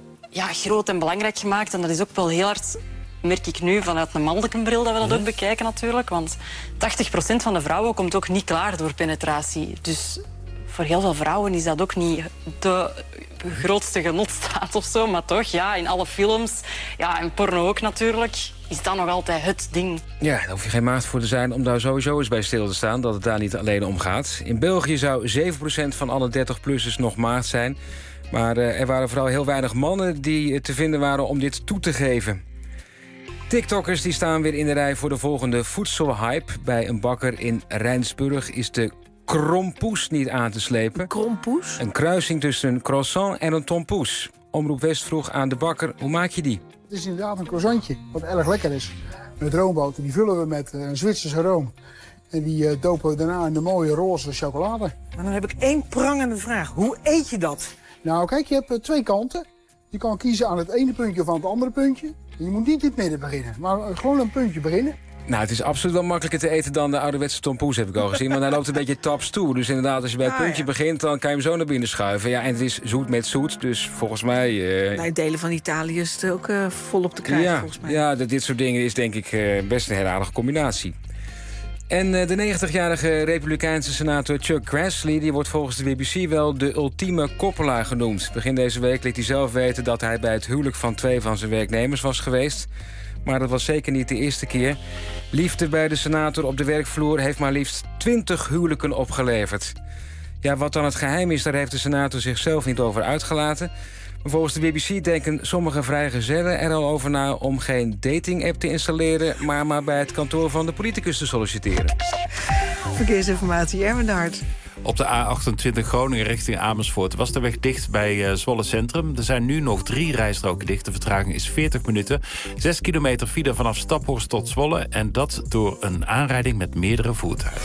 groot en belangrijk gemaakt en dat is ook wel heel hard, merk ik nu vanuit een mannelijke bril dat we dat ook bekijken natuurlijk. Want 80% van de vrouwen komt ook niet klaar door penetratie. Dus voor heel veel vrouwen is dat ook niet de grootste genotstaat of zo. Maar toch, in alle films, en porno ook natuurlijk, is dat nog altijd het ding. Ja, daar hoef je geen maagd voor te zijn om daar sowieso eens bij stil te staan, dat het daar niet alleen om gaat. In België zou 7% van alle 30-plussers nog maagd zijn. Maar er waren vooral heel weinig mannen die te vinden waren om dit toe te geven. TikTokkers die staan weer in de rij voor de volgende voedselhype. Bij een bakker in Rijnsburg is de krompoes niet aan te slepen. Krompoes? Een kruising tussen een croissant en een tompoes. Omroep West vroeg aan de bakker, hoe maak je die? Het is inderdaad een croissantje, wat erg lekker is. Met roomboter, die vullen we met een Zwitserse room. En die dopen we daarna in de mooie roze chocolade. Maar dan heb ik 1 prangende vraag. Hoe eet je dat? Nou kijk, je hebt 2 kanten. Je kan kiezen aan het ene puntje of aan het andere puntje. Je moet niet in het midden beginnen, maar gewoon een puntje beginnen. Nou, het is absoluut wel makkelijker te eten dan de ouderwetse tompoes, heb ik al gezien. Maar hij loopt een beetje taps toe. Dus inderdaad, als je bij het puntje begint, dan kan je hem zo naar binnen schuiven. Ja, en het is zoet met zoet, dus volgens mij... Bij delen van Italië is het ook volop te krijgen, volgens mij. Ja, dit soort dingen is denk ik best een hele aardige combinatie. En de 90-jarige republikeinse senator Chuck Grassley, die wordt volgens de BBC wel de ultieme koppelaar genoemd. Begin deze week liet hij zelf weten dat hij bij het huwelijk van 2 van zijn werknemers was geweest. Maar dat was zeker niet de eerste keer. Liefde bij de senator op de werkvloer heeft maar liefst 20 huwelijken opgeleverd. Ja, wat dan het geheim is, daar heeft de senator zichzelf niet over uitgelaten. Maar volgens de BBC denken sommige vrijgezellen er al over na om geen dating-app te installeren, maar bij het kantoor van de politicus te solliciteren. Verkeersinformatie, Erwin de Hart. Op de A28 Groningen richting Amersfoort was de weg dicht bij Zwolle Centrum. Er zijn nu nog 3 rijstroken dicht. De vertraging is 40 minuten. 6 kilometer file vanaf Staphorst tot Zwolle. En dat door een aanrijding met meerdere voertuigen.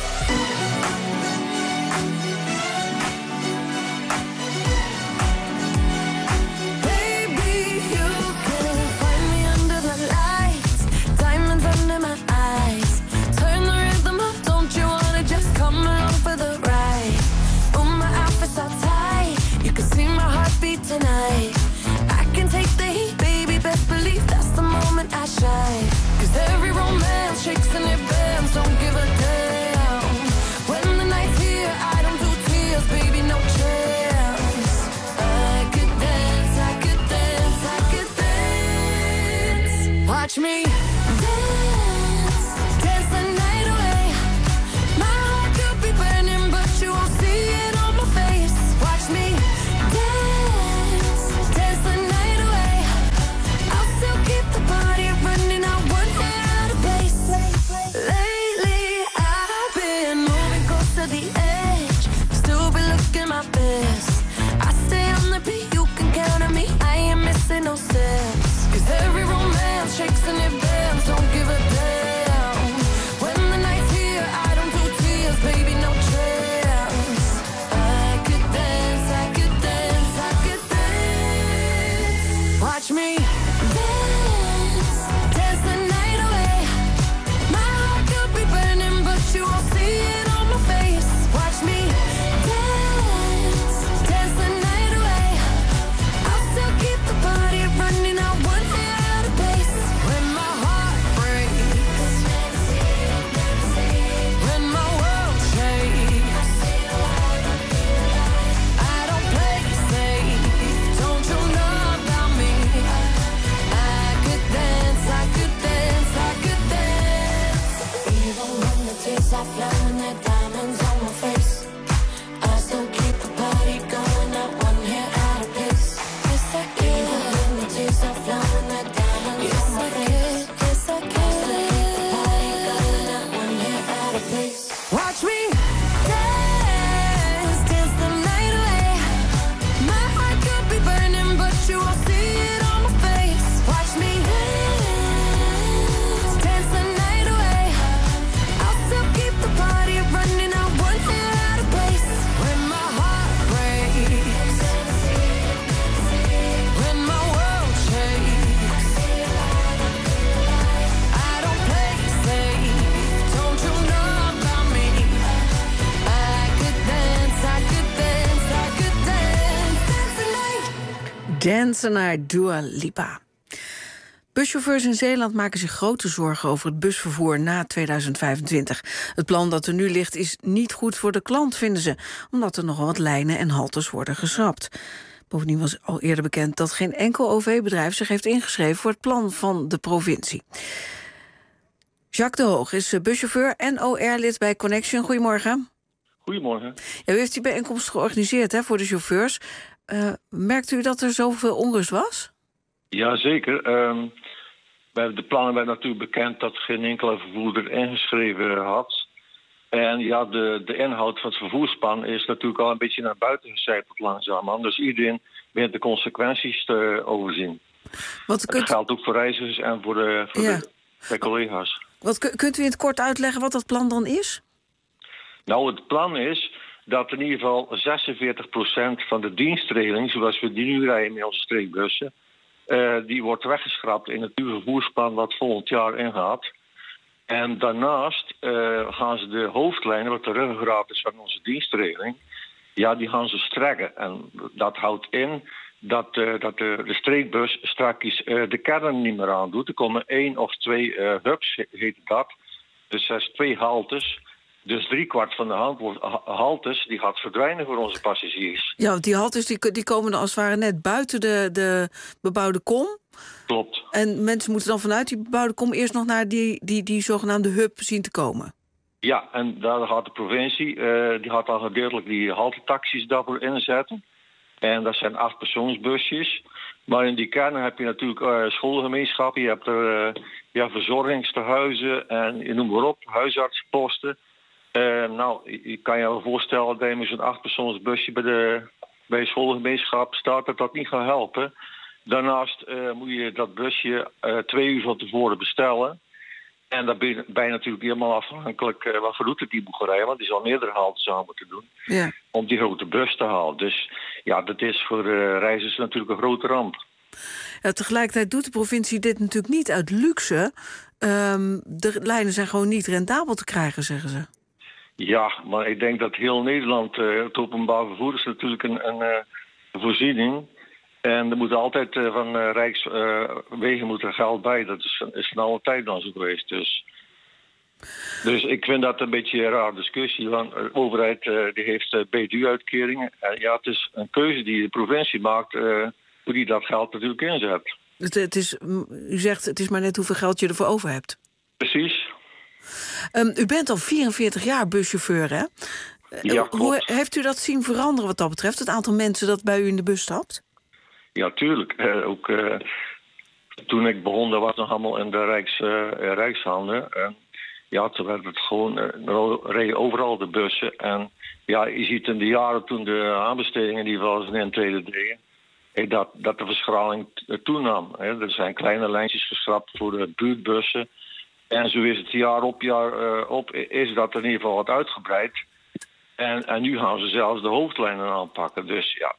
Tonight, I can take the heat, baby. Best believe that's the moment I shine. 'Cause every romance shakes and it bends. Don't give a damn. When the night's here, I don't do tears, baby. No chance. I could dance, I could dance, I could dance. Watch me dance, dance the night away. My heart could be burning, but you won't see it on my face. Watch me. No steps, 'cause every romance shakes and it bends. Dansen naar Dua Lipa. Buschauffeurs in Zeeland maken zich grote zorgen over het busvervoer na 2025. Het plan dat er nu ligt is niet goed voor de klant, vinden ze, omdat er nogal wat lijnen en haltes worden geschrapt. Bovendien was al eerder bekend dat geen enkel OV-bedrijf zich heeft ingeschreven voor het plan van de provincie. Jacques de Hoog is buschauffeur en OR-lid bij Connection. Goedemorgen. Goedemorgen. Ja, u heeft die bijeenkomst georganiseerd voor de chauffeurs. Merkt u dat er zoveel onrust was? Jazeker. Bij de plannen werd natuurlijk bekend dat geen enkele vervoerder ingeschreven had. En ja, de inhoud van het vervoersplan is natuurlijk al een beetje naar buiten gecijpeld langzamerhand. Dus iedereen begint de consequenties te overzien. Dat geldt ook voor reizigers en voor de collega's. Kunt u in het kort uitleggen wat dat plan dan is? Nou, het plan is dat in ieder geval 46% van de dienstregeling, zoals we die nu rijden met onze streekbussen, die wordt weggeschrapt in het nieuwe vervoersplan wat volgend jaar ingaat. En daarnaast gaan ze de hoofdlijnen, wat de ruggengraat is van onze dienstregeling, ja, die gaan ze strekken. En dat houdt in dat de streekbus straks de kern niet meer aandoet. Er komen 1 of 2 hubs, heet dat. Dus dat is 2 haltes. Dus 3/4 van de haltes die gaat verdwijnen voor onze passagiers. Ja, want die haltes die komen dan als het ware net buiten de bebouwde kom. Klopt. En mensen moeten dan vanuit die bebouwde kom eerst nog naar die zogenaamde hub zien te komen. Ja, en daar gaat de provincie, die gaat al gedeeltelijk die haltetaxis daarvoor inzetten. En dat zijn 8-persoonsbusjes. Maar in die kernen heb je natuurlijk schoolgemeenschappen. Je hebt er verzorgingstehuizen en je noemt maar op, huisartsenposten. Nou, je kan je wel voorstellen dat je met zo'n 8-persoonsbusje bij een schoolgemeenschap staat, dat niet gaat helpen. Daarnaast moet je dat busje 2 uur van tevoren bestellen. En dan ben je natuurlijk helemaal afhankelijk wat voor route die moet gaan rijden, want die zal meerdere haltes aan moeten doen. Ja. Om die grote bus te halen. Dus ja, dat is voor reizigers natuurlijk een grote ramp. Ja, tegelijkertijd doet de provincie dit natuurlijk niet uit luxe. De lijnen zijn gewoon niet rendabel te krijgen, zeggen ze. Ja, maar ik denk dat heel Nederland, het openbaar vervoer is natuurlijk een voorziening. En er moet altijd van Rijkswegen moet er geld bij. Dat is van alle tijd dan zo geweest. Dus ik vind dat een beetje een raar discussie. Want de overheid die heeft BDU-uitkeringen. Ja, het is een keuze die de provincie maakt hoe die dat geld natuurlijk inzet. U zegt het is maar net hoeveel geld je ervoor over hebt. Precies. U bent al 44 jaar buschauffeur, hè? Ja, klopt. Hoe heeft u dat zien veranderen wat dat betreft? Het aantal mensen dat bij u in de bus stapt? Ja, tuurlijk. Ook toen ik begon, dat was nog allemaal in de Rijkshanden. Ja, toen werd het gewoon, reden overal de bussen. En ja, je ziet in de jaren toen de aanbestedingen die wel eens een intrede deden, dat de verschraling toenam. Er zijn kleine lijntjes geschrapt voor de buurtbussen. En zo is het jaar op jaar op, is dat in ieder geval wat uitgebreid. En nu gaan ze zelfs de hoofdlijnen aanpakken. Dus ja,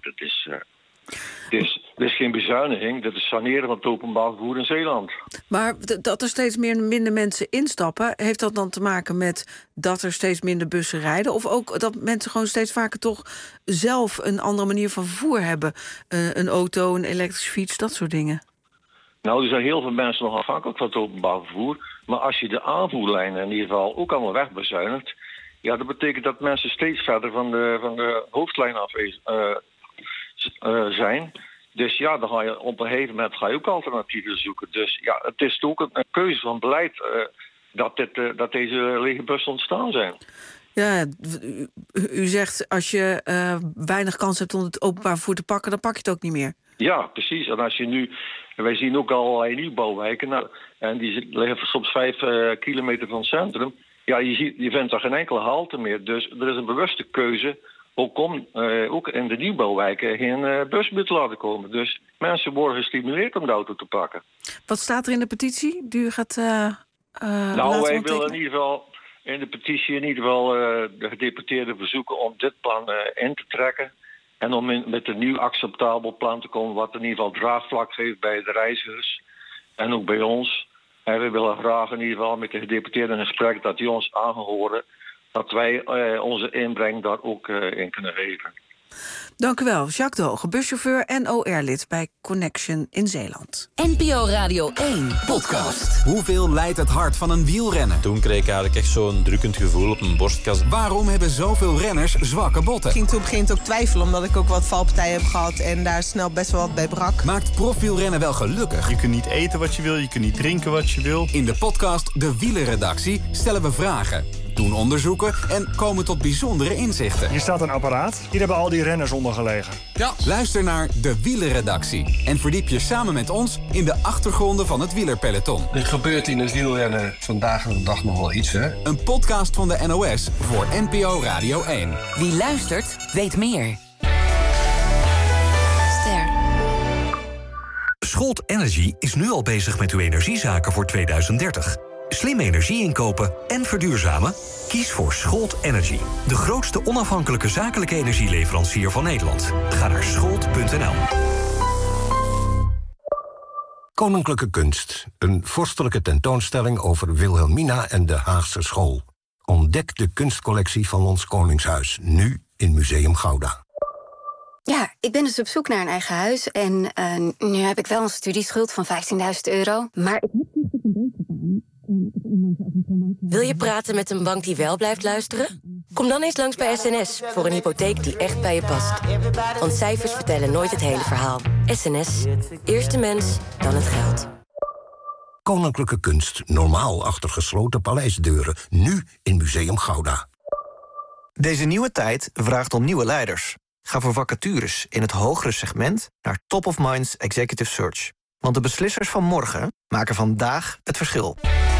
dit is geen bezuiniging. Dit is saneren van het openbaar vervoer in Zeeland. Maar dat er steeds minder mensen instappen, heeft dat dan te maken met dat er steeds minder bussen rijden? Of ook dat mensen gewoon steeds vaker toch zelf een andere manier van vervoer hebben? Een auto, een elektrische fiets, dat soort dingen. Nou, er zijn heel veel mensen nog afhankelijk van het openbaar vervoer. Maar als je de aanvoerlijnen in ieder geval ook allemaal wegbezuinigt, ja, dat betekent dat mensen steeds verder van de hoofdlijn af zijn. Dus ja, dan ga je op een gegeven moment ook alternatieven zoeken. Dus ja, het is ook een keuze van beleid dat deze lege bussen ontstaan zijn. Ja, u zegt als je weinig kans hebt om het openbaar vervoer te pakken, dan pak je het ook niet meer. Ja, precies. En als je nu, wij zien ook allerlei nieuwbouwwijken, en die liggen soms 5 kilometer van het centrum. Ja, je vindt daar geen enkele halte meer. Dus er is een bewuste keuze om ook in de nieuwbouwwijken geen bus meer te laten komen. Dus mensen worden gestimuleerd om de auto te pakken. Wat staat er in de petitie die u gaat wij willen in ieder geval in de petitie de gedeputeerden verzoeken om dit plan in te trekken. En om met een nieuw acceptabel plan te komen wat in ieder geval draagvlak geeft bij de reizigers. En ook bij ons. En we willen graag in ieder geval met de gedeputeerden in gesprek dat die ons aanhoren, dat wij onze inbreng daar ook in kunnen geven. Dank u wel, Jacques de Hoge, buschauffeur en OR-lid bij Connection in Zeeland. NPO Radio 1 podcast. Hoeveel leidt het hart van een wielrenner? Toen kreeg ik eigenlijk echt zo'n drukkend gevoel op mijn borstkas. Waarom hebben zoveel renners zwakke botten? Ik ging toen op een gegeven moment ook twijfelen, omdat ik ook wat valpartijen heb gehad en daar snel best wel wat bij brak. Maakt profwielrennen wel gelukkig? Je kunt niet eten wat je wil, je kunt niet drinken wat je wil. In de podcast De Wielerredactie stellen we vragen, doen onderzoeken en komen tot bijzondere inzichten. Hier staat een apparaat. Hier hebben al die renners onder gelegen. Ja. Luister naar De Wielerredactie en verdiep je samen met ons in de achtergronden van het wielerpeloton. Er gebeurt in het wielrennen vandaag de dag nog wel iets, hè? Een podcast van de NOS voor NPO Radio 1. Wie luistert, weet meer. Ster. Schold Energy is nu al bezig met uw energiezaken voor 2030. Slim energie inkopen en verduurzamen? Kies voor Schold Energy. De grootste onafhankelijke zakelijke energieleverancier van Nederland. Ga naar schold.nl. Koninklijke Kunst. Een vorstelijke tentoonstelling over Wilhelmina en de Haagse School. Ontdek de kunstcollectie van ons Koningshuis. Nu in Museum Gouda. Ja, ik ben dus op zoek naar een eigen huis. En nu heb ik wel een studieschuld van €15.000. Maar ik heb niet een beetje gedaan. Wil je praten met een bank die wel blijft luisteren? Kom dan eens langs bij SNS voor een hypotheek die echt bij je past. Want cijfers vertellen nooit het hele verhaal. SNS. Eerst de mens, dan het geld. Koninklijke Kunst. Normaal achter gesloten paleisdeuren. Nu in Museum Gouda. Deze nieuwe tijd vraagt om nieuwe leiders. Ga voor vacatures in het hogere segment naar Top of Minds Executive Search. Want de beslissers van morgen maken vandaag het verschil.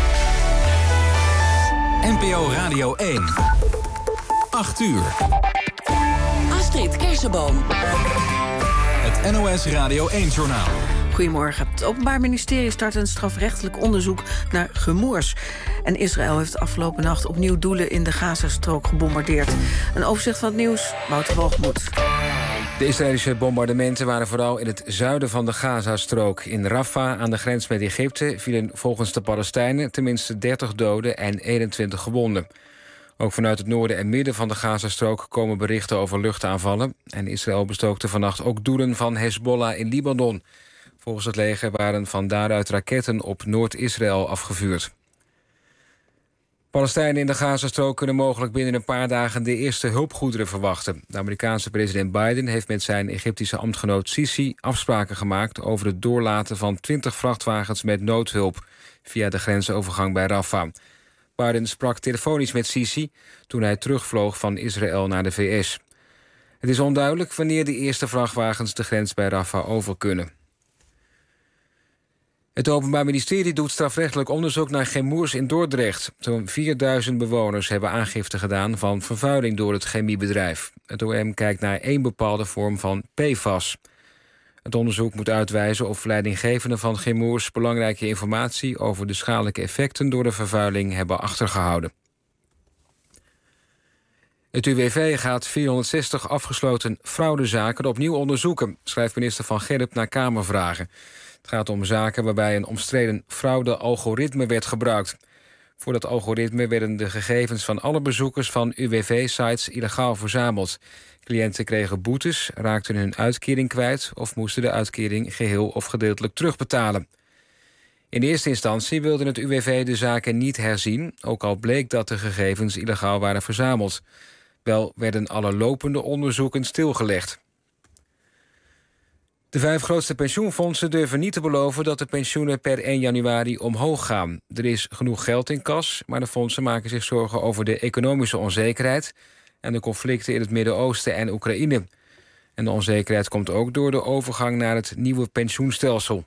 NPO Radio 1. 8 uur. Astrid Kersenboom. Het NOS Radio 1-journaal. Goedemorgen. Het Openbaar Ministerie start een strafrechtelijk onderzoek naar rumoers. En Israël heeft afgelopen nacht opnieuw doelen in de Gazastrook gebombardeerd. Een overzicht van het nieuws, Wouter Hoogmoed. De Israëlische bombardementen waren vooral in het zuiden van de Gazastrook. In Rafah, aan de grens met Egypte, vielen volgens de Palestijnen tenminste 30 doden en 21 gewonden. Ook vanuit het noorden en midden van de Gazastrook komen berichten over luchtaanvallen. En Israël bestookte vannacht ook doelen van Hezbollah in Libanon. Volgens het leger waren van daaruit raketten op Noord-Israël afgevuurd. Palestijnen in de Gazastrook kunnen mogelijk binnen een paar dagen de eerste hulpgoederen verwachten. De Amerikaanse president Biden heeft met zijn Egyptische ambtgenoot Sisi afspraken gemaakt over het doorlaten van 20 vrachtwagens met noodhulp via de grensovergang bij Rafah. Biden sprak telefonisch met Sisi toen hij terugvloog van Israël naar de VS. Het is onduidelijk wanneer de eerste vrachtwagens de grens bij Rafah over kunnen. Het Openbaar Ministerie doet strafrechtelijk onderzoek naar chemours in Dordrecht. Zo'n 4000 bewoners hebben aangifte gedaan van vervuiling door het chemiebedrijf. Het OM kijkt naar één bepaalde vorm van PFAS. Het onderzoek moet uitwijzen of leidinggevenden van chemours belangrijke informatie over de schadelijke effecten door de vervuiling hebben achtergehouden. Het UWV gaat 460 afgesloten fraudezaken opnieuw onderzoeken, schrijft minister Van Gerp naar Kamervragen. Het gaat om zaken waarbij een omstreden fraude-algoritme werd gebruikt. Voor dat algoritme werden de gegevens van alle bezoekers van UWV-sites illegaal verzameld. Cliënten kregen boetes, raakten hun uitkering kwijt of moesten de uitkering geheel of gedeeltelijk terugbetalen. In eerste instantie wilde het UWV de zaken niet herzien, ook al bleek dat de gegevens illegaal waren verzameld. Wel werden alle lopende onderzoeken stilgelegd. De 5 grootste pensioenfondsen durven niet te beloven dat de pensioenen per 1 januari omhoog gaan. Er is genoeg geld in kas, maar de fondsen maken zich zorgen over de economische onzekerheid en de conflicten in het Midden-Oosten en Oekraïne. En de onzekerheid komt ook door de overgang naar het nieuwe pensioenstelsel.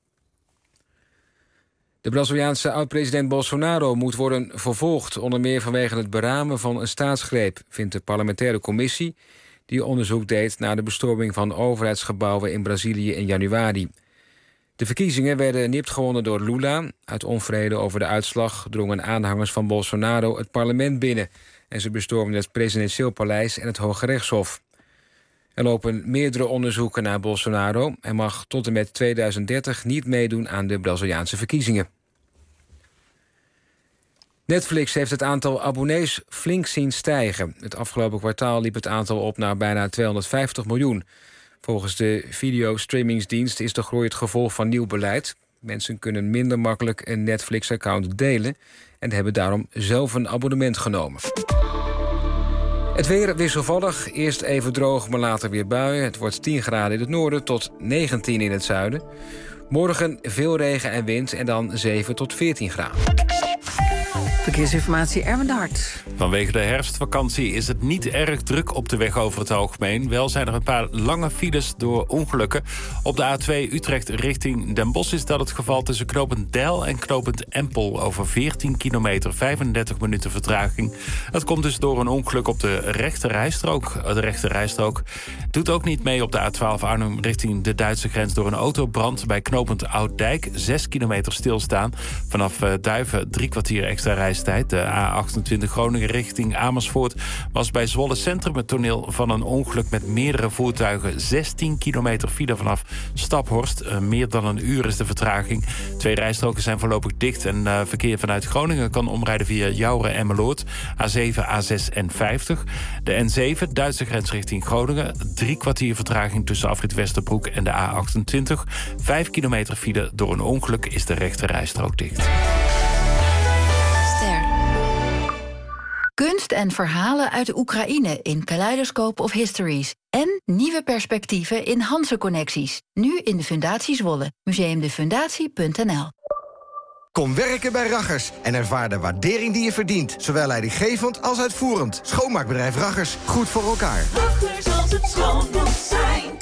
De Braziliaanse oud-president Bolsonaro moet worden vervolgd, onder meer vanwege het beramen van een staatsgreep, vindt de parlementaire commissie die onderzoek deed naar de bestorming van overheidsgebouwen in Brazilië in januari. De verkiezingen werden nipt gewonnen door Lula. Uit onvrede over de uitslag drongen aanhangers van Bolsonaro het parlement binnen en ze bestormden het presidentieel paleis en het Hoge Rechtshof. Er lopen meerdere onderzoeken naar Bolsonaro. Hij mag tot en met 2030 niet meedoen aan de Braziliaanse verkiezingen. Netflix heeft het aantal abonnees flink zien stijgen. Het afgelopen kwartaal liep het aantal op naar bijna 250 miljoen. Volgens de videostreamingsdienst is de groei het gevolg van nieuw beleid. Mensen kunnen minder makkelijk een Netflix-account delen en hebben daarom zelf een abonnement genomen. Het weer wisselvallig. Eerst even droog, maar later weer buien. Het wordt 10 graden in het noorden tot 19 in het zuiden. Morgen veel regen en wind en dan 7 tot 14 graden. Verkeersinformatie, Erwin de Hart. Vanwege de herfstvakantie is het niet erg druk op de weg over het algemeen. Wel zijn er een paar lange files door ongelukken. Op de A2 Utrecht richting Den Bosch is dat het geval tussen knooppunt Deil en knooppunt Empel. Over 14 kilometer, 35 minuten vertraging. Dat komt dus door een ongeluk op de rechte rijstrook. De rechte rijstrook doet ook niet mee op de A12 Arnhem richting de Duitse grens door een autobrand. Bij knooppunt Ouddijk 6 kilometer stilstaan. Vanaf Duiven 3 kwartier extra reistijd. De A28 Groningen richting Amersfoort was bij Zwolle Centrum het toneel van een ongeluk met meerdere voertuigen. 16 kilometer file vanaf Staphorst. Meer dan een uur is de vertraging. 2 rijstroken zijn voorlopig dicht en verkeer vanuit Groningen kan omrijden via Jouren en Meloord. A7, A6 en 50. De N7, Duitse grens richting Groningen. 3 kwartier vertraging tussen afrit Westerbroek en de A28. 5 kilometer file door een ongeluk is de rechte rijstrook dicht. Kunst en verhalen uit de Oekraïne in Kaleidoscope of Histories. En nieuwe perspectieven in Hanse-connecties. Nu in de Fundatie Zwolle. Museumdefundatie.nl. Kom werken bij Raggers en ervaar de waardering die je verdient. Zowel leidinggevend als uitvoerend. Schoonmaakbedrijf Raggers. Goed voor elkaar. Raggers als het schoon moet zijn.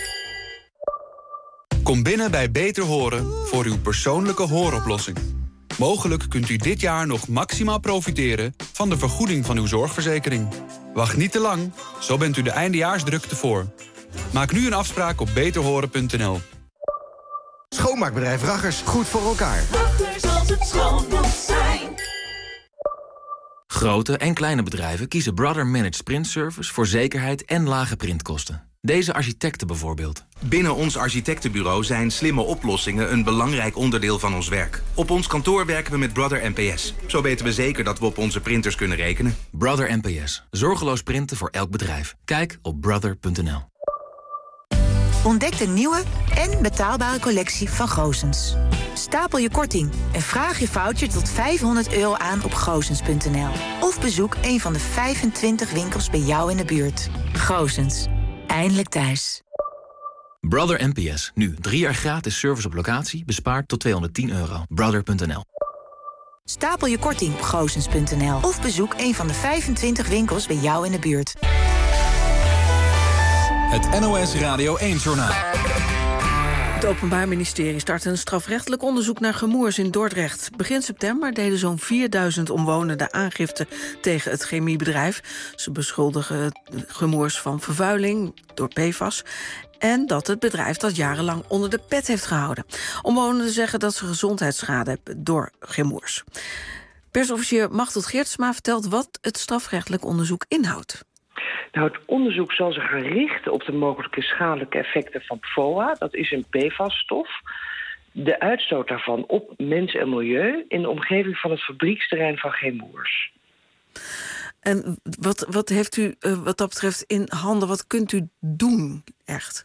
Kom binnen bij Beter Horen voor uw persoonlijke hooroplossing. Mogelijk kunt u dit jaar nog maximaal profiteren van de vergoeding van uw zorgverzekering. Wacht niet te lang, zo bent u de eindejaarsdrukte voor. Maak nu een afspraak op beterhoren.nl. Schoonmaakbedrijf Raggers. Goed voor elkaar. Raggers als het schoon moet zijn. Grote en kleine bedrijven kiezen Brother Managed Print Service voor zekerheid en lage printkosten. Deze architecten bijvoorbeeld. Binnen ons architectenbureau zijn slimme oplossingen een belangrijk onderdeel van ons werk. Op ons kantoor werken we met Brother NPS. Zo weten we zeker dat we op onze printers kunnen rekenen. Brother NPS. Zorgeloos printen voor elk bedrijf. Kijk op brother.nl. Ontdek de nieuwe en betaalbare collectie van Goossens. Stapel je korting en vraag je voucher tot €500 aan op goossens.nl. Of bezoek een van de 25 winkels bij jou in de buurt. Goossens. Eindelijk thuis. Brother NPS. Nu 3 jaar gratis service op locatie. Bespaard tot €210. Brother.nl. Stapel je korting op goossens.nl. Of bezoek een van de 25 winkels bij jou in de buurt. Het NOS Radio 1-journaal. Het Openbaar Ministerie start een strafrechtelijk onderzoek naar Chemours in Dordrecht. Begin september deden zo'n 4000 omwonenden aangifte tegen het chemiebedrijf. Ze beschuldigen Chemours van vervuiling door PFAS en dat het bedrijf dat jarenlang onder de pet heeft gehouden. Omwonenden zeggen dat ze gezondheidsschade hebben door Chemours. Persofficier Machteld Geertsma vertelt wat het strafrechtelijk onderzoek inhoudt. Nou, het onderzoek zal zich gaan richten op de mogelijke schadelijke effecten van PFOA. Dat is een PFAS-stof. De uitstoot daarvan op mens en milieu in de omgeving van het fabrieksterrein van Chemours. En wat heeft u wat dat betreft in handen? Wat kunt u doen, echt?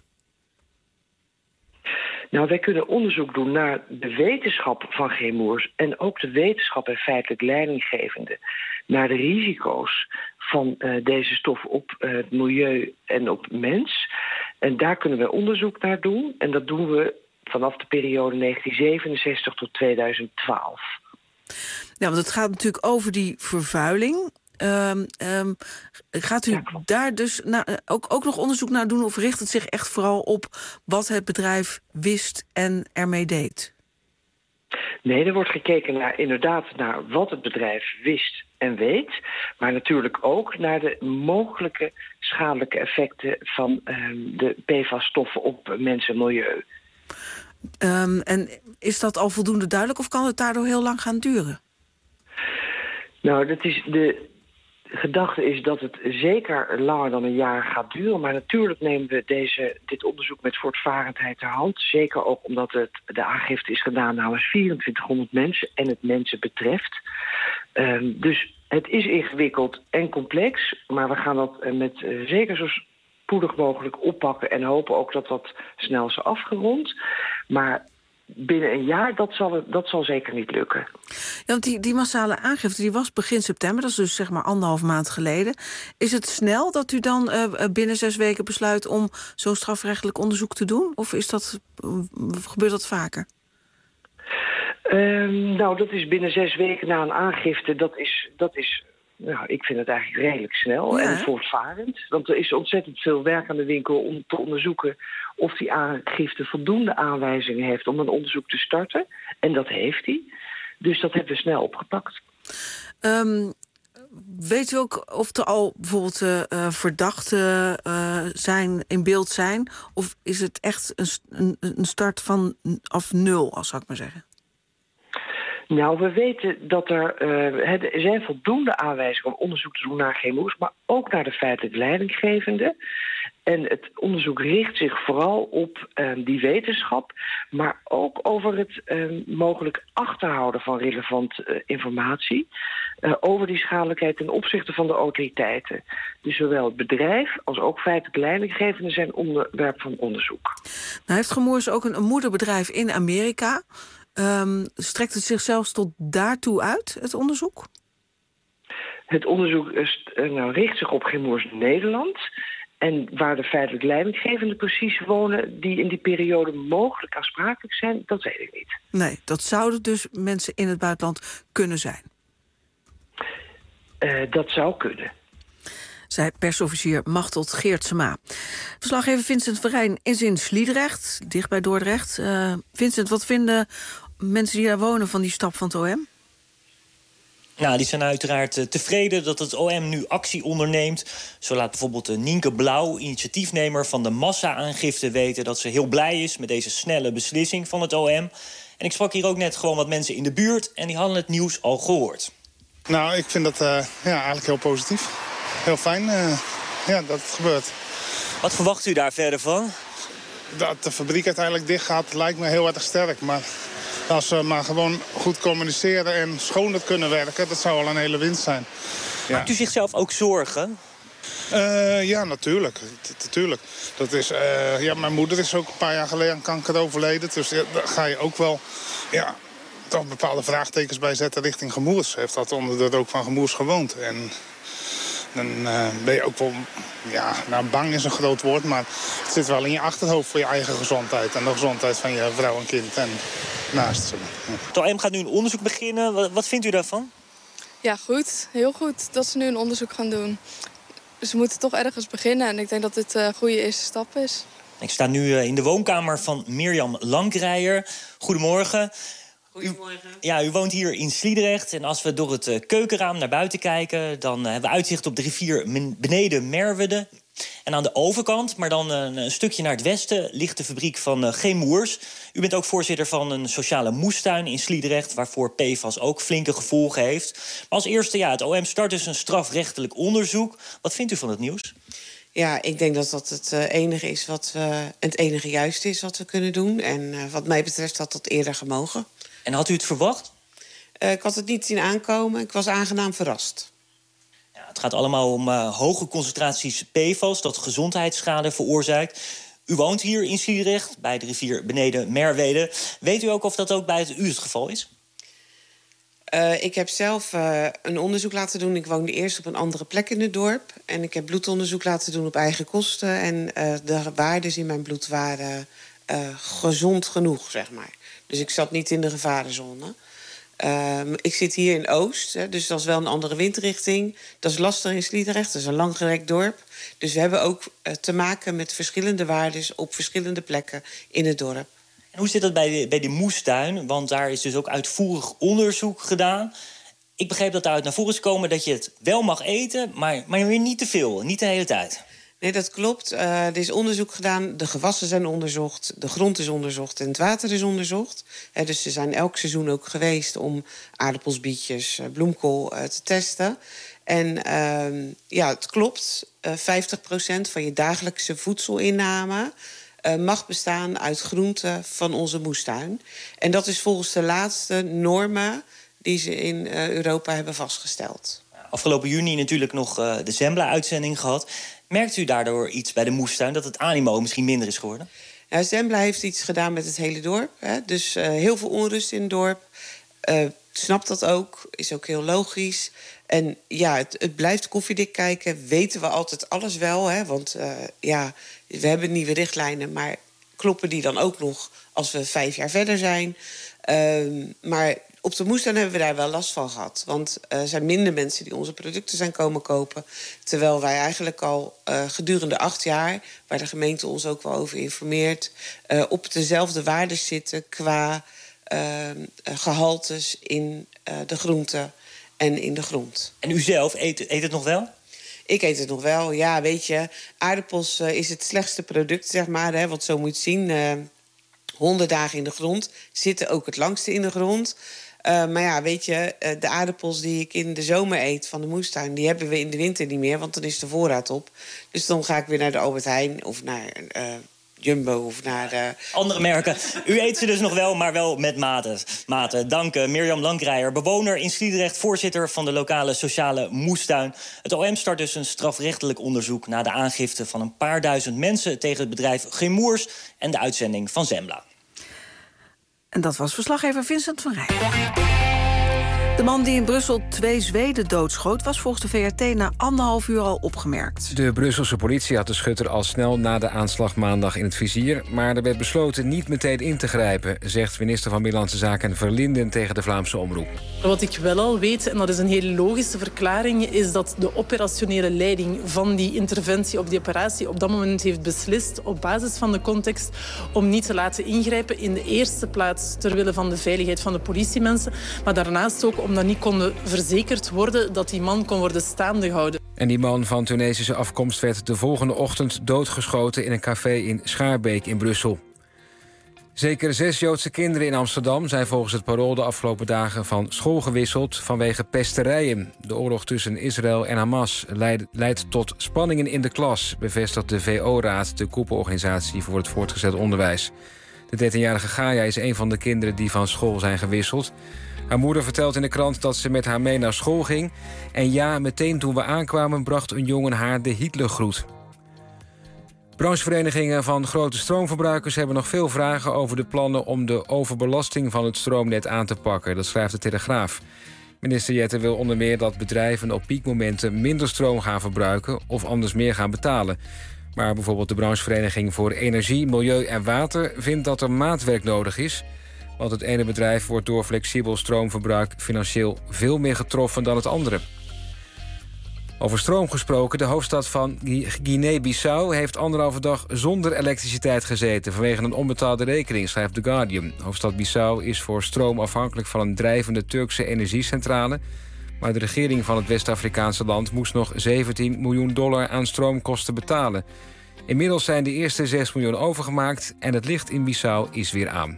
Nou, wij kunnen onderzoek doen naar de wetenschap van Chemours en ook de wetenschap en feitelijk leidinggevende naar de risico's van deze stof op het milieu en op mens. En daar kunnen we onderzoek naar doen. En dat doen we vanaf de periode 1967 tot 2012. Ja, want het gaat natuurlijk over die vervuiling. Gaat u daar dus ook nog onderzoek naar doen, of richt het zich echt vooral op wat het bedrijf wist en ermee deed? Nee, er wordt gekeken naar wat het bedrijf wist en weet, maar natuurlijk ook naar de mogelijke schadelijke effecten van de PFAS-stoffen op mens en milieu. En is dat al voldoende duidelijk of kan het daardoor heel lang gaan duren? Nou, de gedachte is dat het zeker langer dan een jaar gaat duren. Maar natuurlijk nemen we dit onderzoek met voortvarendheid ter hand. Zeker ook omdat de aangifte is gedaan namens 2400 mensen en het mensen betreft. Dus het is ingewikkeld en complex, maar we gaan dat met zeker zo spoedig mogelijk oppakken en hopen ook dat dat snel is afgerond. Maar binnen een jaar, dat zal zeker niet lukken. Ja, want die massale aangifte die was begin september, dat is dus zeg maar 1,5 maand geleden. Is het snel dat u dan binnen 6 weken besluit om zo'n strafrechtelijk onderzoek te doen? Of gebeurt dat vaker? Nou, dat is binnen 6 weken na een aangifte. Dat is nou, ik vind het eigenlijk redelijk snel en voortvarend. Want er is ontzettend veel werk aan de winkel om te onderzoeken of die aangifte voldoende aanwijzingen heeft om een onderzoek te starten. En dat heeft hij. Dus dat hebben we snel opgepakt. Weet u ook of er al bijvoorbeeld verdachten in beeld zijn? Of is het echt een start af 0, zou ik maar zeggen? Nou, we weten dat er zijn voldoende aanwijzingen om onderzoek te doen naar GMO's, maar ook naar de feitelijk leidinggevende. En het onderzoek richt zich vooral op die wetenschap, maar ook over het mogelijk achterhouden van relevante informatie over die schadelijkheid ten opzichte van de autoriteiten. Dus zowel het bedrijf als ook feitelijk leidinggevende zijn onderwerp van onderzoek. Nou heeft Chemours ook een moederbedrijf in Amerika. Strekt het zich zelfs tot daartoe uit, het onderzoek? Het onderzoek richt zich op Chemours Nederland. En waar de feitelijk leidinggevenden precies wonen, die in die periode mogelijk aansprakelijk zijn, dat weet ik niet. Nee, dat zouden dus mensen in het buitenland kunnen zijn. Dat zou kunnen. Zei persofficier Machteld Geertsema. Verslaggever Vincent Verijn is in Sliedrecht, dicht bij Dordrecht. Vincent, wat vinden mensen die daar wonen van die stap van het OM? Nou, die zijn uiteraard tevreden dat het OM nu actie onderneemt. Zo laat bijvoorbeeld Nienke Blauw, initiatiefnemer van de massa-aangifte, weten dat ze heel blij is met deze snelle beslissing van het OM. En ik sprak hier ook net gewoon wat mensen in de buurt en die hadden het nieuws al gehoord. Nou, ik vind dat eigenlijk heel positief. Heel fijn dat het gebeurt. Wat verwacht u daar verder van? Dat de fabriek uiteindelijk dicht gaat lijkt me heel erg sterk. Maar als we maar gewoon goed communiceren en schoon kunnen werken, dat zou al een hele winst zijn. Ja. Maakt u zichzelf ook zorgen? Ja, natuurlijk. Dat is, mijn moeder is ook een paar jaar geleden aan kanker overleden. Dus daar ga je ook wel toch bepaalde vraagtekens bij zetten richting Chemours. Heeft dat onder de rook van Chemours gewoond. En dan ben je ook wel, bang is een groot woord, maar het zit wel in je achterhoofd voor je eigen gezondheid. En de gezondheid van je vrouw en kind en naast ze. Het OM gaat nu een onderzoek beginnen. Wat vindt u daarvan? Ja, goed. Heel goed dat ze nu een onderzoek gaan doen. Ze moeten toch ergens beginnen en ik denk dat dit een goede eerste stap is. Ik sta nu in de woonkamer van Mirjam Lankrijer. Goedemorgen. Goedemorgen. U woont hier in Sliedrecht en als we door het keukenraam naar buiten kijken, dan hebben we uitzicht op de rivier beneden Merwede. En aan de overkant, maar dan een stukje naar het westen, ligt de fabriek van Chemours. U bent ook voorzitter van een sociale moestuin in Sliedrecht, waarvoor PFAS ook flinke gevolgen heeft. Maar als eerste, het OM start dus een strafrechtelijk onderzoek. Wat vindt u van het nieuws? Ja, ik denk dat dat het enige is het enige juiste is wat we kunnen doen. En wat mij betreft had dat eerder gemogen. En had u het verwacht? Ik had het niet zien aankomen. Ik was aangenaam verrast. Ja, het gaat allemaal om hoge concentraties PFAS, dat gezondheidsschade veroorzaakt. U woont hier in Sliedrecht, bij de rivier beneden Merwede. Weet u ook of dat ook bij u het geval is? Ik heb zelf een onderzoek laten doen. Ik woonde eerst op een andere plek in het dorp. En ik heb bloedonderzoek laten doen op eigen kosten. En de waarden in mijn bloed waren gezond genoeg, zeg maar. Dus ik zat niet in de gevarenzone. Ik zit hier in Oost, dus dat is wel een andere windrichting. Dat is lastig in Sliedrecht, dat is een langgerekt dorp. Dus we hebben ook te maken met verschillende waarden op verschillende plekken in het dorp. En hoe zit dat bij de moestuin? Want daar is dus ook uitvoerig onderzoek gedaan. Ik begreep dat daaruit naar voren is gekomen dat je het wel mag eten, maar weer niet te veel, niet de hele tijd. Nee, dat klopt. Er is onderzoek gedaan. De gewassen zijn onderzocht, de grond is onderzocht en het water is onderzocht. Dus ze zijn elk seizoen ook geweest om aardappels, bietjes, bloemkool te testen. En het klopt. 50% van je dagelijkse voedselinname mag bestaan uit groenten van onze moestuin. En dat is volgens de laatste normen die ze in Europa hebben vastgesteld. Afgelopen juni natuurlijk nog de Zembla-uitzending gehad. Merkt u daardoor iets bij de moestuin, dat het animo misschien minder is geworden? Ja, Zembla heeft iets gedaan met het hele dorp. Hè? Dus heel veel onrust in het dorp. Snapt dat ook, is ook heel logisch. En ja, het blijft koffiedik kijken. Weten we altijd alles wel, hè? Want we hebben nieuwe richtlijnen, maar kloppen die dan ook nog als we 5 jaar verder zijn? Maar op de moestuin hebben we daar wel last van gehad. Want er zijn minder mensen die onze producten zijn komen kopen. Terwijl wij eigenlijk al gedurende 8 jaar, waar de gemeente ons ook wel over informeert, op dezelfde waarden zitten qua gehaltes in de groenten en in de grond. En u zelf, eet het nog wel? Ik eet het nog wel, ja, weet je. Aardappels is het slechtste product, zeg maar, hè, want zo moet je het zien. 100 dagen in de grond, zitten ook het langste in de grond. Maar ja, weet je, de aardappels die ik in de zomer eet van de moestuin, die hebben we in de winter niet meer, want dan is de voorraad op. Dus dan ga ik weer naar de Albert Heijn of naar Jumbo of naar andere merken. U eet ze dus nog wel, maar wel met mate. Dank Mirjam Lankrijer, bewoner in Sliedrecht, voorzitter van de lokale sociale moestuin. Het OM start dus een strafrechtelijk onderzoek naar de aangifte van een paar duizend mensen tegen het bedrijf Chemours en de uitzending van Zembla. En dat was verslaggever Vincent van Rijn. De man die in Brussel 2 Zweden doodschoot was volgens de VRT na 1,5 uur al opgemerkt. De Brusselse politie had de schutter al snel na de aanslag maandag in het vizier, maar er werd besloten niet meteen in te grijpen, zegt minister van Binnenlandse Zaken Verlinden tegen de Vlaamse omroep. Wat ik wel al weet, en dat is een hele logische verklaring, is dat de operationele leiding van die interventie op die operatie op dat moment heeft beslist op basis van de context om niet te laten ingrijpen. In de eerste plaats ter wille van de veiligheid van de politiemensen, maar daarnaast ook omdat niet kon verzekerd worden dat die man kon worden staande gehouden. En die man van Tunesische afkomst werd de volgende ochtend doodgeschoten in een café in Schaarbeek in Brussel. Zeker 6 Joodse kinderen in Amsterdam zijn volgens het Parool de afgelopen dagen van school gewisseld vanwege pesterijen. De oorlog tussen Israël en Hamas leidt tot spanningen in de klas, bevestigt de VO-raad, de koepelorganisatie voor het voortgezet onderwijs. De 13-jarige Gaia is een van de kinderen die van school zijn gewisseld. Haar moeder vertelt in de krant dat ze met haar mee naar school ging. En ja, meteen toen we aankwamen bracht een jongen haar de Hitlergroet. Brancheverenigingen van grote stroomverbruikers hebben nog veel vragen over de plannen om de overbelasting van het stroomnet aan te pakken. Dat schrijft de Telegraaf. Minister Jetten wil onder meer dat bedrijven op piekmomenten minder stroom gaan verbruiken of anders meer gaan betalen. Maar bijvoorbeeld de branchevereniging voor Energie, Milieu en Water vindt dat er maatwerk nodig is. Want het ene bedrijf wordt door flexibel stroomverbruik financieel veel meer getroffen dan het andere. Over stroom gesproken, de hoofdstad van Guinea-Bissau heeft 1,5 dag zonder elektriciteit gezeten vanwege een onbetaalde rekening, schrijft The Guardian. Hoofdstad Bissau is voor stroom afhankelijk van een drijvende Turkse energiecentrale. Maar de regering van het West-Afrikaanse land moest nog $17 miljoen aan stroomkosten betalen. Inmiddels zijn de eerste 6 miljoen overgemaakt en het licht in Bissau is weer aan.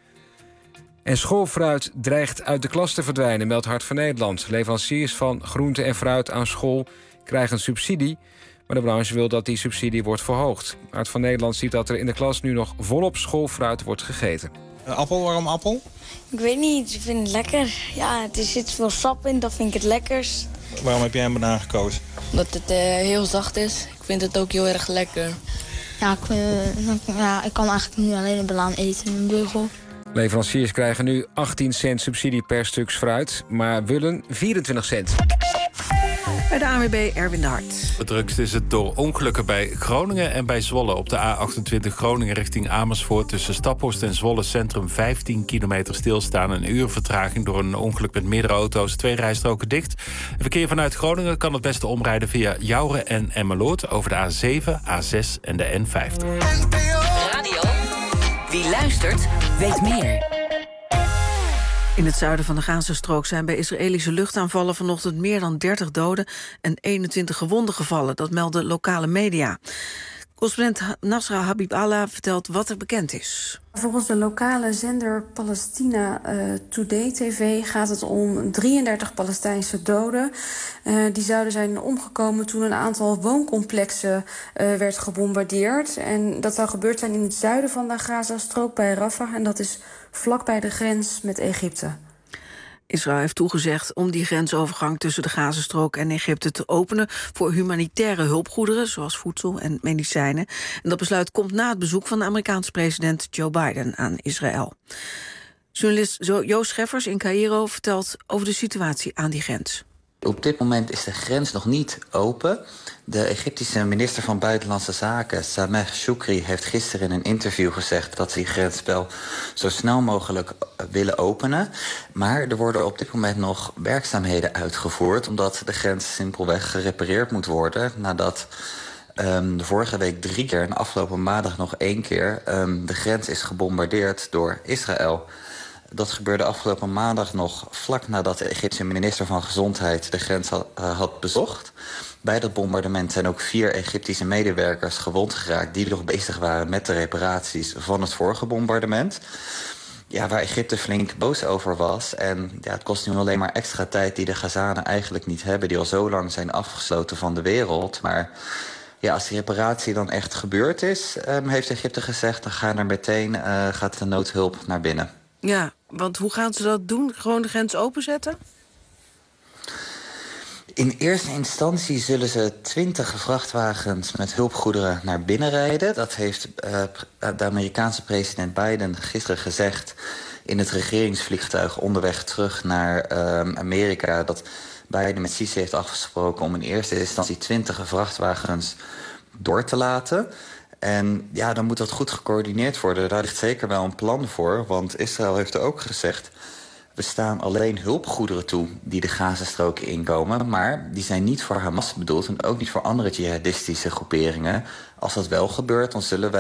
En schoolfruit dreigt uit de klas te verdwijnen, meldt Hart van Nederland. Leveranciers van groente en fruit aan school krijgen subsidie, maar de branche wil dat die subsidie wordt verhoogd. Hart van Nederland ziet dat er in de klas nu nog volop schoolfruit wordt gegeten. Appel, waarom appel? Ik weet niet, ik vind het lekker. Ja, er zit veel sap in, dat vind ik het lekkers. Waarom heb jij een banaan gekozen? Omdat het heel zacht is. Ik vind het ook heel erg lekker. Ja, ik kan eigenlijk nu alleen een banaan eten in een beugel. Leveranciers krijgen nu 18 cent subsidie per stuk fruit, maar willen 24 cent. Bij de ANWB Erwin de Hart. Het drukst is het door ongelukken bij Groningen en bij Zwolle. Op de A28 Groningen richting Amersfoort tussen Staphorst en Zwolle Centrum 15 kilometer stilstaan. Een uur vertraging door een ongeluk met meerdere auto's. 2 rijstroken dicht. Het verkeer vanuit Groningen kan het beste omrijden via Jouren en Emmeloord over de A7, A6 en de N50. Radio. Wie luistert, weet meer. In het zuiden van de Gazastrook zijn bij Israëlische luchtaanvallen vanochtend meer dan 30 doden en 21 gewonden gevallen. Dat melden lokale media. Correspondent Nasra Habiballah vertelt wat er bekend is. Volgens de lokale zender Palestina Today TV gaat het om 33 Palestijnse doden. Die zouden zijn omgekomen toen een aantal wooncomplexen werd gebombardeerd. En dat zou gebeurd zijn in het zuiden van de Gazastrook bij Rafah. En dat is vlakbij de grens met Egypte. Israël heeft toegezegd om die grensovergang tussen de Gazastrook en Egypte te openen voor humanitaire hulpgoederen, zoals voedsel en medicijnen. En dat besluit komt na het bezoek van de Amerikaanse president Joe Biden aan Israël. Journalist Joost Scheffers in Caïro vertelt over de situatie aan die grens. Op dit moment is de grens nog niet open. De Egyptische minister van Buitenlandse Zaken, Sameh Shoukry, heeft gisteren in een interview gezegd dat ze die grens wel zo snel mogelijk willen openen. Maar er worden op dit moment nog werkzaamheden uitgevoerd, omdat de grens simpelweg gerepareerd moet worden nadat de vorige week 3 keer en afgelopen maandag nog 1 keer de grens is gebombardeerd door Israël. Dat gebeurde afgelopen maandag nog vlak nadat de Egyptische minister van Gezondheid de grens had bezocht. Bij dat bombardement zijn ook 4 Egyptische medewerkers gewond geraakt die nog bezig waren met de reparaties van het vorige bombardement. Ja, waar Egypte flink boos over was. En ja, het kost nu alleen maar extra tijd die de Gazanen eigenlijk niet hebben, die al zo lang zijn afgesloten van de wereld. Maar ja, als die reparatie dan echt gebeurd is, heeft Egypte gezegd, dan gaat de noodhulp naar binnen. Ja, want hoe gaan ze dat doen? Gewoon de grens openzetten? In eerste instantie zullen ze 20 vrachtwagens met hulpgoederen naar binnen rijden. Dat heeft de Amerikaanse president Biden gisteren gezegd in het regeringsvliegtuig onderweg terug naar Amerika. Dat Biden met Sisi heeft afgesproken om in eerste instantie 20 vrachtwagens door te laten. En ja, dan moet dat goed gecoördineerd worden. Daar ligt zeker wel een plan voor. Want Israël heeft er ook gezegd, we staan alleen hulpgoederen toe die de Gazastrook inkomen. Maar die zijn niet voor Hamas bedoeld en ook niet voor andere jihadistische groeperingen. Als dat wel gebeurt, dan zullen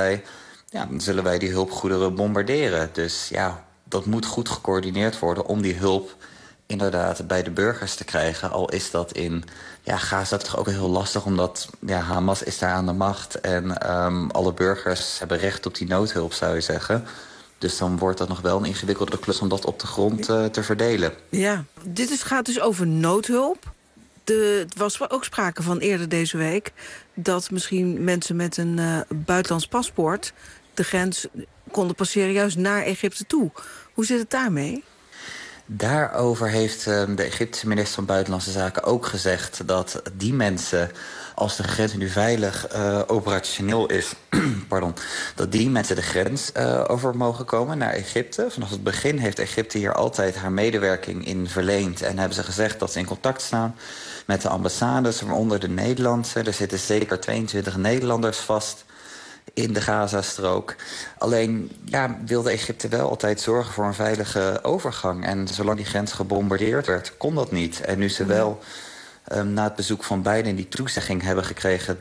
wij die hulpgoederen bombarderen. Dus ja, dat moet goed gecoördineerd worden om die hulp inderdaad bij de burgers te krijgen. Al is dat in Gaza toch ook heel lastig, omdat Hamas is daar aan de macht en alle burgers hebben recht op die noodhulp, zou je zeggen. Dus dan wordt dat nog wel een ingewikkelde klus om dat op de grond te verdelen. Ja, gaat dus over noodhulp. Er was ook sprake van eerder deze week dat misschien mensen met een buitenlands paspoort de grens konden passeren juist naar Egypte toe. Hoe zit het daarmee? Daarover heeft de Egyptische minister van Buitenlandse Zaken ook gezegd dat die mensen, als de grens nu veilig operationeel is, dat die mensen de grens over mogen komen naar Egypte. Vanaf het begin heeft Egypte hier altijd haar medewerking in verleend en hebben ze gezegd dat ze in contact staan met de ambassades, waaronder de Nederlandse. Er zitten zeker 22 Nederlanders vast in de Gazastrook. Alleen wilde Egypte wel altijd zorgen voor een veilige overgang. En zolang die grens gebombardeerd werd, kon dat niet. En nu ze wel na het bezoek van Biden die toezegging hebben gekregen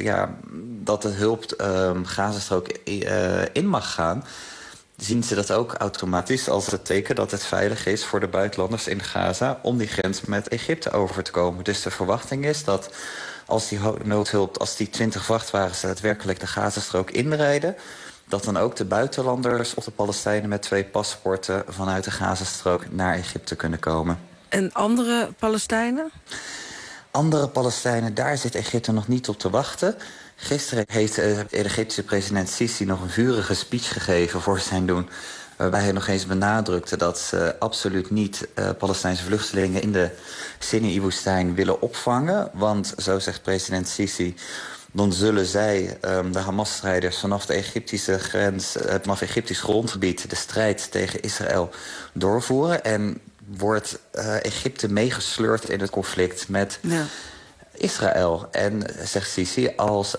dat de hulp Gazastrook in mag gaan, zien ze dat ook automatisch als het teken dat het veilig is voor de buitenlanders in Gaza om die grens met Egypte over te komen. Dus de verwachting is dat als die noodhulp, als die 20 vrachtwagens daadwerkelijk de Gazastrook inrijden, dat dan ook de buitenlanders of de Palestijnen met 2 paspoorten vanuit de Gazastrook naar Egypte kunnen komen. En andere Palestijnen? Andere Palestijnen, daar zit Egypte nog niet op te wachten. Gisteren heeft de Egyptische president Sisi nog een vurige speech gegeven voor zijn doen, waarbij hij nog eens benadrukte dat ze absoluut niet Palestijnse vluchtelingen in de Sinaï-woestijn willen opvangen. Want, zo zegt president Sisi, dan zullen zij, de Hamas-strijders, vanaf de Egyptische grens, vanaf Egyptisch grondgebied, de strijd tegen Israël doorvoeren. En wordt Egypte meegesleurd in het conflict met Israël. En, zegt Sisi, als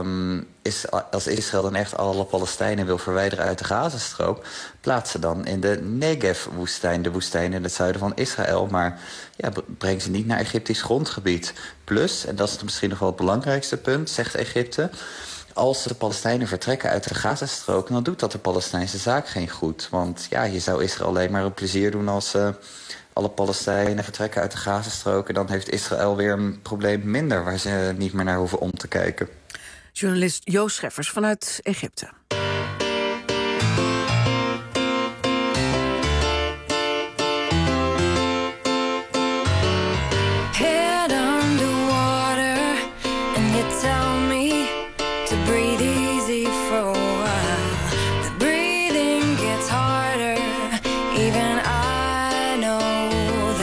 Israël dan echt alle Palestijnen wil verwijderen uit de Gazastrook, plaats ze dan in de Negev-woestijn, de woestijn in het zuiden van Israël. Maar breng ze niet naar Egyptisch grondgebied. Plus, en dat is misschien nog wel het belangrijkste punt, zegt Egypte, als de Palestijnen vertrekken uit de Gazastrook, dan doet dat de Palestijnse zaak geen goed. Want je zou Israël alleen maar een plezier doen als alle Palestijnen vertrekken uit de Gazastrook, en dan heeft Israël weer een probleem minder waar ze niet meer naar hoeven om te kijken. Journalist Joost Scheffers vanuit Egypte. Head underwater and you tell me to breathe easy for a while. The breathing gets harder, even I know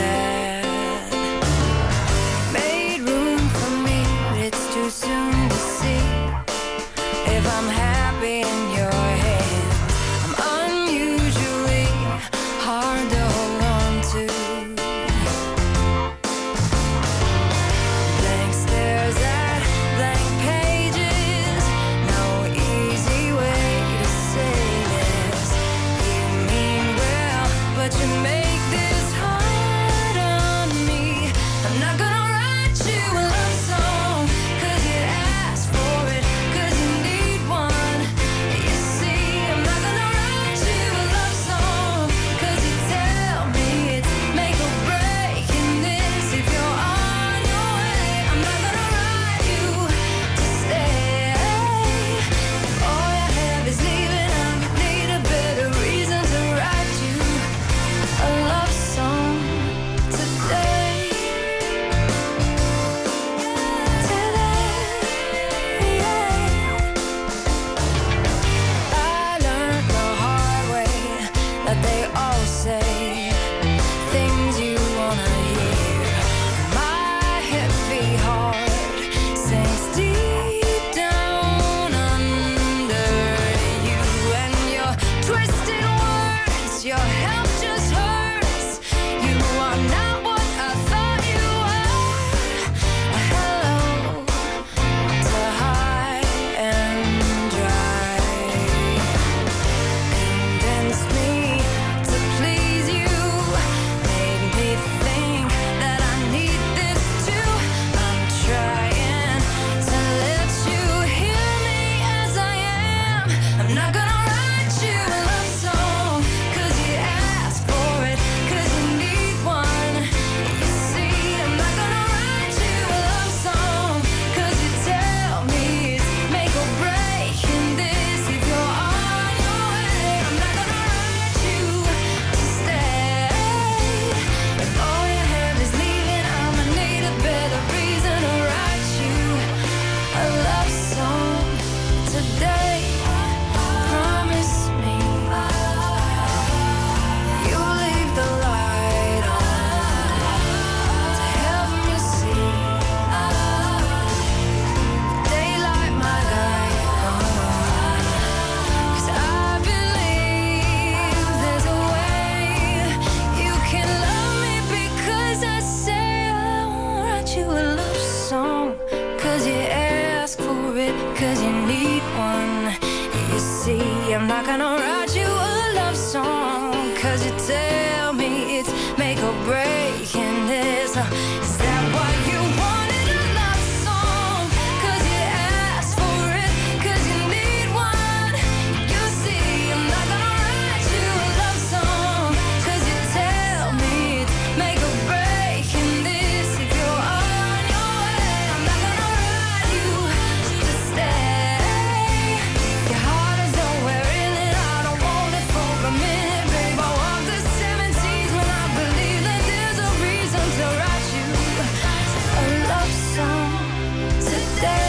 'cause you tell me it's make or break. And is that why you wanted a love song? 'Cause you asked for it, 'cause you need one. You see, I'm not gonna write you a love song, 'cause you tell me it's make or break. And this, if you're on your way, I'm not gonna write you to stay. Your heart is nowhere in it, I don't want it for a minute, babe. I walk the 17s when I believe that there's a reason to write you a love song today.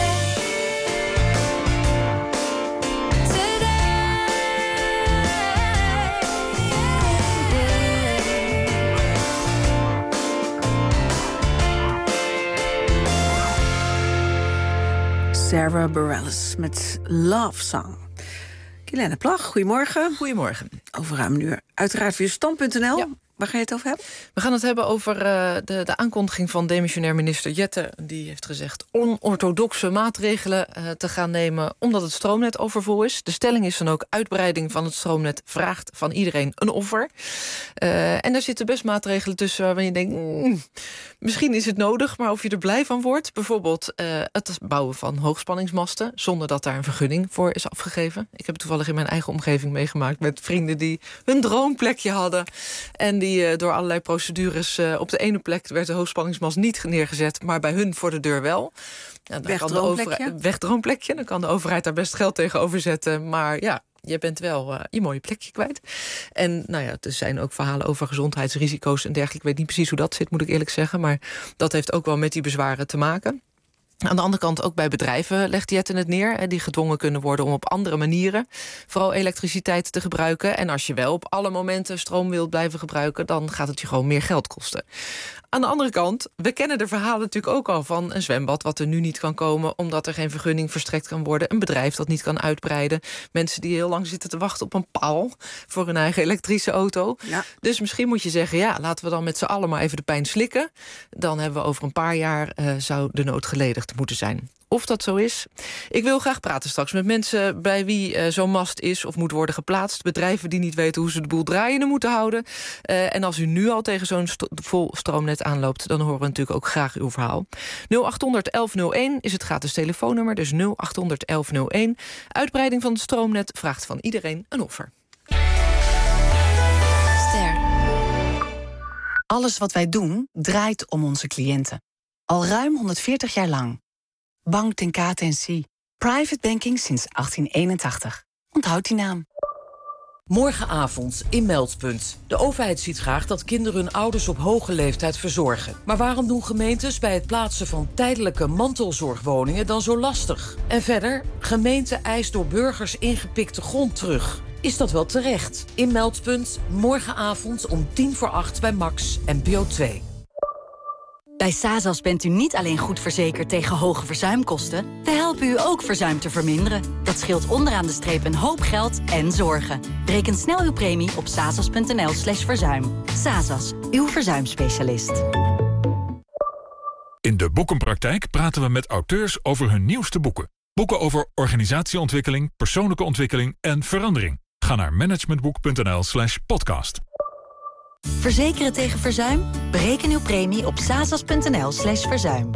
Sarah Bareilles met Love Song. Kielijn Plag, goedemorgen. Goedemorgen. Over ruim een uur. Uiteraard weer stand.nl. Ja. Waar ga je het over hebben? We gaan het hebben over de aankondiging van demissionair minister Jette. Die heeft gezegd onorthodoxe maatregelen te gaan nemen omdat het stroomnet overvol is. De stelling is dan ook: uitbreiding van het stroomnet vraagt van iedereen een offer. En daar zitten best maatregelen tussen waarvan je denkt, misschien is het nodig, maar of je er blij van wordt. Bijvoorbeeld het bouwen van hoogspanningsmasten zonder dat daar een vergunning voor is afgegeven. Ik heb het toevallig in mijn eigen omgeving meegemaakt met vrienden die hun droomplekje hadden en die door allerlei procedures op de ene plek werd de hoogspanningsmast niet neergezet, maar bij hun voor de deur wel. Ja, wegdroomplekje. Dan kan de overheid daar best geld tegenover zetten, maar ja, je bent wel je mooie plekje kwijt. En nou ja, er zijn ook verhalen over gezondheidsrisico's en dergelijke. Ik weet niet precies hoe dat zit, moet ik eerlijk zeggen, maar dat heeft ook wel met die bezwaren te maken. Aan de andere kant ook bij bedrijven legt Jette het neer, die gedwongen kunnen worden om op andere manieren vooral elektriciteit te gebruiken. En als je wel op alle momenten stroom wilt blijven gebruiken, dan gaat het je gewoon meer geld kosten. Aan de andere kant, we kennen de verhalen natuurlijk ook al van een zwembad wat er nu niet kan komen omdat er geen vergunning verstrekt kan worden, een bedrijf dat niet kan uitbreiden, mensen die heel lang zitten te wachten op een paal voor hun eigen elektrische auto. Ja. Dus misschien moet je zeggen, ja, laten we dan met z'n allen maar even de pijn slikken. Dan hebben we over een paar jaar zou de nood geledigd moeten zijn. Of dat zo is. Ik wil graag praten straks met mensen bij wie zo'n mast is of moet worden geplaatst. Bedrijven die niet weten hoe ze de boel draaiende moeten houden. En als u nu al tegen zo'n vol stroomnet aanloopt, dan horen we natuurlijk ook graag uw verhaal. 0800 1101 is het gratis telefoonnummer, dus 0800 1101. Uitbreiding van het stroomnet vraagt van iedereen een offer. Ster. Alles wat wij doen draait om onze cliënten. Al ruim 140 jaar lang. Bank ten KTNC. Private banking sinds 1881. Onthoud die naam. Morgenavond in Meldpunt. De overheid ziet graag dat kinderen hun ouders op hoge leeftijd verzorgen. Maar waarom doen gemeentes bij het plaatsen van tijdelijke mantelzorgwoningen dan zo lastig? En verder, gemeente eist door burgers ingepikte grond terug. Is dat wel terecht? In Meldpunt, morgenavond om 7:50 bij Max, NPO 2. Bij Sazas bent u niet alleen goed verzekerd tegen hoge verzuimkosten. We helpen u ook verzuim te verminderen. Dat scheelt onderaan de streep een hoop geld en zorgen. Bereken snel uw premie op sazas.nl/verzuim. Sazas, uw verzuimspecialist. In de Boekenpraktijk praten we met auteurs over hun nieuwste boeken. Boeken over organisatieontwikkeling, persoonlijke ontwikkeling en verandering. Ga naar managementboek.nl/podcast. Verzekeren tegen verzuim? Bereken uw premie op sazas.nl/verzuim.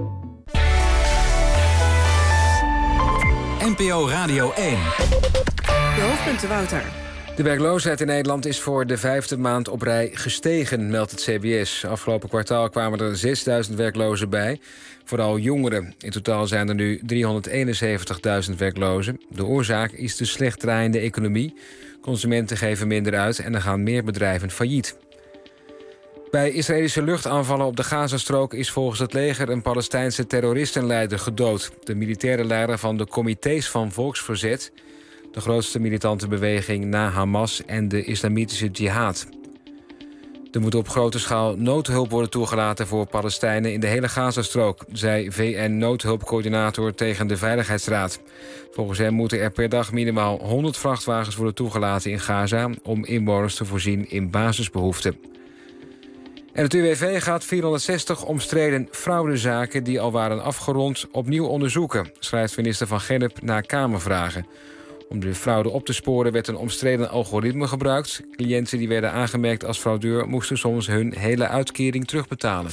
NPO Radio 1. De hoofdpunten, Wouter. De werkloosheid in Nederland is voor de 5e maand op rij gestegen, meldt het CBS. Afgelopen kwartaal kwamen er 6.000 werklozen bij, vooral jongeren. In totaal zijn er nu 371.000 werklozen. De oorzaak is de slecht draaiende economie. Consumenten geven minder uit en er gaan meer bedrijven failliet. Bij Israëlische luchtaanvallen op de Gazastrook is volgens het leger een Palestijnse terroristenleider gedood. De militaire leider van de Comité's van Volksverzet, de grootste militante beweging na Hamas en de Islamitische Jihad. Er moet op grote schaal noodhulp worden toegelaten voor Palestijnen in de hele Gazastrook, zei VN-noodhulpcoördinator tegen de Veiligheidsraad. Volgens hem moeten er per dag minimaal 100 vrachtwagens worden toegelaten in Gaza om inwoners te voorzien in basisbehoeften. En het UWV gaat 460 omstreden fraudezaken die al waren afgerond opnieuw onderzoeken, schrijft minister Van Gennep na Kamervragen. Om de fraude op te sporen werd een omstreden algoritme gebruikt. Cliënten die werden aangemerkt als fraudeur moesten soms hun hele uitkering terugbetalen.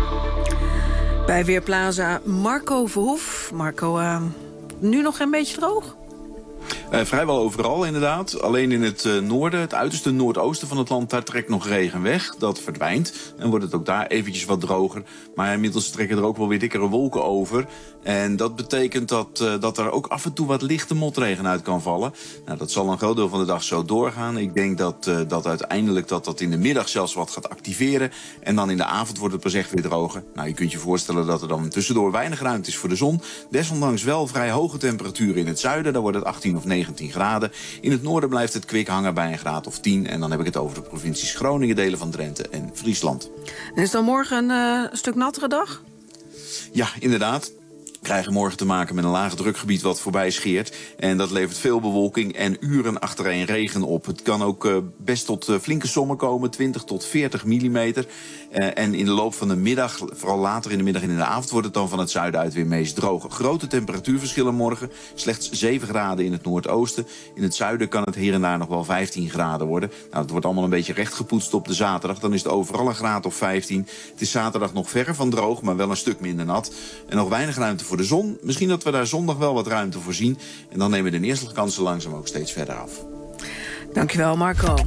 Bij Weerplaza Marco Verhoef. Marco, nu nog een beetje droog? Vrijwel overal inderdaad. Alleen in het noorden, het uiterste noordoosten van het land, daar trekt nog regen weg. Dat verdwijnt en wordt het ook daar eventjes wat droger. Maar inmiddels trekken er ook wel weer dikkere wolken over. En dat betekent dat er ook af en toe wat lichte motregen uit kan vallen. Nou, dat zal een groot deel van de dag zo doorgaan. Ik denk dat uiteindelijk dat in de middag zelfs wat gaat activeren. En dan in de avond wordt het pas echt weer droger. Nou, je kunt je voorstellen dat er dan tussendoor weinig ruimte is voor de zon. Desondanks wel vrij hoge temperaturen in het zuiden. Daar wordt het 18 of 19 graden. In het noorden blijft het kwik hangen bij een graad of 10. En dan heb ik het over de provincies Groningen, delen van Drenthe en Friesland. En is dan morgen een stuk nattere dag? Ja, inderdaad. We krijgen morgen te maken met een laag drukgebied wat voorbij scheert. En dat levert veel bewolking en uren achtereen regen op. Het kan ook best tot flinke sommen komen, 20 tot 40 millimeter. En in de loop van de middag, vooral later in de middag en in de avond, wordt het dan van het zuiden uit weer meest droog. Grote temperatuurverschillen morgen. Slechts 7 graden in het noordoosten. In het zuiden kan het hier en daar nog wel 15 graden worden. Nou, het wordt allemaal een beetje rechtgepoetst op de zaterdag. Dan is het overal een graad of 15. Het is zaterdag nog verre van droog, maar wel een stuk minder nat. En nog weinig ruimte voor de zon. Misschien dat we daar zondag wel wat ruimte voor zien. En dan nemen de neerslagkansen langzaam ook steeds verder af. Dankjewel, Marco.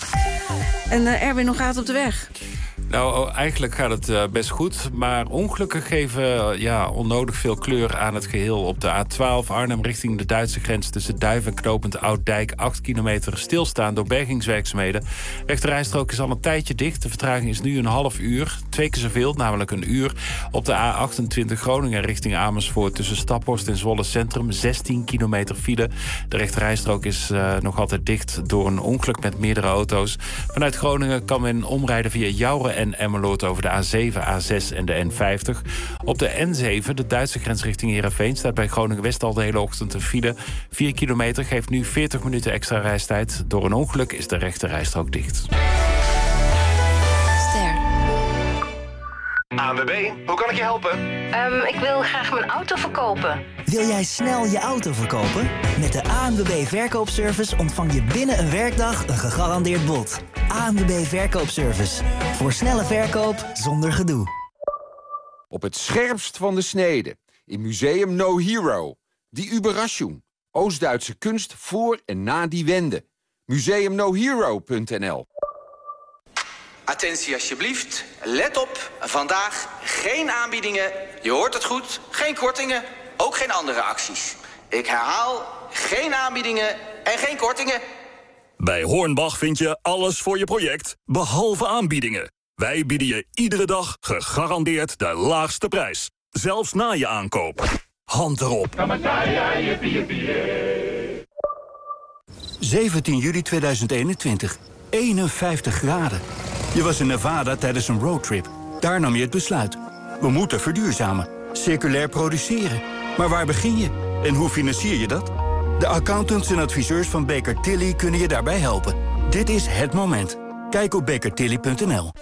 En Erwin, hoe gaat het op de weg? Nou, eigenlijk gaat het best goed. Maar ongelukken geven onnodig veel kleur aan het geheel. Op de A12 Arnhem richting de Duitse grens tussen Duiven en Knopend Ouddijk. 8 kilometer stilstaan door bergingswerkzaamheden. Rechterrijstrook is al een tijdje dicht. De vertraging is nu een half uur. 2 keer zoveel, namelijk een uur. Op de A28 Groningen richting Amersfoort tussen Staphorst en Zwolle Centrum. 16 kilometer file. De rechterrijstrook is nog altijd dicht door een ongeluk met meerdere auto's. Vanuit Groningen kan men omrijden via Jouren en Emmeloord over de A7, A6 en de N50. Op de N7, de Duitse grens richting Heerenveen, staat bij Groningen-West al de hele ochtend een file. 4 kilometer geeft nu 40 minuten extra reistijd. Door een ongeluk is de rechterrijstrook dicht. ANWB, hoe kan ik je helpen? Ik wil graag mijn auto verkopen. Wil jij snel je auto verkopen? Met de ANWB Verkoopservice ontvang je binnen een werkdag een gegarandeerd bod. ANWB Verkoopservice. Voor snelle verkoop zonder gedoe. Op het scherpst van de snede. In Museum No Hero. Die Überraschung. Oost-Duitse kunst voor en na die wende. museumnohero.nl. Attentie alsjeblieft. Let op. Vandaag geen aanbiedingen. Je hoort het goed. Geen kortingen. Ook geen andere acties. Ik herhaal. Geen aanbiedingen en geen kortingen. Bij Hornbach vind je alles voor je project, behalve aanbiedingen. Wij bieden je iedere dag gegarandeerd de laagste prijs. Zelfs na je aankoop. Hand erop. 17 juli 2021. 51 graden. Je was in Nevada tijdens een roadtrip. Daar nam je het besluit. We moeten verduurzamen. Circulair produceren. Maar waar begin je? En hoe financier je dat? De accountants en adviseurs van Baker Tilly kunnen je daarbij helpen. Dit is het moment. Kijk op bakertilly.nl.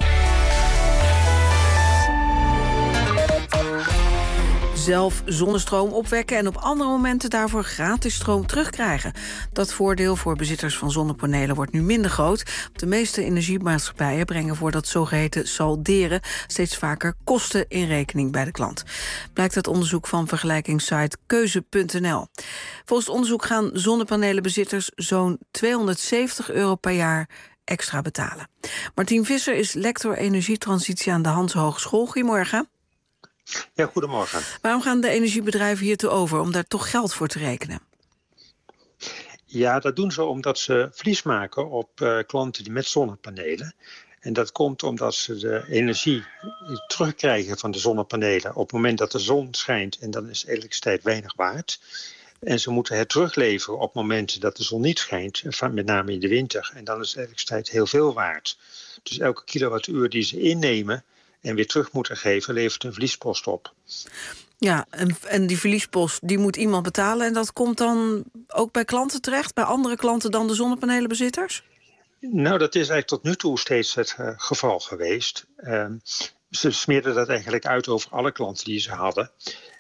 Zelf zonnestroom opwekken en op andere momenten daarvoor gratis stroom terugkrijgen. Dat voordeel voor bezitters van zonnepanelen wordt nu minder groot. De meeste energiemaatschappijen brengen voor dat zogeheten salderen steeds vaker kosten in rekening bij de klant. Blijkt uit onderzoek van vergelijkingssite Keuze.nl. Volgens het onderzoek gaan zonnepanelenbezitters zo'n €270 per jaar extra betalen. Martien Visser is lector energietransitie aan de Hanse Hogeschool. Goedemorgen. Ja, goedemorgen. Waarom gaan de energiebedrijven hiertoe over om daar toch geld voor te rekenen? Ja, dat doen ze omdat ze verlies maken op klanten die met zonnepanelen. En dat komt omdat ze de energie terugkrijgen van de zonnepanelen op het moment dat de zon schijnt. En dan is elektriciteit weinig waard. En ze moeten het terugleveren op momenten dat de zon niet schijnt, met name in de winter. En dan is elektriciteit heel veel waard. Dus elke kilowattuur die ze innemen en weer terug moeten geven, levert een verliespost op. Ja, en die verliespost die moet iemand betalen. En dat komt dan ook bij klanten terecht? Bij andere klanten dan de zonnepanelenbezitters? Nou, dat is eigenlijk tot nu toe steeds het geval geweest. Ze smeerden dat eigenlijk uit over alle klanten die ze hadden.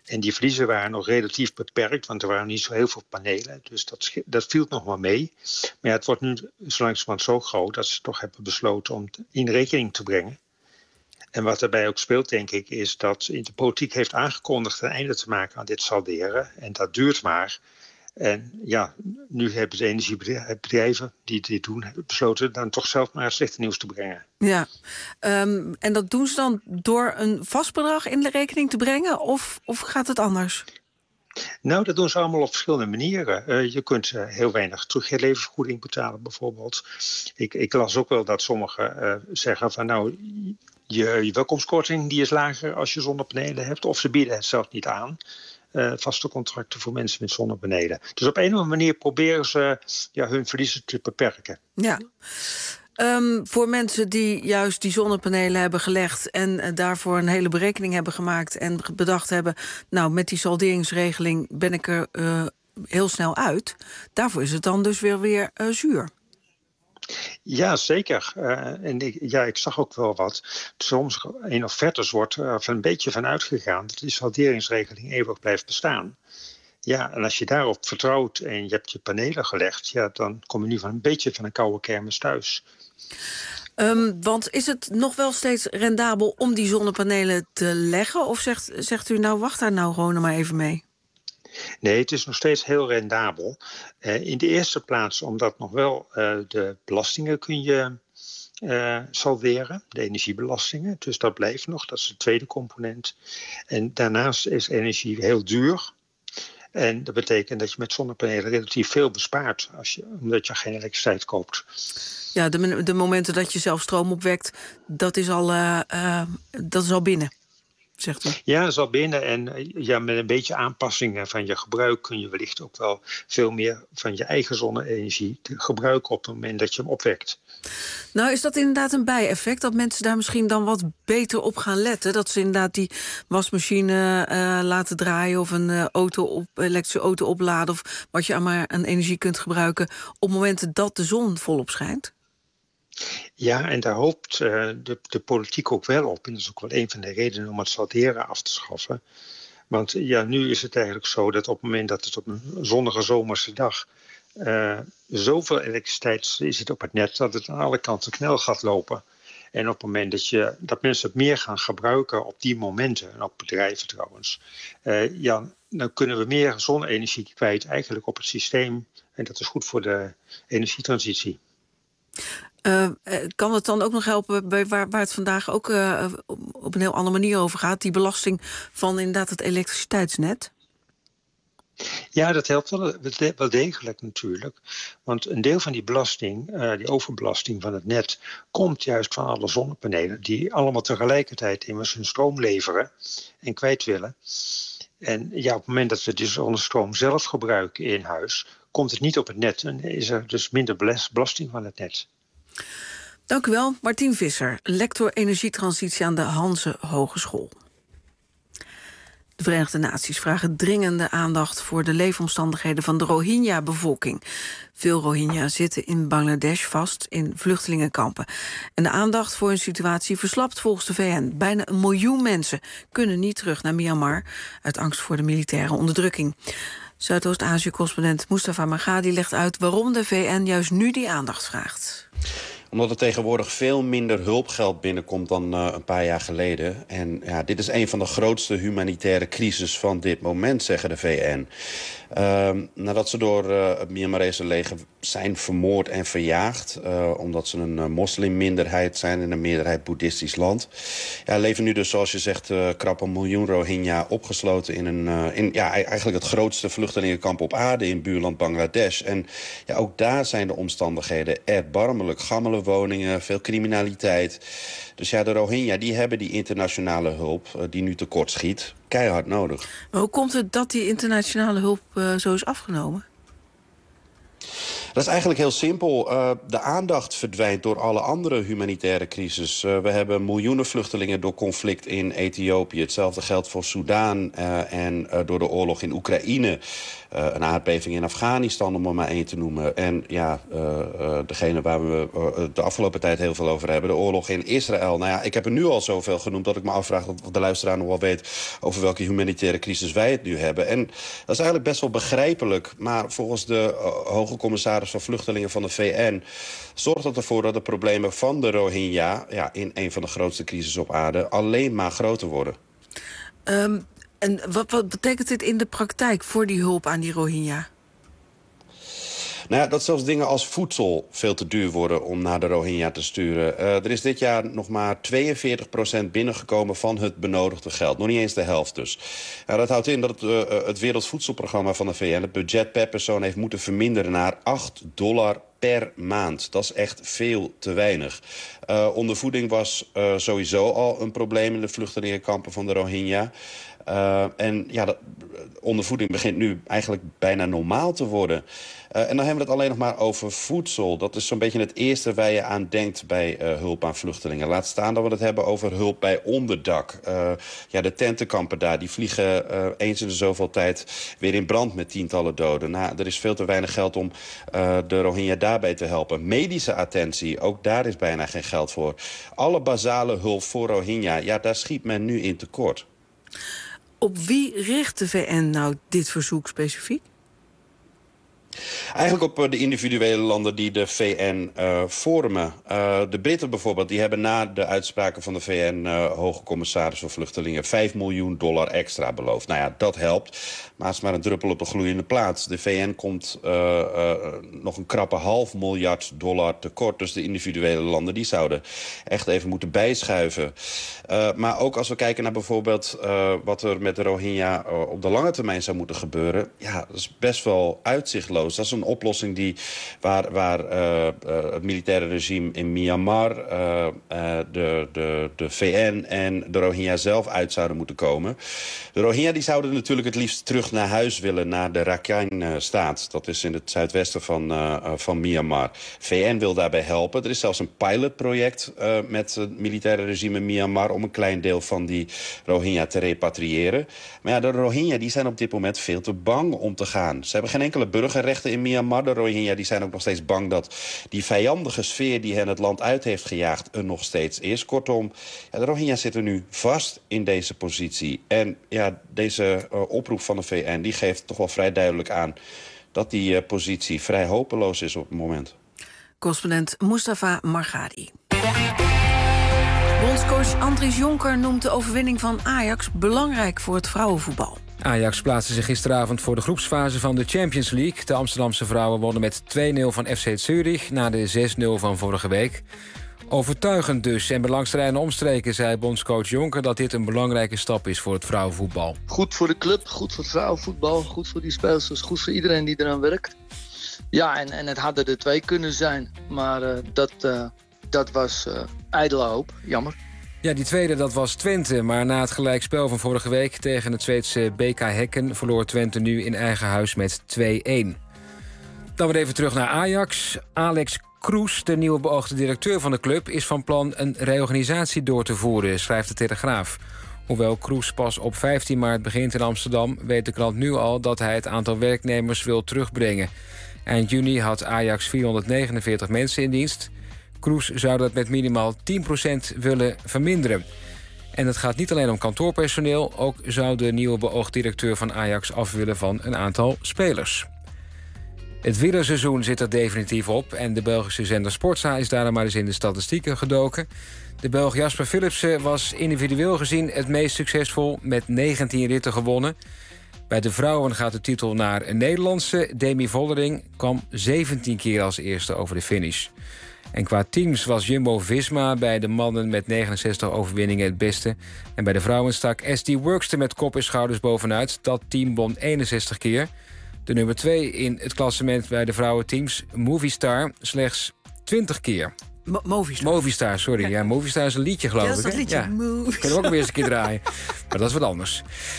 En die verliezen waren nog relatief beperkt, want er waren niet zo heel veel panelen. Dus dat viel nog maar mee. Maar ja, het wordt nu zo langzamerhand zo groot dat ze toch hebben besloten om het in rekening te brengen. En wat daarbij ook speelt, denk ik, is dat de politiek heeft aangekondigd een einde te maken aan dit salderen. En dat duurt maar. En ja, nu hebben de energiebedrijven die dit doen besloten dan toch zelf maar het slechte nieuws te brengen. Ja, en dat doen ze dan door een vast bedrag in de rekening te brengen of gaat het anders? Nou, dat doen ze allemaal op verschillende manieren. Je kunt heel weinig terugleververgoeding betalen bijvoorbeeld. Ik las ook wel dat sommigen zeggen van nou, je welkomstkorting die is lager als je zonnepanelen hebt. Of ze bieden het zelf niet aan. Vaste contracten voor mensen met zonnepanelen. Dus op een of andere manier proberen ze hun verliezen te beperken. Ja. Voor mensen die juist die zonnepanelen hebben gelegd en daarvoor een hele berekening hebben gemaakt en bedacht hebben, nou, met die salderingsregeling ben ik er heel snel uit. Daarvoor is het dan dus weer zuur. Ja, zeker. Ik zag ook wel wat. Soms in offertes wordt er een beetje van uitgegaan dat die salderingsregeling eeuwig blijft bestaan. Ja, en als je daarop vertrouwt en je hebt je panelen gelegd, ja, dan kom je nu van een beetje van een koude kermis thuis. Want is het nog wel steeds rendabel om die zonnepanelen te leggen? Of zegt u nou, wacht daar nou gewoon maar even mee? Nee, het is nog steeds heel rendabel. In de eerste plaats omdat nog wel de belastingen kun je salderen, de energiebelastingen. Dus dat blijft nog, dat is de tweede component. En daarnaast is energie heel duur. En dat betekent dat je met zonnepanelen relatief veel bespaart, omdat je geen elektriciteit koopt. Ja, de momenten dat je zelf stroom opwekt, dat is al binnen, zegt u. Ja, dat is al binnen. En met een beetje aanpassingen van je gebruik kun je wellicht ook wel veel meer van je eigen zonne-energie gebruiken op het moment dat je hem opwekt. Nou, is dat inderdaad een bijeffect? Dat mensen daar misschien dan wat beter op gaan letten? Dat ze inderdaad die wasmachine laten draaien of een elektrische auto opladen of wat je maar aan energie kunt gebruiken op momenten dat de zon volop schijnt? Ja, en daar hoopt de politiek ook wel op. En dat is ook wel een van de redenen om het salderen af te schaffen. Want ja, nu is het eigenlijk zo dat op het moment dat het op een zonnige zomerse dag zoveel elektriciteit zit op het net dat het aan alle kanten knel gaat lopen. En op het moment dat mensen het meer gaan gebruiken op die momenten, en ook bedrijven trouwens, dan kunnen we meer zonne-energie kwijt eigenlijk op het systeem. En dat is goed voor de energietransitie. Kan het dan ook nog helpen bij waar het vandaag ook op een heel andere manier over gaat, die belasting van inderdaad het elektriciteitsnet? Ja, dat helpt wel degelijk natuurlijk. Want een deel van die belasting, die overbelasting van het net, komt juist van alle zonnepanelen die allemaal tegelijkertijd immers hun stroom leveren en kwijt willen. En ja, op het moment dat we die zonnestroom zelf gebruiken in huis, komt het niet op het net en is er dus minder belasting van het net. Dank u wel, Martien Visser, lector energietransitie aan de Hanze Hogeschool. De Verenigde Naties vragen dringende aandacht voor de leefomstandigheden van de Rohingya-bevolking. Veel Rohingya zitten in Bangladesh vast in vluchtelingenkampen. En de aandacht voor hun situatie verslapt volgens de VN. Bijna 1 miljoen mensen kunnen niet terug naar Myanmar uit angst voor de militaire onderdrukking. Zuidoost-Azië-correspondent Mustafa Magadi legt uit waarom de VN juist nu die aandacht vraagt. Omdat er tegenwoordig veel minder hulpgeld binnenkomt dan een paar jaar geleden. En ja, dit is een van de grootste humanitaire crises van dit moment, zeggen de VN. Nadat ze door het Myanmarese leger zijn vermoord en verjaagd, omdat ze een moslimminderheid zijn in een meerderheid boeddhistisch land, leven nu dus, zoals je zegt, krap 1 miljoen Rohingya opgesloten in eigenlijk het grootste vluchtelingenkamp op aarde in buurland Bangladesh. En ja, ook daar zijn de omstandigheden erbarmelijk. Gammele woningen, veel criminaliteit. Dus ja, de Rohingya die hebben die internationale hulp die nu tekort schiet keihard nodig. Maar hoe komt het dat die internationale hulp zo is afgenomen? Dat is eigenlijk heel simpel. De aandacht verdwijnt door alle andere humanitaire crisis. We hebben miljoenen vluchtelingen door conflict in Ethiopië. Hetzelfde geldt voor Soudaan en door de oorlog in Oekraïne. Een aardbeving in Afghanistan, om er maar één te noemen. En degene waar we de afgelopen tijd heel veel over hebben, de oorlog in Israël. Nou ja, ik heb er nu al zoveel genoemd dat ik me afvraag of de luisteraar nog wel weet over welke humanitaire crisis wij het nu hebben. En dat is eigenlijk best wel begrijpelijk. Maar volgens de hoge commissaris van vluchtelingen van de VN zorgt dat ervoor dat de problemen van de Rohingya in een van de grootste crises op aarde alleen maar groter worden. En wat betekent dit in de praktijk voor die hulp aan die Rohingya? Nou ja, dat zelfs dingen als voedsel veel te duur worden om naar de Rohingya te sturen. Er is dit jaar nog maar 42% binnengekomen van het benodigde geld. Nog niet eens de helft dus. Dat houdt in dat het Wereldvoedselprogramma van de VN... het budget per persoon heeft moeten verminderen naar $8 per maand. Dat is echt veel te weinig. Ondervoeding was sowieso al een probleem in de vluchtelingenkampen van de Rohingya. Ondervoeding begint nu eigenlijk bijna normaal te worden. En dan hebben we het alleen nog maar over voedsel. Dat is zo'n beetje het eerste waar je aan denkt bij hulp aan vluchtelingen. Laat staan dat we het hebben over hulp bij onderdak. De tentenkampen daar, die vliegen eens in de zoveel tijd weer in brand met tientallen doden. Nou, er is veel te weinig geld om de Rohingya daarbij te helpen. Medische attentie, ook daar is bijna geen geld voor. Alle basale hulp voor Rohingya, daar schiet men nu in tekort. Op wie richt de VN nou dit verzoek specifiek? Eigenlijk op de individuele landen die de VN vormen. De Britten bijvoorbeeld, die hebben na de uitspraken van de VN... hoge commissaris voor vluchtelingen $5 miljoen extra beloofd. Nou ja, dat helpt, maar het is maar een druppel op de gloeiende plaat. De VN komt nog een krappe $500 miljard tekort. Dus de individuele landen die zouden echt even moeten bijschuiven. Maar ook als we kijken naar bijvoorbeeld wat er met de Rohingya op de lange termijn zou moeten gebeuren... ja, dat is best wel uitzichtloos. Dat is een oplossing waar het militaire regime in Myanmar, de VN en de Rohingya zelf uit zouden moeten komen. De Rohingya die zouden natuurlijk het liefst terug naar huis willen, naar de Rakhine-staat. Dat is in het zuidwesten van Myanmar. VN wil daarbij helpen. Er is zelfs een pilotproject met het militaire regime in Myanmar om een klein deel van die Rohingya te repatriëren. Maar ja, de Rohingya die zijn op dit moment veel te bang om te gaan. Ze hebben geen enkele burgerrechten in Myanmar. De Rohingya die zijn ook nog steeds bang dat die vijandige sfeer die hen het land uit heeft gejaagd er nog steeds is. Kortom, de Rohingya zitten nu vast in deze positie. En ja, deze oproep van de VN die geeft toch wel vrij duidelijk aan dat die positie vrij hopeloos is op het moment. Correspondent Mustafa Margadi. Bondscoach Andries Jonker noemt de overwinning van Ajax belangrijk voor het vrouwenvoetbal. Ajax plaatste zich gisteravond voor de groepsfase van de Champions League. De Amsterdamse vrouwen wonnen met 2-0 van FC Zurich na de 6-0 van vorige week. Overtuigend dus en belangstellende omstreken zei bondscoach Jonker dat dit een belangrijke stap is voor het vrouwenvoetbal. Goed voor de club, goed voor het vrouwenvoetbal, goed voor die speelsters, goed voor iedereen die eraan werkt. Ja, en het hadden er 2 kunnen zijn, maar dat was ijdele hoop, jammer. Ja, die tweede, dat was Twente. Maar na het gelijkspel van vorige week tegen het Zweedse BK Häcken verloor Twente nu in eigen huis met 2-1. Dan weer even terug naar Ajax. Alex Kroes, de nieuwe beoogde directeur van de club, is van plan een reorganisatie door te voeren, schrijft de Telegraaf. Hoewel Kroes pas op 15 maart begint in Amsterdam, weet de krant nu al dat hij het aantal werknemers wil terugbrengen. Eind juni had Ajax 449 mensen in dienst. Kroes zou dat met minimaal 10% willen verminderen. En het gaat niet alleen om kantoorpersoneel, ook zou de nieuwe beoogd directeur van Ajax af willen van een aantal spelers. Het wielerseizoen zit er definitief op en de Belgische zender Sportza is daarom maar eens in de statistieken gedoken. De Belg Jasper Philipsen was individueel gezien het meest succesvol met 19 ritten gewonnen. Bij de vrouwen gaat de titel naar een Nederlandse. Demi Vollering kwam 17 keer als eerste over de finish. En qua teams was Jumbo-Visma bij de mannen met 69 overwinningen het beste. En bij de vrouwen stak SD Workster met kop en schouders bovenuit. Dat team won 61 keer. De nummer 2 in het klassement bij de vrouwenteams, Movistar, slechts 20 keer. Movistar, sorry. Ja, Movistar is een liedje, geloof ik. Dat is dat liedje. Ja, kunnen we ook weer eens een keer draaien. Maar dat is wat anders.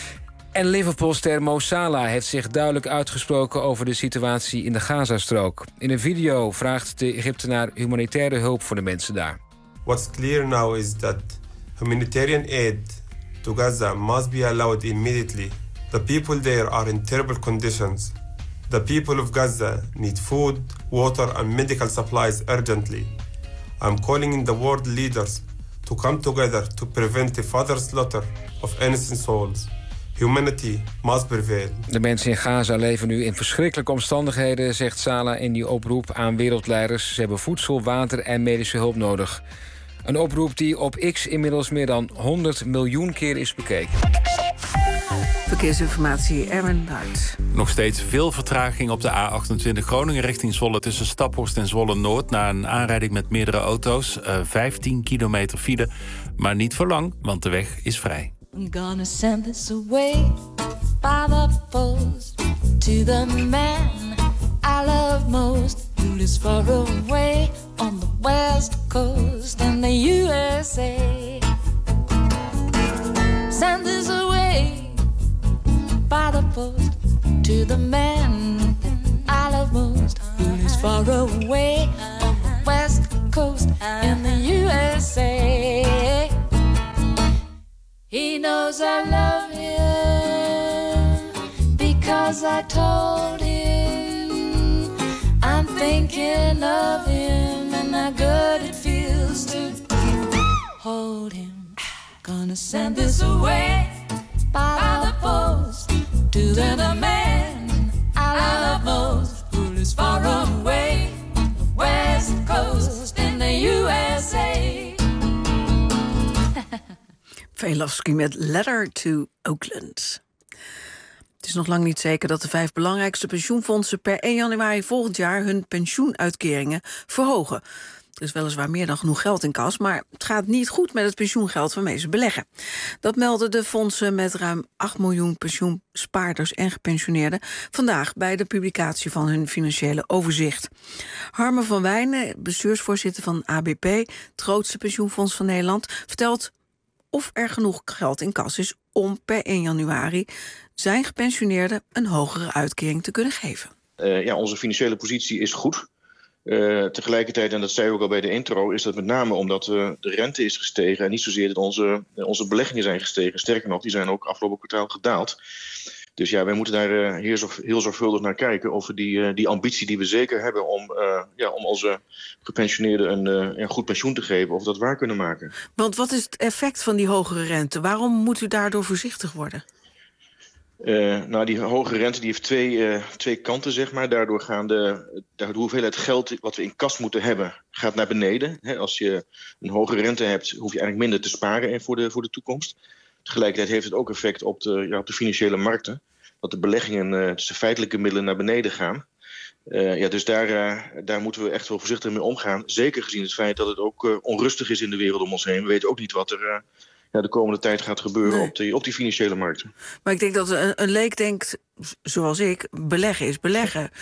En Liverpoolster Mo Salah heeft zich duidelijk uitgesproken over de situatie in de Gazastrook. In een video vraagt de Egyptenaar humanitaire hulp voor de mensen daar. What's clear now is that humanitarian aid to Gaza must be allowed immediately. The people there are in terrible conditions. The people of Gaza need food, water and medical supplies urgently. I'm calling in the world leaders to come together to prevent the further slaughter of innocent souls. Humanity must prevail. De mensen in Gaza leven nu in verschrikkelijke omstandigheden, zegt Salah in die oproep aan wereldleiders. Ze hebben voedsel, water en medische hulp nodig. Een oproep die op X inmiddels meer dan 100 miljoen keer is bekeken. Verkeersinformatie, Erwin Buit. Nog steeds veel vertraging op de A28 Groningen richting Zwolle... tussen Staphorst en Zwolle-Noord... na een aanrijding met meerdere auto's. 15 kilometer file, maar niet voor lang, want de weg is vrij. I'm gonna send this away by the post to the man I love most, who lives far away on the west coast in the USA. Send this away by the post to the man I love most, who lives far away on the west coast in the USA. He knows I love him because I told him I'm thinking of him and how good it feels to hold him. Gonna send this away by the post to the man I love most, who lives far away on the west coast in the USA. Velofsky met Letter to Oakland. Het is nog lang niet zeker dat de 5 belangrijkste pensioenfondsen per 1 januari volgend jaar hun pensioenuitkeringen verhogen. Er is weliswaar meer dan genoeg geld in kas, maar het gaat niet goed met het pensioengeld waarmee ze beleggen. Dat melden de fondsen met ruim 8 miljoen pensioenspaarders en gepensioneerden vandaag bij de publicatie van hun financiële overzicht. Harme van Wijnen, bestuursvoorzitter van ABP, het grootste pensioenfonds van Nederland, vertelt of er genoeg geld in kas is om per 1 januari zijn gepensioneerden een hogere uitkering te kunnen geven. Onze financiële positie is goed. Tegelijkertijd, en dat zei ik ook al bij de intro, is dat met name omdat de rente is gestegen en niet zozeer dat onze beleggingen zijn gestegen. Sterker nog, die zijn ook afgelopen kwartaal gedaald. Dus ja, wij moeten daar heel zorgvuldig naar kijken of we die ambitie die we zeker hebben om onze gepensioneerden een goed pensioen te geven, of we dat waar kunnen maken. Want wat is het effect van die hogere rente? Waarom moet u daardoor voorzichtig worden? Die hogere rente die heeft twee kanten, zeg maar. Daardoor gaat de hoeveelheid geld wat we in kas moeten hebben, gaat naar beneden. Als je een hogere rente hebt, hoef je eigenlijk minder te sparen voor de toekomst. Tegelijkertijd heeft het ook effect op de financiële markten. Dat de beleggingen, dus de feitelijke middelen, naar beneden gaan. Dus daar moeten we echt wel voorzichtig mee omgaan. Zeker gezien het feit dat het ook onrustig is in de wereld om ons heen. We weten ook niet wat er de komende tijd gaat gebeuren op die financiële markten. Maar ik denk dat een leek denkt, zoals ik, beleggen is beleggen.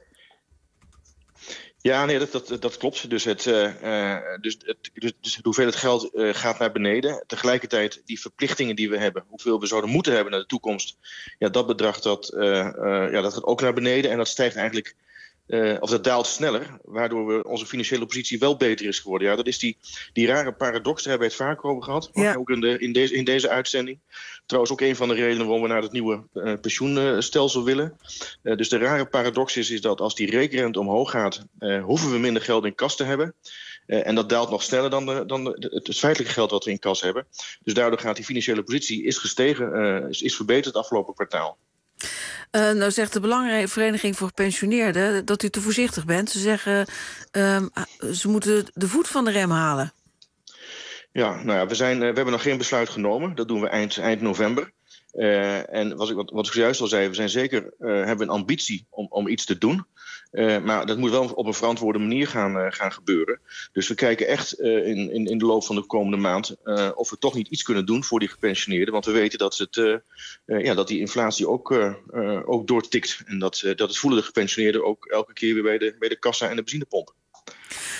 Ja, nee, dat klopt. Dus de hoeveelheid geld gaat naar beneden. Tegelijkertijd die verplichtingen die we hebben, hoeveel we zouden moeten hebben naar de toekomst, dat bedrag dat gaat ook naar beneden en dat stijgt eigenlijk. Of dat daalt sneller, waardoor onze financiële positie wel beter is geworden. Ja, dat is die rare paradox, daar hebben we het vaak over gehad. Ja. Ook in deze uitzending. Trouwens ook een van de redenen waarom we naar het nieuwe pensioenstelsel willen. Dus de rare paradox is dat als die rekenrente omhoog gaat, hoeven we minder geld in kas te hebben. En dat daalt nog sneller dan het feitelijke geld wat we in kas hebben. Dus daardoor gaat die financiële positie is gestegen, is verbeterd het afgelopen kwartaal. Nou zegt de belangrijke vereniging voor gepensioneerden dat u te voorzichtig bent. Ze zeggen ze moeten de voet van de rem halen. Ja, we hebben nog geen besluit genomen. Dat doen we eind november. En wat ik zojuist al zei, we zijn zeker hebben een ambitie om iets te doen. Maar dat moet wel op een verantwoorde manier gaan gebeuren. Dus we kijken echt in de loop van de komende maand of we toch niet iets kunnen doen voor die gepensioneerden. Want we weten dat die inflatie ook doortikt. En dat het voelen de gepensioneerden ook elke keer weer bij de kassa en de benzinepomp.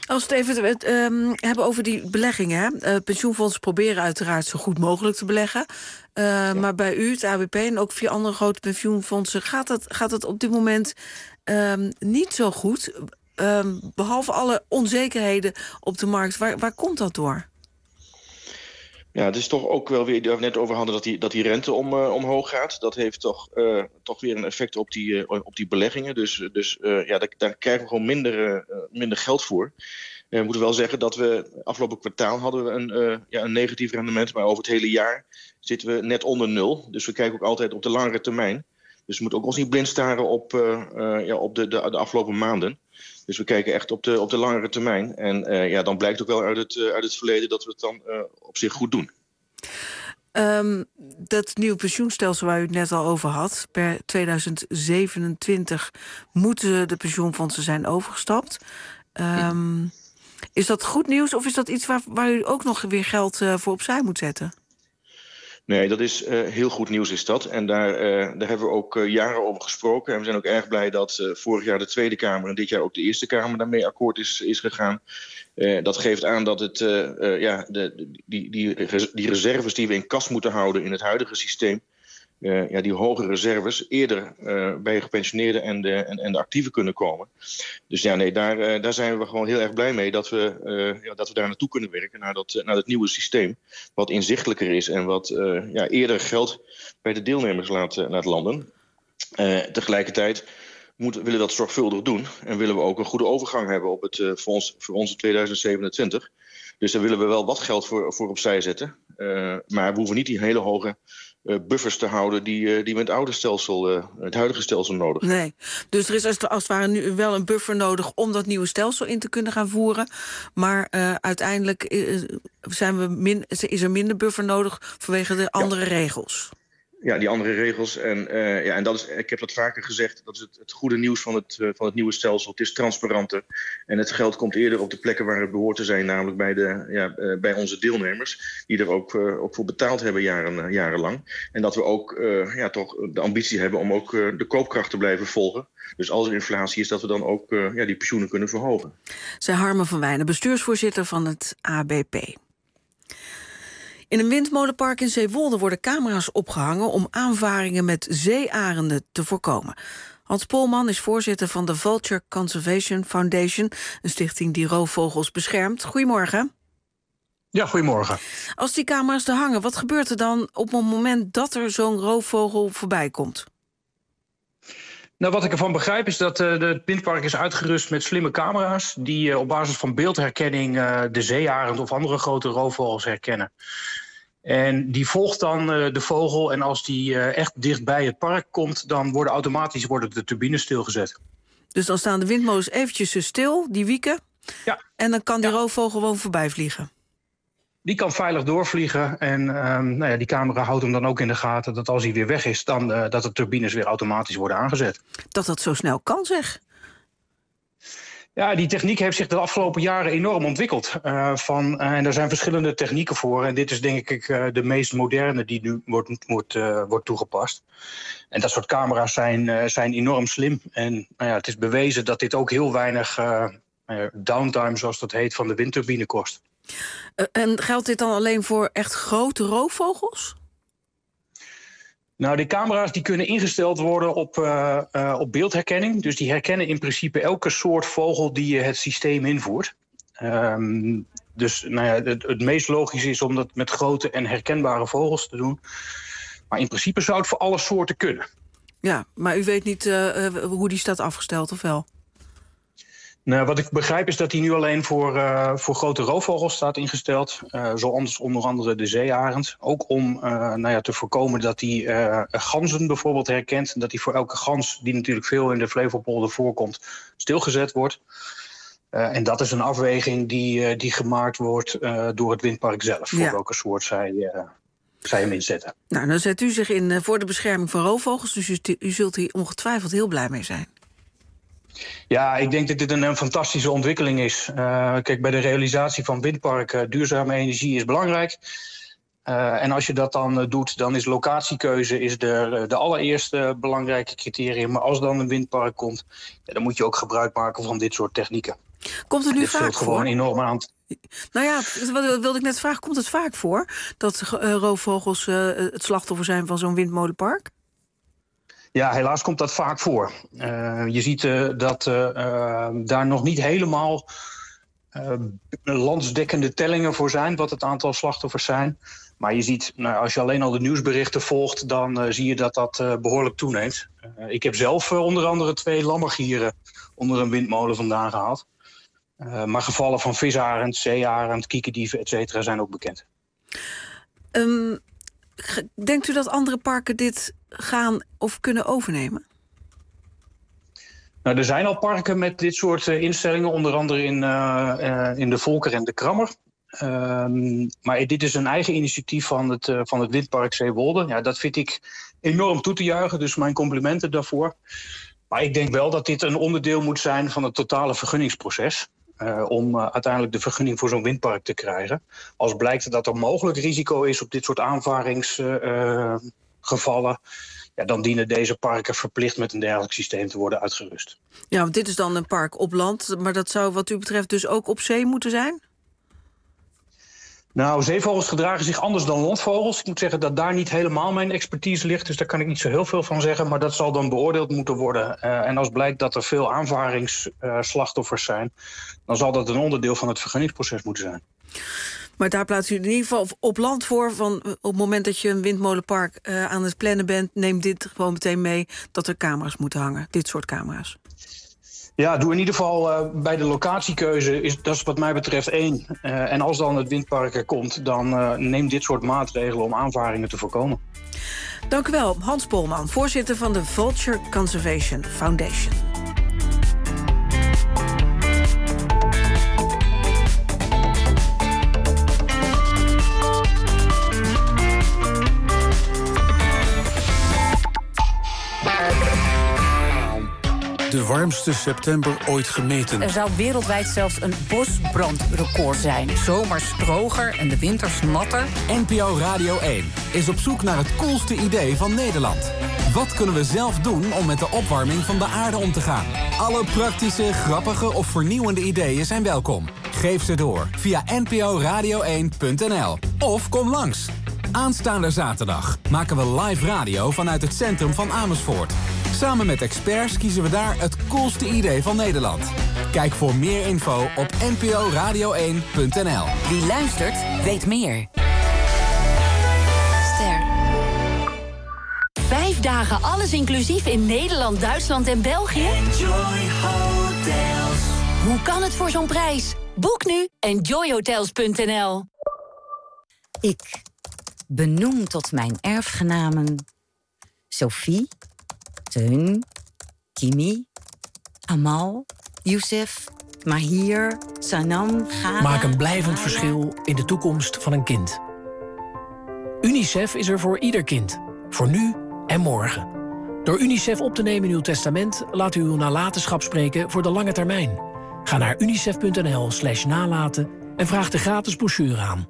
Als we het even hebben over die beleggingen. Pensioenfondsen proberen uiteraard zo goed mogelijk te beleggen. Maar bij u, het ABP en ook 4 andere grote pensioenfondsen... gaat het op dit moment niet zo goed. Behalve alle onzekerheden op de markt. Waar komt dat door? Ja, het is toch ook wel weer, waar we net over hadden, dat die rente omhoog gaat. Dat heeft toch weer een effect op die beleggingen. Dus daar krijgen we gewoon minder geld voor. We moeten wel zeggen dat we afgelopen kwartaal hadden we een negatief rendement. Maar over het hele jaar zitten we net onder 0. Dus we kijken ook altijd op de langere termijn. Dus we moeten ook ons niet blind staren op de afgelopen maanden. Dus we kijken echt op de langere termijn. En dan blijkt ook wel uit het verleden dat we het dan op zich goed doen. Dat nieuwe pensioenstelsel waar u het net al over had... per 2027 moeten de pensioenfondsen zijn overgestapt. Is dat goed nieuws of is dat iets waar u ook nog weer geld voor opzij moet zetten? Nee, dat is heel goed nieuws is dat. En daar hebben we ook jaren over gesproken. En we zijn ook erg blij dat vorig jaar de Tweede Kamer... en dit jaar ook de Eerste Kamer daarmee akkoord is gegaan. Dat geeft aan dat het die reserves die we in kas moeten houden... in het huidige systeem... die hoge reserves eerder bij gepensioneerden en de actieven kunnen komen. Dus daar zijn we gewoon heel erg blij mee dat we daar naartoe kunnen werken, naar dat nieuwe systeem, wat inzichtelijker is en wat eerder geld bij de deelnemers laat landen. Tegelijkertijd willen we dat zorgvuldig doen en willen we ook een goede overgang hebben op het voor ons 2027. Dus daar willen we wel wat geld voor opzij zetten. Maar we hoeven niet die hele hoge buffers te houden die met het huidige stelsel nodig. Nee, dus er is als het ware nu wel een buffer nodig om dat nieuwe stelsel in te kunnen gaan voeren. Maar uiteindelijk is er minder buffer nodig vanwege de andere regels. Ja, die andere regels. En dat is, ik heb dat vaker gezegd, dat is het goede nieuws van het nieuwe stelsel. Het is transparanter en het geld komt eerder op de plekken waar het behoort te zijn, namelijk bij onze deelnemers, die er ook voor betaald hebben jarenlang. En dat we ook toch de ambitie hebben om ook de koopkracht te blijven volgen. Dus als er inflatie is, dat we dan ook die pensioenen kunnen verhogen. Zij Harmen van Wijnen, bestuursvoorzitter van het ABP. In een windmolenpark in Zeewolde worden camera's opgehangen om aanvaringen met zeearenden te voorkomen. Hans Polman is voorzitter van de Vulture Conservation Foundation, een stichting die roofvogels beschermt. Goedemorgen. Ja, goedemorgen. Als die camera's er hangen, wat gebeurt er dan op het moment dat er zo'n roofvogel voorbij komt? Nou, wat ik ervan begrijp is dat het windpark is uitgerust met slimme camera's die op basis van beeldherkenning de zeearend of andere grote roofvogels herkennen. En die volgt dan de vogel en als die echt dichtbij het park komt, dan worden de turbines stilgezet. Dus dan staan de windmolens eventjes stil, die wieken, en dan kan die roofvogel gewoon voorbij vliegen? Die kan veilig doorvliegen en die camera houdt hem dan ook in de gaten dat als hij weer weg is, dan dat de turbines weer automatisch worden aangezet. Dat zo snel kan, zeg. Ja, die techniek heeft zich de afgelopen jaren enorm ontwikkeld. En er zijn verschillende technieken voor. En dit is denk ik de meest moderne die nu wordt toegepast. En dat soort camera's zijn enorm slim. En het is bewezen dat dit ook heel weinig downtime, zoals dat heet, van de windturbine kost. En geldt dit dan alleen voor echt grote roofvogels? Nou, die camera's die kunnen ingesteld worden op beeldherkenning. Dus die herkennen in principe elke soort vogel die je het systeem invoert. Het meest logisch is om dat met grote en herkenbare vogels te doen. Maar in principe zou het voor alle soorten kunnen. Ja, maar u weet niet hoe die staat afgesteld, of wel? Nou, wat ik begrijp is dat hij nu alleen voor grote roofvogels staat ingesteld. Zoals onder andere de zeearend. Ook om te voorkomen dat hij ganzen bijvoorbeeld herkent. Dat hij voor elke gans, die natuurlijk veel in de Flevopolder voorkomt, stilgezet wordt. En dat is een afweging die gemaakt wordt door het windpark zelf. Voor welke soort zij hem inzetten. Nou, dan zet u zich in voor de bescherming van roofvogels. Dus u zult hier ongetwijfeld heel blij mee zijn. Ja, ik denk dat dit een fantastische ontwikkeling is. Kijk, bij de realisatie van windparken, duurzame energie is belangrijk. En als je dat dan doet, dan is locatiekeuze de allereerste belangrijke criterium. Maar als dan een windpark komt, dan moet je ook gebruik maken van dit soort technieken. Komt het nu dit vaak vult gewoon voor? enorm aan. Nou ja, wat wilde ik net vragen. Komt het vaak voor dat roofvogels het slachtoffer zijn van zo'n windmolenpark? Ja, helaas komt dat vaak voor. Je ziet dat daar nog niet helemaal landsdekkende tellingen voor zijn, wat het aantal slachtoffers zijn. Maar je ziet, als je alleen al de nieuwsberichten volgt, dan zie je dat dat behoorlijk toeneemt. Ik heb zelf onder andere 2 lammergieren onder een windmolen vandaan gehaald. Maar gevallen van visarend, zeearend, kiekerdieven, et cetera, zijn ook bekend. Denkt u dat andere parken dit gaan of kunnen overnemen? Nou, er zijn al parken met dit soort instellingen, onder andere in de Volker en de Krammer. Maar dit is een eigen initiatief van het windpark Zeewolde. Ja, dat vind ik enorm toe te juichen, dus mijn complimenten daarvoor. Maar ik denk wel dat dit een onderdeel moet zijn van het totale vergunningsproces. Om uiteindelijk de vergunning voor zo'n windpark te krijgen. Als blijkt dat er mogelijk risico is op dit soort aanvaringsgevallen, dan dienen deze parken verplicht met een dergelijk systeem te worden uitgerust. Ja, want dit is dan een park op land, maar dat zou wat u betreft dus ook op zee moeten zijn? Nou, zeevogels gedragen zich anders dan landvogels. Ik moet zeggen dat daar niet helemaal mijn expertise ligt, dus daar kan ik niet zo heel veel van zeggen, maar dat zal dan beoordeeld moeten worden. En als blijkt dat er veel aanvaringsslachtoffers zijn, dan zal dat een onderdeel van het vergunningsproces moeten zijn. Maar daar plaatst u in ieder geval op land voor, van op het moment dat je een windmolenpark aan het plannen bent, neem dit gewoon meteen mee dat er camera's moeten hangen, dit soort camera's. Ja, doe in ieder geval bij de locatiekeuze, dat is wat mij betreft 1. En als dan het windpark er komt, dan neem dit soort maatregelen om aanvaringen te voorkomen. Dank u wel, Hans Polman, voorzitter van de Vulture Conservation Foundation. De warmste september ooit gemeten. Er zou wereldwijd zelfs een bosbrandrecord zijn. Zomers droger en de winters natter. NPO Radio 1 is op zoek naar het coolste idee van Nederland. Wat kunnen we zelf doen om met de opwarming van de aarde om te gaan? Alle praktische, grappige of vernieuwende ideeën zijn welkom. Geef ze door via nporadio1.nl of kom langs. Aanstaande zaterdag maken we live radio vanuit het centrum van Amersfoort. Samen met experts kiezen we daar het coolste idee van Nederland. Kijk voor meer info op nporadio1.nl. Wie luistert, weet meer. Ster. 5 dagen alles inclusief in Nederland, Duitsland en België? Enjoy Hotels. Hoe kan het voor zo'n prijs? Boek nu enjoyhotels.nl. Ik benoem tot mijn erfgenamen Sophie, Teun, Kimi, Amal, Youssef, Mahir, Sanam, Ghana... Maak een blijvend verschil in de toekomst van een kind. UNICEF is er voor ieder kind. Voor nu en morgen. Door UNICEF op te nemen in uw testament laat u uw nalatenschap spreken voor de lange termijn. Ga naar unicef.nl/nalaten en vraag de gratis brochure aan.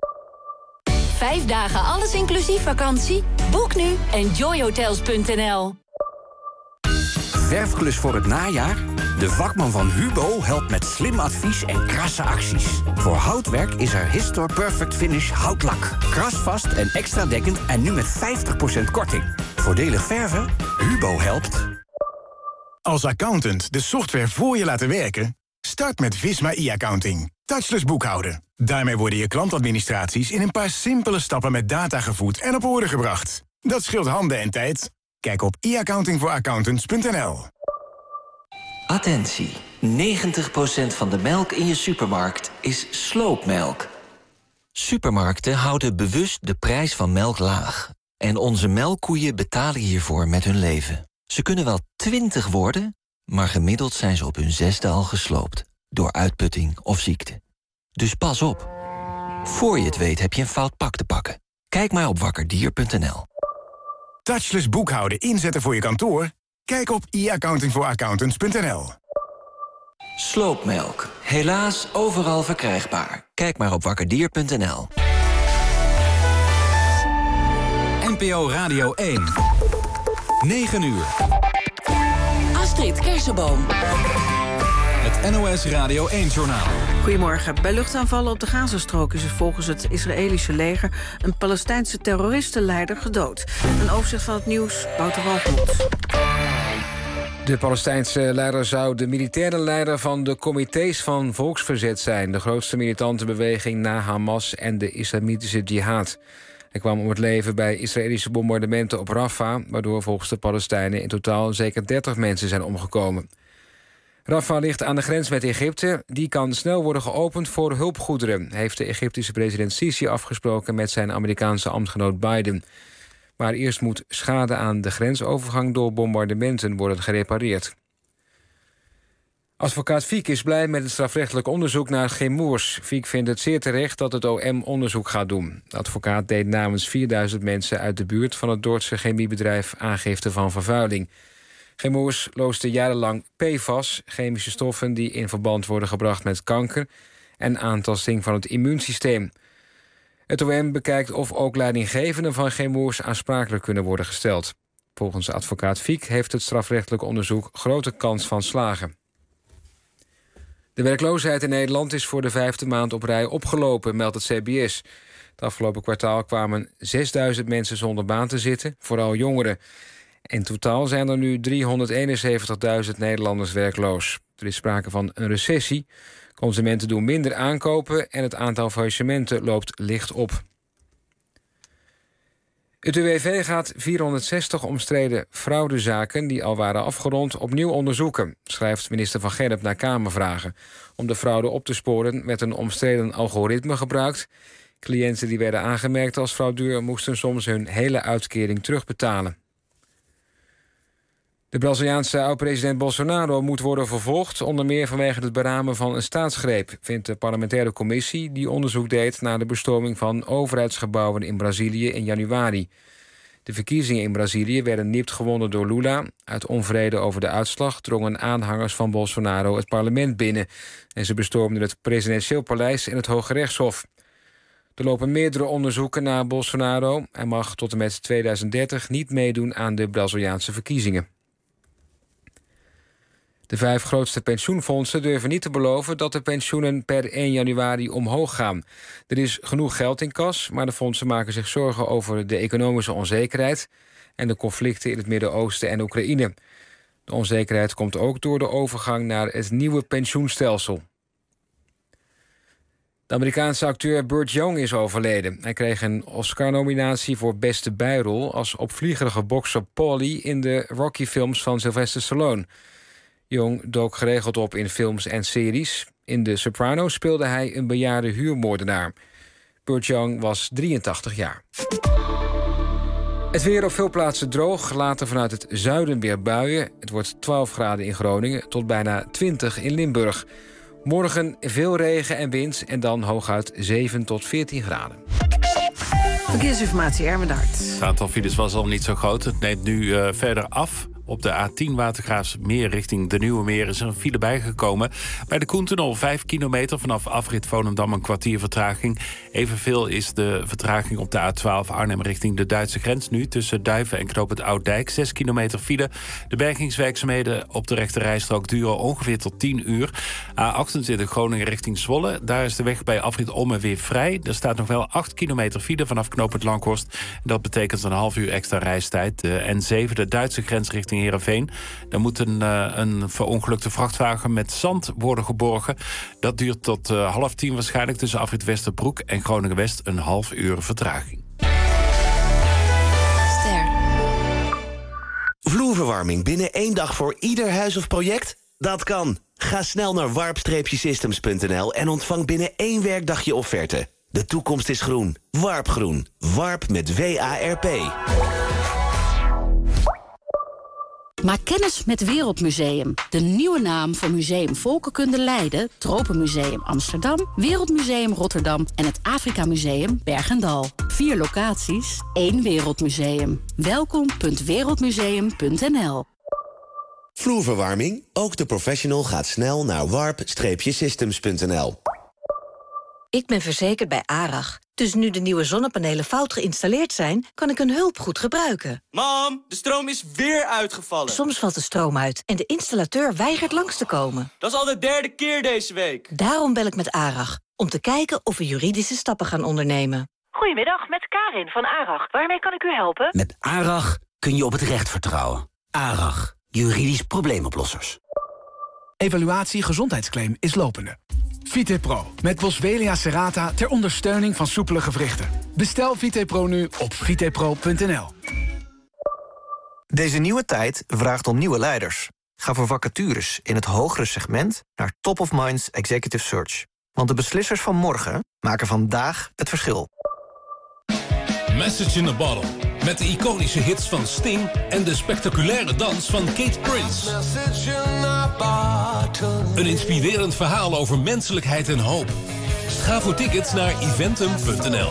5 dagen alles inclusief vakantie? Boek nu enjoyhotels.nl. Verfklus voor het najaar? De vakman van Hubo helpt met slim advies en krasse acties. Voor houtwerk is er Histor Perfect Finish houtlak. Krasvast en extra dekkend en nu met 50% korting. Voordelig verven? Hubo helpt. Als accountant de software voor je laten werken? Start met Visma e-accounting. Touchless boekhouden. Daarmee worden je klantadministraties in een paar simpele stappen met data gevoed en op orde gebracht. Dat scheelt handen en tijd. Kijk op e-accountingvoorAccountants.nl. Attentie, 90% van de melk in je supermarkt is sloopmelk. Supermarkten houden bewust de prijs van melk laag. En onze melkkoeien betalen hiervoor met hun leven. Ze kunnen wel 20 worden, maar gemiddeld zijn ze op hun 6e al gesloopt. Door uitputting of ziekte. Dus pas op. Voor je het weet heb je een fout pak te pakken. Kijk maar op wakkerdier.nl. Touchless boekhouden inzetten voor je kantoor? Kijk op e-accountingvoorAccountants.nl. Sloopmelk. Helaas overal verkrijgbaar. Kijk maar op wakkerdier.nl. NPO Radio 1. 9 uur. Astrid Kersenboom. Het NOS Radio 1-journaal. Goedemorgen. Bij luchtaanvallen op de Gazastrook is er volgens het Israëlische leger een Palestijnse terroristenleider gedood. Een overzicht van het nieuws, Wouter Walgemoed. De Palestijnse leider zou de militaire leider van de comité's van volksverzet zijn, de grootste militante beweging na Hamas en de islamitische jihad. Hij kwam om het leven bij Israëlische bombardementen op Rafah, waardoor volgens de Palestijnen in totaal zeker 30 mensen zijn omgekomen. Rafah ligt aan de grens met Egypte. Die kan snel worden geopend voor hulpgoederen, heeft de Egyptische president Sisi afgesproken met zijn Amerikaanse ambtgenoot Biden. Maar eerst moet schade aan de grensovergang door bombardementen worden gerepareerd. Advocaat Fiek is blij met het strafrechtelijk onderzoek naar Chemours. Fiek vindt het zeer terecht dat het OM onderzoek gaat doen. De advocaat deed namens 4000 mensen uit de buurt van het Dordtse chemiebedrijf aangifte van vervuiling. Chemours loosde jarenlang PFAS, chemische stoffen die in verband worden gebracht met kanker en aantasting van het immuunsysteem. Het OM bekijkt of ook leidinggevenden van Chemours aansprakelijk kunnen worden gesteld. Volgens advocaat Fiek heeft het strafrechtelijk onderzoek grote kans van slagen. De werkloosheid in Nederland is voor de 5e maand op rij opgelopen, meldt het CBS. Het afgelopen kwartaal kwamen 6000 mensen zonder baan te zitten, vooral jongeren. In totaal zijn er nu 371.000 Nederlanders werkloos. Er is sprake van een recessie. Consumenten doen minder aankopen en het aantal faillissementen loopt licht op. Het UWV gaat 460 omstreden fraudezaken die al waren afgerond opnieuw onderzoeken, schrijft minister Van Gerp naar Kamervragen. Om de fraude op te sporen werd een omstreden algoritme gebruikt. Cliënten die werden aangemerkt als fraudeur moesten soms hun hele uitkering terugbetalen. De Braziliaanse oud-president Bolsonaro moet worden vervolgd, onder meer vanwege het beramen van een staatsgreep, vindt de parlementaire commissie die onderzoek deed naar de bestorming van overheidsgebouwen in Brazilië in januari. De verkiezingen in Brazilië werden nipt gewonnen door Lula. Uit onvrede over de uitslag drongen aanhangers van Bolsonaro het parlement binnen en ze bestormden het presidentieel paleis en het Hoge Rechtshof. Er lopen meerdere onderzoeken naar Bolsonaro. Hij mag tot en met 2030 niet meedoen aan de Braziliaanse verkiezingen. De 5 grootste pensioenfondsen durven niet te beloven dat de pensioenen per 1 januari omhoog gaan. Er is genoeg geld in kas, maar de fondsen maken zich zorgen over de economische onzekerheid en de conflicten in het Midden-Oosten en Oekraïne. De onzekerheid komt ook door de overgang naar het nieuwe pensioenstelsel. De Amerikaanse acteur Burt Young is overleden. Hij kreeg een Oscar-nominatie voor beste bijrol als opvliegerige bokser Paulie in de Rocky-films van Sylvester Stallone. Young dook geregeld op in films en series. In The Sopranos speelde hij een bejaarde huurmoordenaar. Burt Young was 83 jaar. Het weer op veel plaatsen droog, later vanuit het zuiden weer buien. Het wordt 12 graden in Groningen tot bijna 20 in Limburg. Morgen veel regen en wind en dan hooguit 7 tot 14 graden. Verkeersinformatie, Erwin Hart. Het aantal files was al niet zo groot. Het neemt nu verder af. Op de A10 Watergraafsmeer richting de Nieuwe Meer is er een file bijgekomen. Bij de Koentunnel 5 kilometer vanaf afrit Volendam een kwartier vertraging. Evenveel is de vertraging op de A12 Arnhem richting de Duitse grens. Nu tussen Duiven en Knoop het Ouddijk 6 kilometer file. De bergingswerkzaamheden op de rechterrijstrook duren ongeveer tot 10 uur. A28 Groningen richting Zwolle. Daar is de weg bij afrit Ommen weer vrij. Er staat nog wel 8 kilometer file vanaf Knoop het Langhorst. Dat betekent een half uur extra reistijd. De N7 de Duitse grens richting Heerenveen. Daar moet een verongelukte vrachtwagen met zand worden geborgen. Dat duurt tot 9:30 waarschijnlijk tussen afrit Westerbroek en Groningen-West een half uur vertraging. Vloerverwarming binnen 1 dag voor ieder huis of project? Dat kan. Ga snel naar warp-systems.nl en ontvang binnen 1 werkdag je offerte. De toekomst is groen. Warp Groen. Warp met W-A-R-P. Maak kennis met Wereldmuseum. De nieuwe naam voor Museum Volkenkunde Leiden, Tropenmuseum Amsterdam, Wereldmuseum Rotterdam en het Afrika Museum Bergendal. 4 locaties, 1 Wereldmuseum. Welkom.wereldmuseum.nl. Vloerverwarming? Ook de professional gaat snel naar warp-systems.nl. Ik ben verzekerd bij ARAG. Dus nu de nieuwe zonnepanelen fout geïnstalleerd zijn, kan ik hun hulp goed gebruiken. Mam, de stroom is weer uitgevallen. Soms valt de stroom uit en de installateur weigert langs te komen. Dat is al de 3e keer deze week. Daarom bel ik met ARAG, om te kijken of we juridische stappen gaan ondernemen. Goedemiddag, met Karin van ARAG. Waarmee kan ik u helpen? Met ARAG kun je op het recht vertrouwen. ARAG, juridisch probleemoplossers. Evaluatie gezondheidsclaim is lopende. VitePro met Boswellia serrata ter ondersteuning van soepele gewrichten. Bestel VitePro nu op vitepro.nl. Deze nieuwe tijd vraagt om nieuwe leiders. Ga voor vacatures in het hogere segment naar Top of Minds Executive Search. Want de beslissers van morgen maken vandaag het verschil. Message in a Bottle. Met de iconische hits van Sting en de spectaculaire dans van Kate Prince. Een inspirerend verhaal over menselijkheid en hoop. Ga voor tickets naar eventum.nl.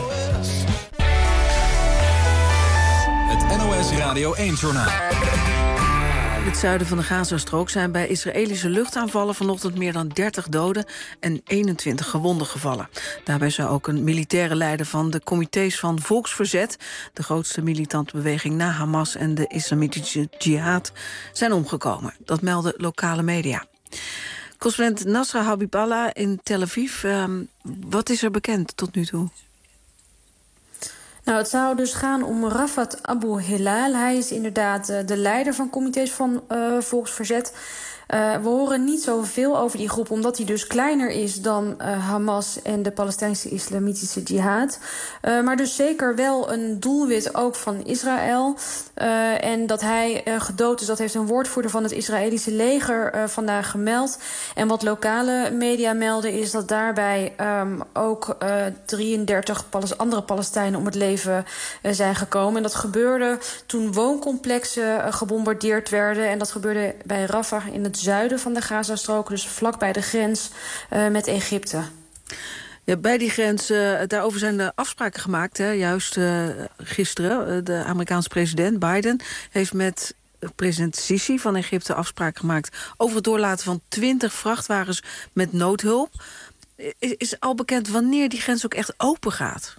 Het NOS Radio 1-journaal. In het zuiden van de Gazastrook zijn bij Israëlische luchtaanvallen vanochtend meer dan 30 doden en 21 gewonden gevallen. Daarbij zou ook een militaire leider van de comité's van Volksverzet, de grootste militante beweging na Hamas en de Islamitische Jihad, zijn omgekomen. Dat melden lokale media. Correspondent Nasra Habiballah in Tel Aviv. Wat is er bekend tot nu toe? Nou, het zou dus gaan om Rafat Abu Hilal. Hij is inderdaad de leider van comité's van Volksverzet. We horen niet zoveel over die groep, omdat hij dus kleiner is dan Hamas en de Palestijnse Islamitische Jihad. Maar dus zeker wel een doelwit ook van Israël. En dat hij gedood is, dat heeft een woordvoerder van het Israëlische leger vandaag gemeld. En wat lokale media melden is dat daarbij ook 33 andere Palestijnen om het leven zijn gekomen. En dat gebeurde toen wooncomplexen gebombardeerd werden. En dat gebeurde bij Rafah in het zuiden van de Gazastrook, dus vlakbij de grens met Egypte. Ja, bij die grens, daarover zijn de afspraken gemaakt. Hè? Juist gisteren, de Amerikaanse president Biden heeft met president Sisi van Egypte afspraken gemaakt over het doorlaten van 20 vrachtwagens met noodhulp. Is al bekend wanneer die grens ook echt open gaat?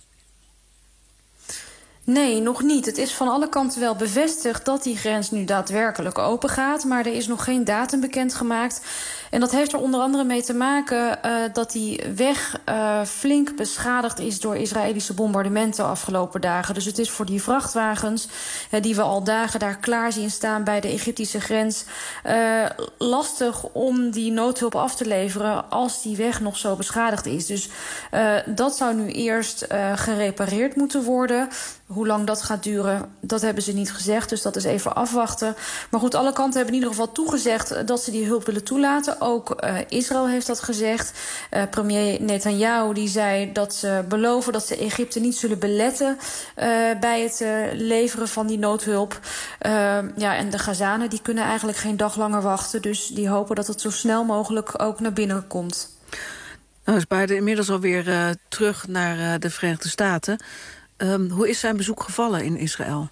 Nee, nog niet. Het is van alle kanten wel bevestigd dat die grens nu daadwerkelijk open gaat, maar er is nog geen datum bekendgemaakt. En dat heeft er onder andere mee te maken dat die weg flink beschadigd is door Israëlische bombardementen de afgelopen dagen. Dus het is voor die vrachtwagens die we al dagen daar klaar zien staan bij de Egyptische grens lastig om die noodhulp af te leveren als die weg nog zo beschadigd is. Dus dat zou nu eerst gerepareerd moeten worden. Hoe lang dat gaat duren, dat hebben ze niet gezegd. Dus dat is even afwachten. Maar goed, alle kanten hebben in ieder geval toegezegd dat ze die hulp willen toelaten. Ook Israël heeft dat gezegd. Premier Netanyahu die zei dat ze beloven dat ze Egypte niet zullen beletten bij het leveren van die noodhulp. En de Gazanen die kunnen eigenlijk geen dag langer wachten. Dus die hopen dat het zo snel mogelijk ook naar binnen komt. Nou is Biden inmiddels alweer terug naar de Verenigde Staten. Hoe is zijn bezoek gevallen in Israël?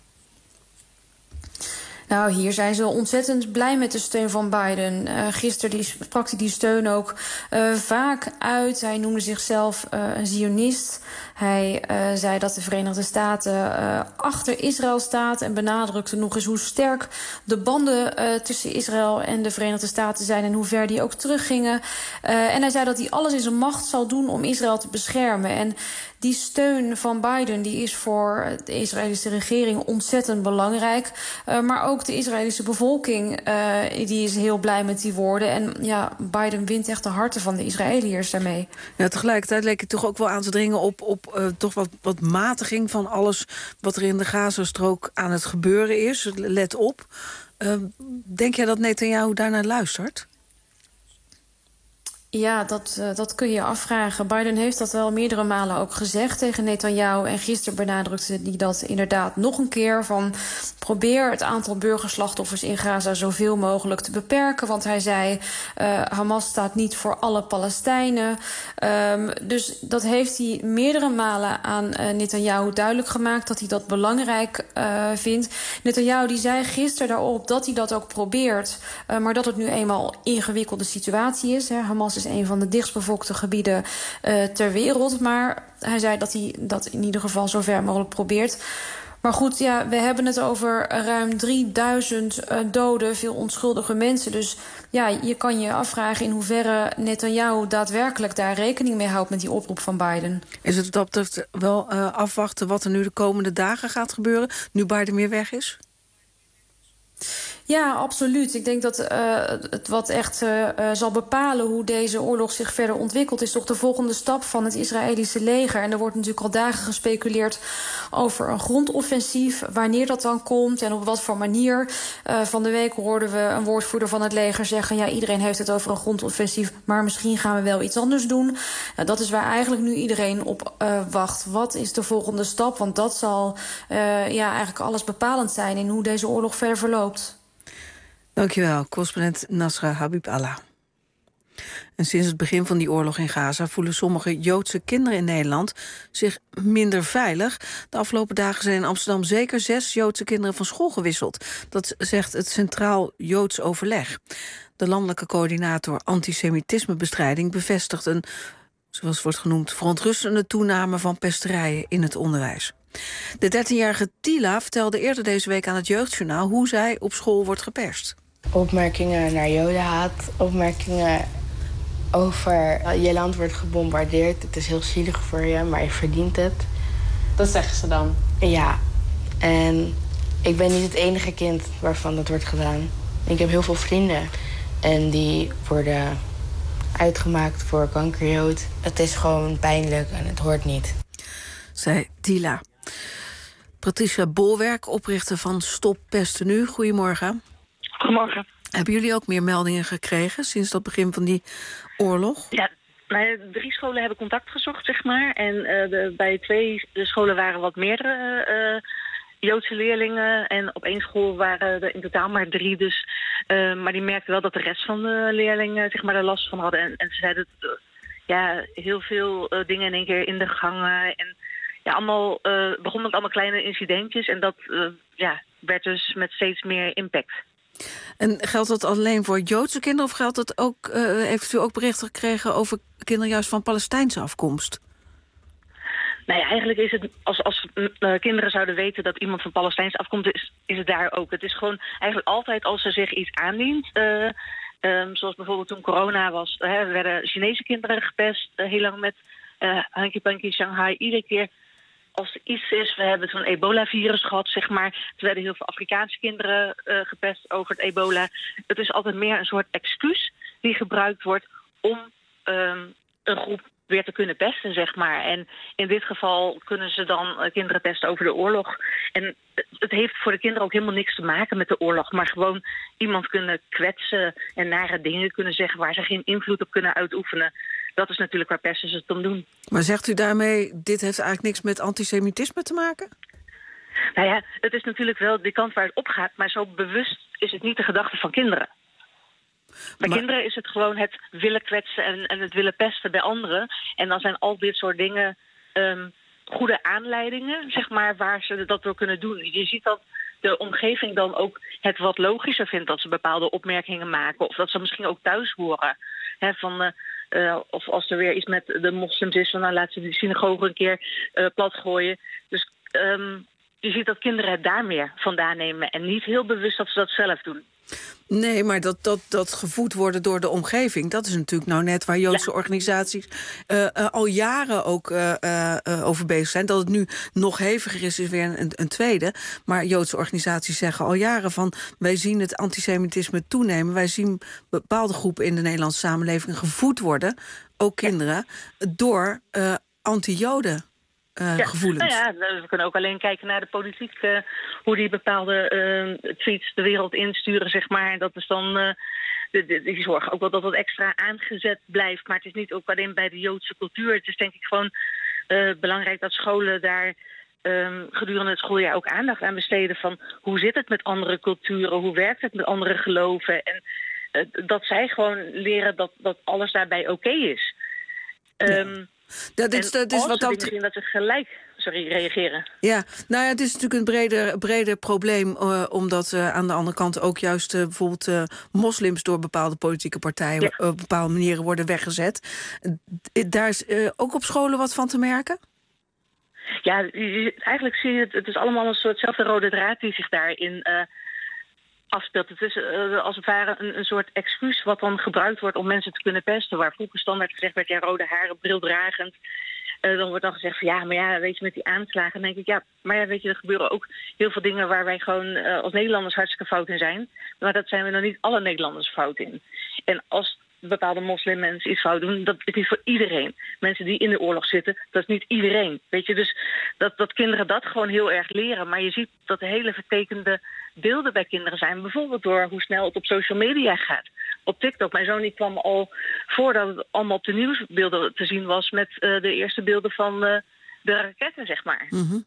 Nou, hier zijn ze ontzettend blij met de steun van Biden. Gisteren sprak hij die steun ook vaak uit. Hij noemde zichzelf een Zionist. Hij zei dat de Verenigde Staten achter Israël staat en benadrukte nog eens hoe sterk de banden tussen Israël en de Verenigde Staten zijn en hoe ver die ook teruggingen. En hij zei dat hij alles in zijn macht zal doen om Israël te beschermen. En die steun van Biden die is voor de Israëlische regering ontzettend belangrijk. Maar ook de Israëlische bevolking die is heel blij met die woorden. En ja, Biden wint echt de harten van de Israëliërs daarmee. Ja, tegelijkertijd leek het toch ook wel aan te dringen op toch wat matiging van alles wat er in de Gazastrook aan het gebeuren is. Let op. Denk jij dat Netanyahu daarnaar luistert? Ja, dat kun je afvragen. Biden heeft dat wel meerdere malen ook gezegd tegen Netanyahu. En gisteren benadrukte hij dat inderdaad nog een keer. Van probeer het aantal burgerslachtoffers in Gaza zoveel mogelijk te beperken. Want hij zei, Hamas staat niet voor alle Palestijnen. Dus dat heeft hij meerdere malen aan Netanyahu duidelijk gemaakt. Dat hij dat belangrijk vindt. Netanyahu die zei gisteren daarop dat hij dat ook probeert. Maar dat het nu eenmaal een ingewikkelde situatie is. Hè. Hamas is een van de dichtstbevolkte gebieden ter wereld. Maar hij zei dat hij dat in ieder geval zo ver mogelijk probeert. Maar goed, ja, we hebben het over ruim 3000 doden, veel onschuldige mensen. Dus ja, je kan je afvragen in hoeverre Netanyahu daadwerkelijk daar rekening mee houdt met die oproep van Biden. Is het dat betreft wel afwachten wat er nu de komende dagen gaat gebeuren, nu Biden weer weg is? Ja, absoluut. Ik denk dat het wat echt zal bepalen hoe deze oorlog zich verder ontwikkelt, is toch de volgende stap van het Israëlische leger. En er wordt natuurlijk al dagen gespeculeerd over een grondoffensief, wanneer dat dan komt en op wat voor manier. Van de week hoorden we een woordvoerder van het leger zeggen, ja, iedereen heeft het over een grondoffensief, maar misschien gaan we wel iets anders doen. Dat is waar eigenlijk nu iedereen op wacht. Wat is de volgende stap? Want dat zal eigenlijk alles bepalend zijn in hoe deze oorlog verder verloopt. Dankjewel, correspondent Nasra Habib-Allah. En sinds het begin van die oorlog in Gaza voelen sommige Joodse kinderen in Nederland zich minder veilig. De afgelopen dagen zijn in Amsterdam zeker 6 Joodse kinderen van school gewisseld. Dat zegt het Centraal Joods Overleg. De landelijke coördinator antisemitismebestrijding bevestigt een, zoals het wordt genoemd, verontrustende toename van pesterijen in het onderwijs. De 13-jarige Tila vertelde eerder deze week aan het Jeugdjournaal hoe zij op school wordt geperst. Opmerkingen naar jodenhaat, opmerkingen over je land wordt gebombardeerd. Het is heel zielig voor je, maar je verdient het. Dat zeggen ze dan? Ja, en ik ben niet het enige kind waarvan dat wordt gedaan. Ik heb heel veel vrienden en die worden uitgemaakt voor kankerjood. Het is gewoon pijnlijk en het hoort niet. Zei Tila. Patricia Bolwerk, oprichter van Stop Pesten Nu. Goedemorgen. Goedemorgen. Hebben jullie ook meer meldingen gekregen sinds dat begin van die oorlog? Ja, 3 scholen hebben contact gezocht, zeg maar. En bij 2 scholen waren wat meerdere Joodse leerlingen. En op 1 school waren er in totaal maar 3. Dus, maar die merkten wel dat de rest van de leerlingen zeg maar, er last van hadden. En ze zeiden heel veel dingen in één keer in de gangen. En ja, begon met allemaal kleine incidentjes. En dat werd dus met steeds meer impact. En geldt dat alleen voor Joodse kinderen of geldt dat ook, heeft u ook berichten gekregen over kinderen juist van Palestijnse afkomst? Nou ja, eigenlijk is het, als kinderen zouden weten dat iemand van Palestijnse afkomst is het daar ook. Het is gewoon eigenlijk altijd als er zich iets aandient. Zoals bijvoorbeeld toen corona was, er werden Chinese kinderen gepest, heel lang met Hanky Panky Shanghai. Iedere keer als er iets is, we hebben zo'n ebola-virus gehad, zeg maar. Er werden heel veel Afrikaanse kinderen gepest over het ebola. Het is altijd meer een soort excuus die gebruikt wordt om een groep weer te kunnen pesten, zeg maar. En in dit geval kunnen ze dan kinderen pesten over de oorlog. En het heeft voor de kinderen ook helemaal niks te maken met de oorlog, maar gewoon iemand kunnen kwetsen en nare dingen kunnen zeggen waar ze geen invloed op kunnen uitoefenen. Dat is natuurlijk waar pesters het om doen. Maar zegt u daarmee, dit heeft eigenlijk niks met antisemitisme te maken? Nou ja, het is natuurlijk wel die kant waar het op gaat, maar zo bewust is het niet de gedachte van kinderen. Bij kinderen is het gewoon het willen kwetsen en het willen pesten bij anderen. En dan zijn al dit soort dingen goede aanleidingen, zeg maar, waar ze dat door kunnen doen. Je ziet dat de omgeving dan ook het wat logischer vindt dat ze bepaalde opmerkingen maken. Of dat ze misschien ook thuis horen. Of als er weer iets met de moslims is, dan laat ze die synagoge een keer platgooien. Dus je ziet dat kinderen het daar meer vandaan nemen en niet heel bewust dat ze dat zelf doen. Nee, maar dat gevoed worden door de omgeving, dat is natuurlijk nou net waar Joodse organisaties al jaren ook over bezig zijn. Dat het nu nog heviger is weer een tweede. Maar Joodse organisaties zeggen al jaren van, wij zien het antisemitisme toenemen. Wij zien bepaalde groepen in de Nederlandse samenleving gevoed worden, ook kinderen, door anti-Joden. Gevoelens. Nou ja, we kunnen ook alleen kijken naar de politiek, hoe die bepaalde tweets de wereld insturen, zeg maar. En dat is dan, die zorgen ook wel dat het extra aangezet blijft. Maar het is niet ook alleen bij de Joodse cultuur. Het is denk ik gewoon belangrijk dat scholen daar gedurende het schooljaar ook aandacht aan besteden van hoe zit het met andere culturen, hoe werkt het met andere geloven. En dat zij gewoon leren dat alles daarbij oké is. Dat is wat dat ze gelijk reageren. Ja, nou ja, het is natuurlijk een breder probleem, omdat aan de andere kant ook juist bijvoorbeeld moslims door bepaalde politieke partijen op bepaalde manieren worden weggezet. Daar is ook op scholen wat van te merken? Ja, eigenlijk zie je het is allemaal een soortzelfde rode draad die zich daarin afspeelt. Het is als het ware een soort excuus wat dan gebruikt wordt om mensen te kunnen pesten. Waar vroeger standaard gezegd werd, ja, rode haren, brildragend. Dan wordt dan gezegd van ja, maar ja, weet je, met die aanslagen. Dan denk ik, ja, maar ja, weet je, er gebeuren ook heel veel dingen waar wij gewoon als Nederlanders hartstikke fout in zijn. Maar dat zijn we nog niet alle Nederlanders fout in. En als bepaalde moslimmensen iets fout doen, dat het is voor iedereen. Mensen die in de oorlog zitten, dat is niet iedereen. Weet je, dus dat kinderen dat gewoon heel erg leren. Maar je ziet dat er hele vertekende beelden bij kinderen zijn. Bijvoorbeeld door hoe snel het op social media gaat. Op TikTok. Mijn zoon die kwam al voordat het allemaal op de nieuwsbeelden te zien was met de eerste beelden van de raketten, zeg maar. Mm-hmm.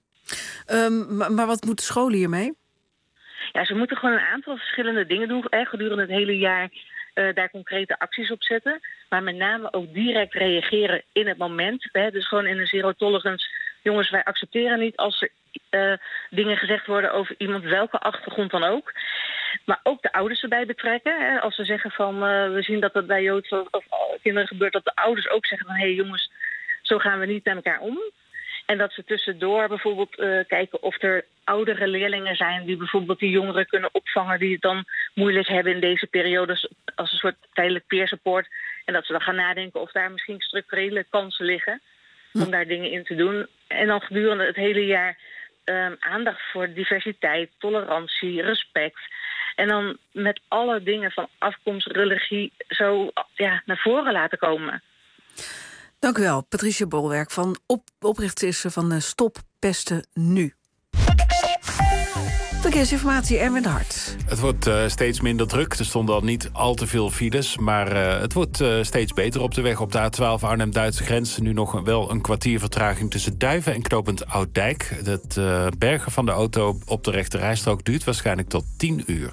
Maar wat moeten scholen hiermee? Ja, ze moeten gewoon een aantal verschillende dingen doen. Gedurende het hele jaar daar concrete acties op zetten. Maar met name ook direct reageren in het moment. Dus gewoon in een zero tolerance. Jongens, wij accepteren niet als er dingen gezegd worden over iemand, welke achtergrond dan ook. Maar ook de ouders erbij betrekken. Als ze zeggen van, we zien dat het bij Joodse of kinderen gebeurt, dat de ouders ook zeggen van, hé jongens, zo gaan we niet met elkaar om. En dat ze tussendoor bijvoorbeeld kijken of er oudere leerlingen zijn die bijvoorbeeld die jongeren kunnen opvangen die het dan moeilijk hebben in deze periode als een soort tijdelijk peer support. En dat ze dan gaan nadenken of daar misschien structurele kansen liggen om daar dingen in te doen. En dan gedurende het hele jaar aandacht voor diversiteit, tolerantie, respect. En dan met alle dingen van afkomst, religie zo naar voren laten komen. Dank u wel, Patricia Bolwerk, oprichters van Stop Pesten Nu. Verkeersinformatie, Erwin de Hart. Het wordt steeds minder druk. Er stonden al niet al te veel files. Maar het wordt steeds beter op de weg. Op de A12 Arnhem-Duitse grens. Nu nog wel een kwartier vertraging tussen Duiven en knooppunt Ouddijk. Het bergen van de auto op de rechte rijstrook duurt waarschijnlijk tot 10 uur.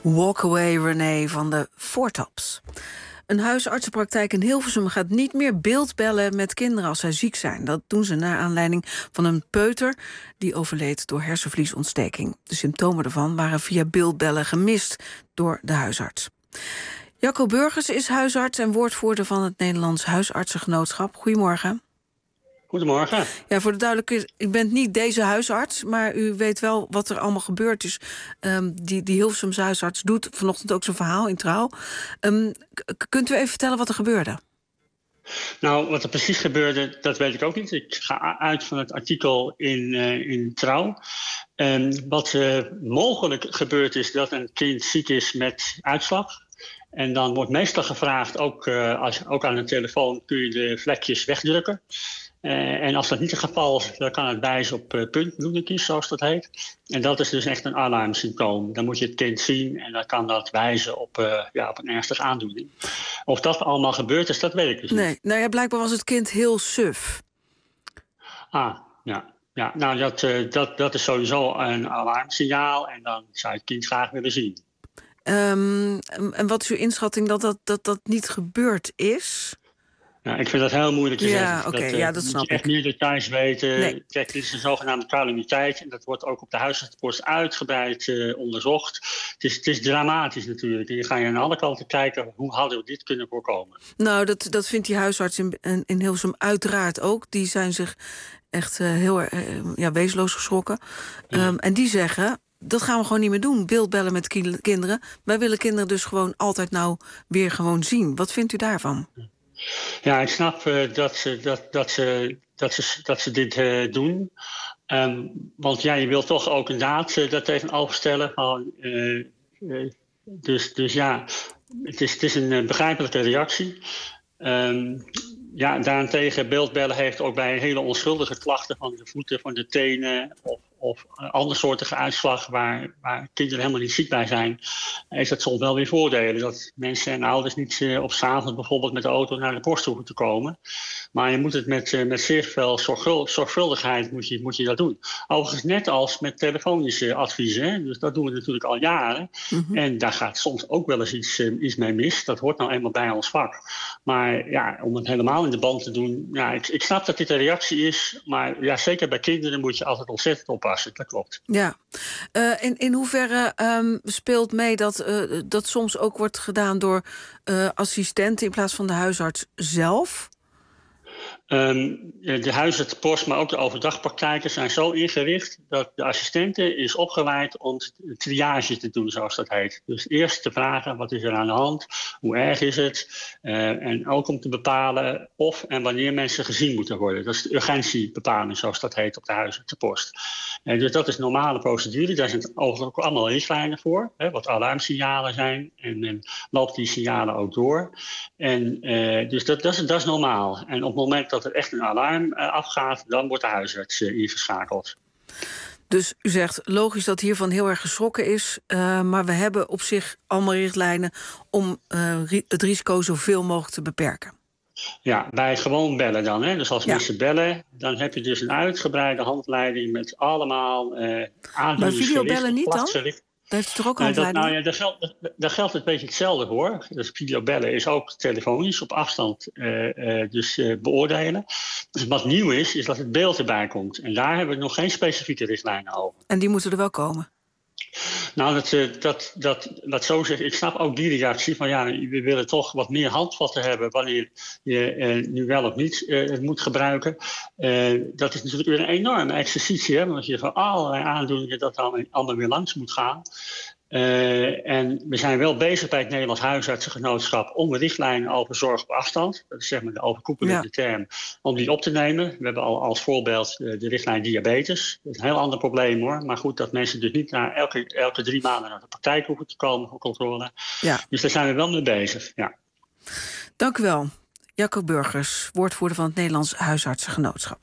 Walk Away René van de Four Tops. Een huisartsenpraktijk in Hilversum gaat niet meer beeldbellen met kinderen als zij ziek zijn. Dat doen ze naar aanleiding van een peuter die overleed door hersenvliesontsteking. De symptomen ervan waren via beeldbellen gemist door de huisarts. Jacco Burgers is huisarts en woordvoerder van het Nederlands Huisartsengenootschap. Goedemorgen. Goedemorgen. Ja, voor de duidelijkheid, u bent niet deze huisarts, maar u weet wel wat er allemaal gebeurd is. Die Hilversumse huisarts doet vanochtend ook zijn verhaal in Trouw. Kunt u even vertellen wat er gebeurde? Nou, wat er precies gebeurde, dat weet ik ook niet. Ik ga uit van het artikel in Trouw. Wat mogelijk gebeurd is dat een kind ziek is met uitslag. En dan wordt meestal gevraagd, ook aan de telefoon, kun je de vlekjes wegdrukken. En als dat niet het geval is, dan kan het wijzen op puntbloedingjes, zoals dat heet. En dat is dus echt een alarmsymptoom. Dan moet je het kind zien en dan kan dat wijzen op een ernstige aandoening. Of dat allemaal gebeurd is, dat weet ik dus niet. Nee, nou ja, blijkbaar was het kind heel suf. Ja, nou dat is sowieso een alarmsignaal en dan zou je het kind graag willen zien. En wat is uw inschatting dat niet gebeurd is? Ja, ik vind dat heel moeilijk te zeggen. Dat snap ik. Echt meer details weten. Nee. Kijk, dit is een zogenaamde calamiteit. En dat wordt ook op de huisartsenpost uitgebreid onderzocht. Het is dramatisch natuurlijk. En je gaat aan alle kanten kijken, hoe hadden we dit kunnen voorkomen? Nou, dat vindt die huisarts in Hilversum uiteraard ook. Die zijn zich echt heel wezenloos geschrokken. En die zeggen, dat gaan we gewoon niet meer doen. Beeldbellen met kinderen. Wij willen kinderen dus gewoon altijd nou weer gewoon zien. Wat vindt u daarvan? Ja, ik snap dat ze dit doen. Want je wilt toch ook inderdaad dat tegenover stellen. Dus ja, het is een begrijpelijke reactie. Daarentegen, beeldbellen heeft ook bij hele onschuldige klachten van de voeten, van de tenen of andersoortige uitslag waar kinderen helemaal niet ziek bij zijn, is dat soms wel weer voordelen. Dat mensen en ouders niet op 's avonds bijvoorbeeld met de auto naar de post hoeven te komen. Maar je moet het met zeer veel zorgvuldigheid moet je dat doen. Overigens net als met telefonische adviezen. Hè? Dus dat doen we natuurlijk al jaren. Mm-hmm. En daar gaat soms ook wel eens iets mee mis. Dat hoort nou eenmaal bij ons vak. Maar ja, om het helemaal in de band te doen. Ja, ik snap dat dit een reactie is. Maar ja, zeker bij kinderen moet je altijd ontzettend oppassen. Dat klopt. Ja. In hoeverre speelt mee dat soms ook wordt gedaan door assistenten in plaats van de huisarts zelf? De huisartsenpost, maar ook de overdagpraktijken zijn zo ingericht dat de assistente is opgeleid om triage te doen, zoals dat heet. Dus eerst te vragen, wat is er aan de hand? Hoe erg is het? En ook om te bepalen of en wanneer mensen gezien moeten worden. Dat is de urgentiebepaling, zoals dat heet op de huisartsenpost. Dus dat is normale procedure. Daar zijn overigens ook allemaal richtlijnen voor. Wat alarmsignalen zijn. En men loopt die signalen ook door. En dus dat is normaal. En op het moment dat er echt een alarm afgaat, dan wordt de huisarts ingeschakeld. Dus u zegt logisch dat hiervan heel erg geschrokken is. Maar we hebben op zich allemaal richtlijnen om het risico zoveel mogelijk te beperken. Ja, bij gewoon bellen dan. Hè? Dus als mensen bellen, dan heb je dus een uitgebreide handleiding met allemaal aanvullingen. Maar videobellen niet dan? Daar heeft u toch ook handleiding? Daar geldt een beetje hetzelfde hoor. Dus videobellen is ook telefonisch op afstand beoordelen. Dus wat nieuw is dat het beeld erbij komt. En daar hebben we nog geen specifieke richtlijnen over. En die moeten er wel komen? Nou, dat zo zeggen. Ik snap ook die reactie van we willen toch wat meer handvatten hebben wanneer je nu wel of niet het moet gebruiken. Dat is natuurlijk weer een enorme exercitie, hè, want je van allerlei aandoeningen dat dan allemaal weer langs moet gaan. En we zijn wel bezig bij het Nederlands Huisartsengenootschap om een richtlijn over zorg op afstand, dat is zeg maar de overkoepelende term, om die op te nemen. We hebben al als voorbeeld de richtlijn diabetes. Dat is een heel ander probleem hoor, maar goed dat mensen dus niet elke 3 maanden naar de praktijk hoeven te komen voor controle. Ja. Dus daar zijn we wel mee bezig, ja. Dank u wel. Jacco Burgers, woordvoerder van het Nederlands Huisartsengenootschap.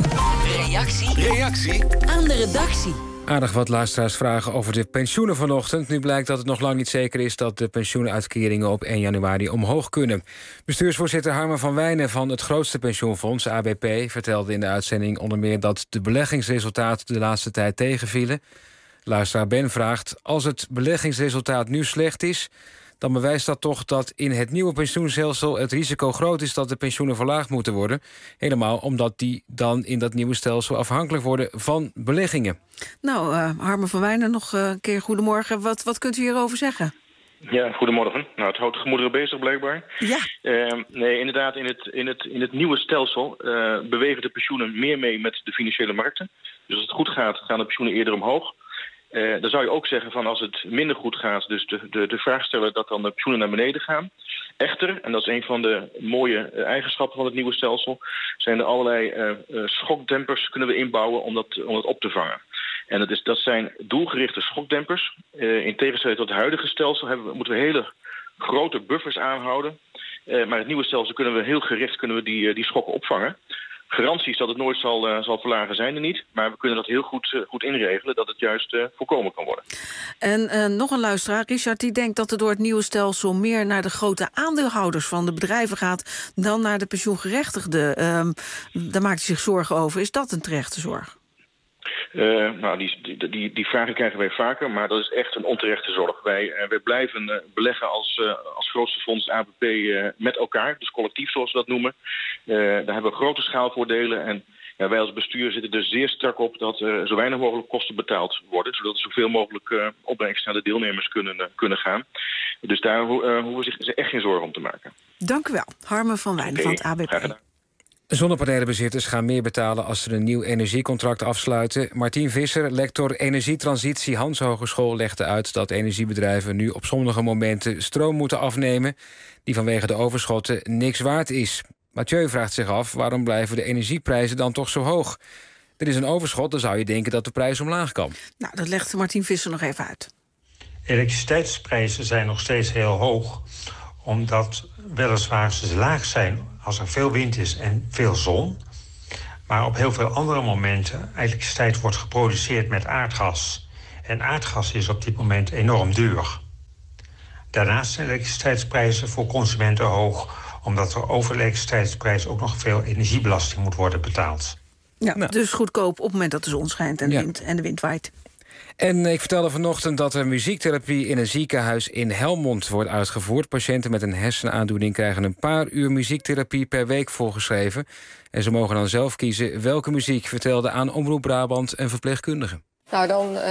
Reactie aan de redactie. Aardig wat luisteraars vragen over de pensioenen vanochtend. Nu blijkt dat het nog lang niet zeker is dat de pensioenuitkeringen op 1 januari omhoog kunnen. Bestuursvoorzitter Harmen van Wijnen van het grootste pensioenfonds, ABP... vertelde in de uitzending onder meer dat de beleggingsresultaten de laatste tijd tegenvielen. Luisteraar Ben vraagt: als het beleggingsresultaat nu slecht is, dan bewijst dat toch dat in het nieuwe pensioenstelsel het risico groot is dat de pensioenen verlaagd moeten worden. Helemaal omdat die dan in dat nieuwe stelsel afhankelijk worden van beleggingen. Nou, Harmen van Wijnen, nog een keer goedemorgen. Wat kunt u hierover zeggen? Ja, goedemorgen. Nou, het houdt de gemoederen bezig blijkbaar. Ja. Nee, inderdaad, in het nieuwe stelsel bewegen de pensioenen meer mee met de financiële markten. Dus als het goed gaat, gaan de pensioenen eerder omhoog. Dan zou je ook zeggen van als het minder goed gaat, dus de vraag stellen dat dan de pensioenen naar beneden gaan. Echter, en dat is een van de mooie eigenschappen van het nieuwe stelsel, zijn er allerlei schokdempers kunnen we inbouwen om dat op te vangen. En dat zijn doelgerichte schokdempers. In tegenstelling tot het huidige stelsel moeten we hele grote buffers aanhouden. Maar het nieuwe stelsel kunnen we heel gericht die schokken opvangen. Garanties dat het nooit zal verlagen zijn er niet. Maar we kunnen dat heel goed inregelen dat het juist voorkomen kan worden. En nog een luisteraar, Richard, die denkt dat er door het nieuwe stelsel meer naar de grote aandeelhouders van de bedrijven gaat dan naar de pensioengerechtigden. Daar maakt hij zich zorgen over. Is dat een terechte zorg? Nou, die vragen krijgen wij vaker, maar dat is echt een onterechte zorg. Wij blijven beleggen als grootste fonds ABP met elkaar, dus collectief zoals we dat noemen. Daar hebben we grote schaalvoordelen en wij als bestuur zitten er zeer strak op dat zo weinig mogelijk kosten betaald worden, zodat er zoveel mogelijk opbrengst naar de deelnemers kunnen gaan. Dus daar hoeven we zich echt geen zorgen om te maken. Dank u wel, Harmen van Wijnen van het ABP. Zonnepanelenbezitters gaan meer betalen als ze een nieuw energiecontract afsluiten. Martien Visser, lector energietransitie Hans Hogeschool, legde uit dat energiebedrijven nu op sommige momenten stroom moeten afnemen die vanwege de overschotten niks waard is. Mathieu vraagt zich af waarom blijven de energieprijzen dan toch zo hoog. Er is een overschot, dan zou je denken dat de prijs omlaag kan. Nou, dat legt Martien Visser nog even uit. Elektriciteitsprijzen zijn nog steeds heel hoog, omdat weliswaar ze laag zijn als er veel wind is en veel zon. Maar op heel veel andere momenten elektriciteit wordt geproduceerd met aardgas. En aardgas is op dit moment enorm duur. Daarnaast zijn elektriciteitsprijzen voor consumenten hoog, omdat er over de elektriciteitsprijs ook nog veel energiebelasting moet worden betaald. Ja, dus goedkoop op het moment dat de zon schijnt en de wind waait. En ik vertelde vanochtend dat er muziektherapie in een ziekenhuis in Helmond wordt uitgevoerd. Patiënten met een hersenaandoening krijgen een paar uur muziektherapie per week voorgeschreven. En ze mogen dan zelf kiezen welke muziek, vertelde aan Omroep Brabant een verpleegkundige. Nou,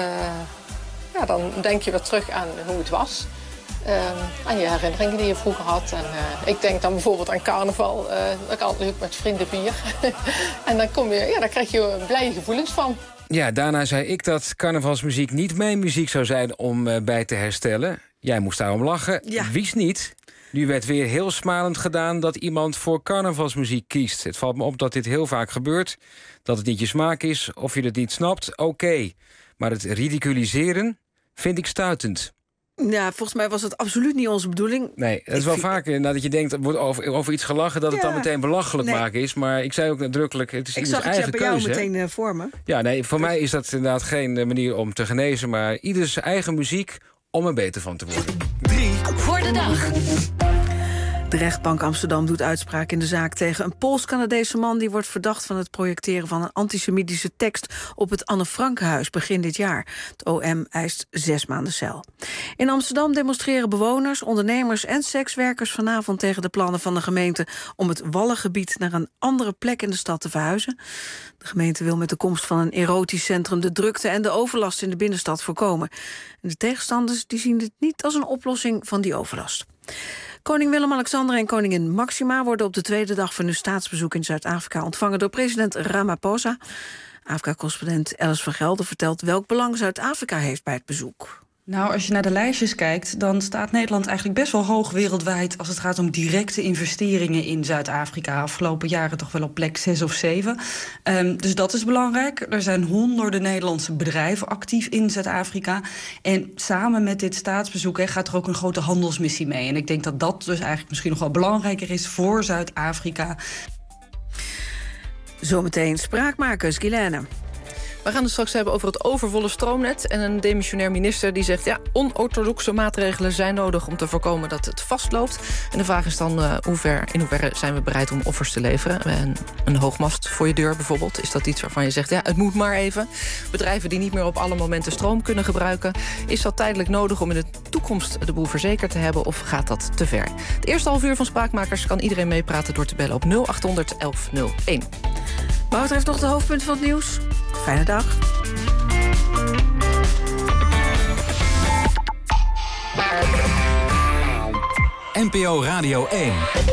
dan denk je weer terug aan hoe het was. Aan je herinneringen die je vroeger had. En ik denk dan bijvoorbeeld aan carnaval. Dat kan leuk met vrienden bier. En dan daar krijg je blije gevoelens van. Ja, daarna zei ik dat carnavalsmuziek niet mijn muziek zou zijn om bij te herstellen. Jij moest daarom lachen. Ja. Wie's niet? Nu werd weer heel smalend gedaan dat iemand voor carnavalsmuziek kiest. Het valt me op dat dit heel vaak gebeurt. Dat het niet je smaak is, of je het niet snapt, oké. Maar het ridiculiseren vind ik stuitend. Ja, volgens mij was het absoluut niet onze bedoeling. Nee, het is wel vaker nadat je denkt, er wordt over iets gelachen, dat het dan meteen belachelijk maken is. Maar ik zei ook nadrukkelijk, het is ieders eigen keuze. Ik zag het bij jou meteen voor me. Ja, nee, voor mij is dat inderdaad geen manier om te genezen, maar ieders eigen muziek om er beter van te worden. 3 voor de dag. De rechtbank Amsterdam doet uitspraak in de zaak tegen een Pools-Canadese man die wordt verdacht van het projecteren van een antisemitische tekst op het Anne Frankhuis begin dit jaar. Het OM eist 6 maanden cel. In Amsterdam demonstreren bewoners, ondernemers en sekswerkers vanavond tegen de plannen van de gemeente om het Wallengebied naar een andere plek in de stad te verhuizen. De gemeente wil met de komst van een erotisch centrum de drukte en de overlast in de binnenstad voorkomen. En de tegenstanders die zien dit niet als een oplossing van die overlast. Koning Willem-Alexander en koningin Maxima worden op de tweede dag van hun staatsbezoek in Zuid-Afrika ontvangen door president Ramaphosa. Afrika-correspondent Alice van Gelder vertelt welk belang Zuid-Afrika heeft bij het bezoek. Nou, als je naar de lijstjes kijkt, dan staat Nederland eigenlijk best wel hoog wereldwijd als het gaat om directe investeringen in Zuid-Afrika. Afgelopen jaren toch wel op plek 6 of 7. Dus dat is belangrijk. Er zijn honderden Nederlandse bedrijven actief in Zuid-Afrika. En samen met dit staatsbezoek gaat er ook een grote handelsmissie mee. En ik denk dat dat dus eigenlijk misschien nog wel belangrijker is voor Zuid-Afrika. Zometeen Spraakmakers, Guilaine. We gaan het straks hebben over het overvolle stroomnet. En een demissionair minister die zegt... onorthodoxe maatregelen zijn nodig om te voorkomen dat het vastloopt. En de vraag is dan in hoeverre zijn we bereid om offers te leveren. En een hoogmast voor je deur bijvoorbeeld. Is dat iets waarvan je zegt, het moet maar even. Bedrijven die niet meer op alle momenten stroom kunnen gebruiken. Is dat tijdelijk nodig om in de toekomst de boel verzekerd te hebben? Of gaat dat te ver? Het eerste half uur van Spraakmakers kan iedereen meepraten door te bellen op 0800 1101. Wouter heeft nog de hoofdpunten van het nieuws. Fijne dag. NPO Radio 1.